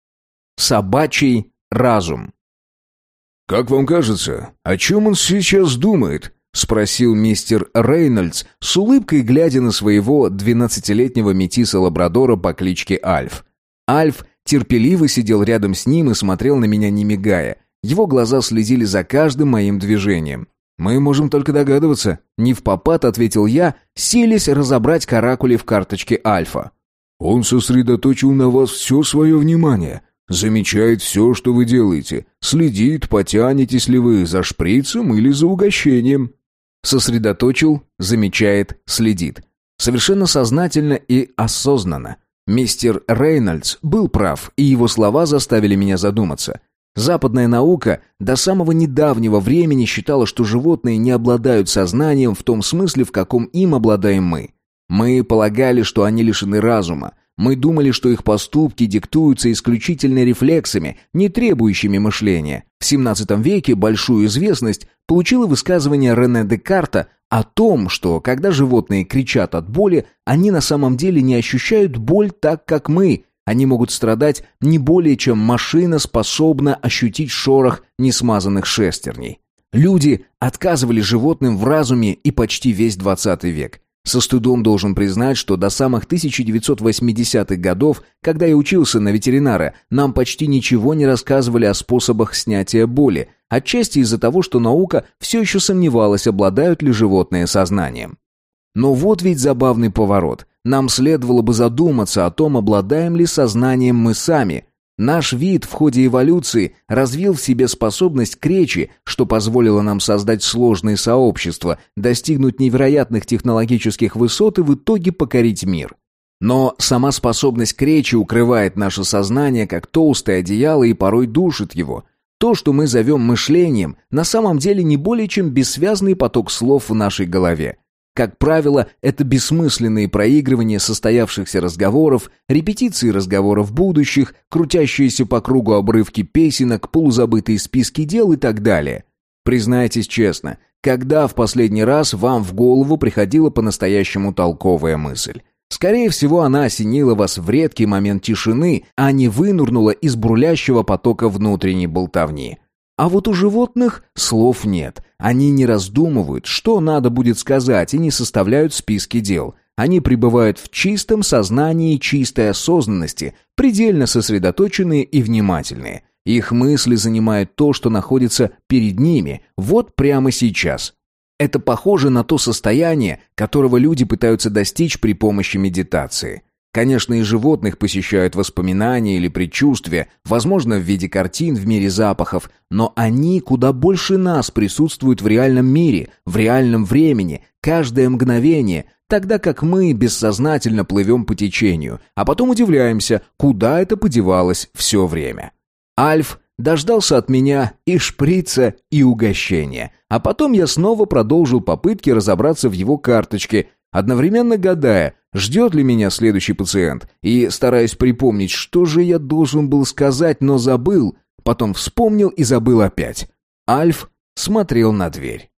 [SPEAKER 1] Собачий разум.
[SPEAKER 2] «Как вам кажется, о чем он сейчас думает?» — спросил мистер Рейнольдс с улыбкой, глядя на своего двенадцатилетнего метиса-лабрадора по кличке Альф. Альф терпеливо сидел рядом с ним и смотрел на меня, не мигая. Его глаза следили за каждым моим движением. «Мы можем только догадываться», — невпопад ответил я, силясь разобрать каракули в карточке Альфа. «Он сосредоточил на вас все свое внимание, замечает все, что вы делаете, следит, потянетесь ли вы за шприцем или за угощением».
[SPEAKER 1] Сосредоточил, замечает, следит. Совершенно сознательно и осознанно. Мистер Рейнольдс был прав, и его слова заставили меня задуматься. Западная наука до самого недавнего времени считала, что животные не обладают сознанием в том смысле, в каком им обладаем мы. Мы полагали, что они лишены разума. Мы думали, что их поступки диктуются исключительно рефлексами, не требующими мышления. В семнадцатом веке большую известность получило высказывание Рене Декарта о том, что когда животные кричат от боли, они на самом деле не ощущают боль так, как мы. Они могут страдать не более, чем машина способна ощутить шорох несмазанных шестерней. Люди отказывали животным в разуме и почти весь двадцатый век. Со стыдом должен признать, что до самых тысяча девятьсот восьмидесятых годов, когда я учился на ветеринара, нам почти ничего не рассказывали о способах снятия боли, отчасти из-за того, что наука все еще сомневалась, обладают ли животные сознанием. Но вот ведь забавный поворот. Нам следовало бы задуматься о том, обладаем ли сознанием мы сами. Наш вид в ходе эволюции развил в себе способность к речи, что позволило нам создать сложные сообщества, достигнуть невероятных технологических высот и в итоге покорить мир. Но сама способность к речи укрывает наше сознание как толстое одеяло и порой душит его. То, что мы зовем мышлением, на самом деле не более чем бессвязный поток слов в нашей голове. Как правило, это бессмысленные проигрывания состоявшихся разговоров, репетиции разговоров будущих, крутящиеся по кругу обрывки песенок, полузабытые списки дел и так далее. Признайтесь честно, когда в последний раз вам в голову приходила по-настоящему толковая мысль? Скорее всего, она осенила вас в редкий момент тишины, а не вынурнула из бурлящего потока внутренней болтовни. А вот у животных слов нет. Они не раздумывают, что надо будет сказать, и не составляют списки дел. Они пребывают в чистом сознании, чистой осознанности, предельно сосредоточенные и внимательные. Их мысли занимают то, что находится перед ними, вот прямо сейчас. Это похоже на то состояние, которого люди пытаются достичь при помощи медитации. Конечно, и животных посещают воспоминания или предчувствия, возможно, в виде картин, в мире запахов, но они куда больше нас присутствуют в реальном мире, в реальном времени, каждое мгновение, тогда как мы бессознательно плывем по течению, а потом удивляемся, куда это подевалось все время. Альф дождался от меня и шприца, и угощения, а потом я снова продолжил попытки разобраться в его карточке, одновременно гадая, ждет ли меня следующий пациент, и стараясь припомнить, что же я должен был сказать, но забыл, потом вспомнил и забыл опять. Альф смотрел на дверь.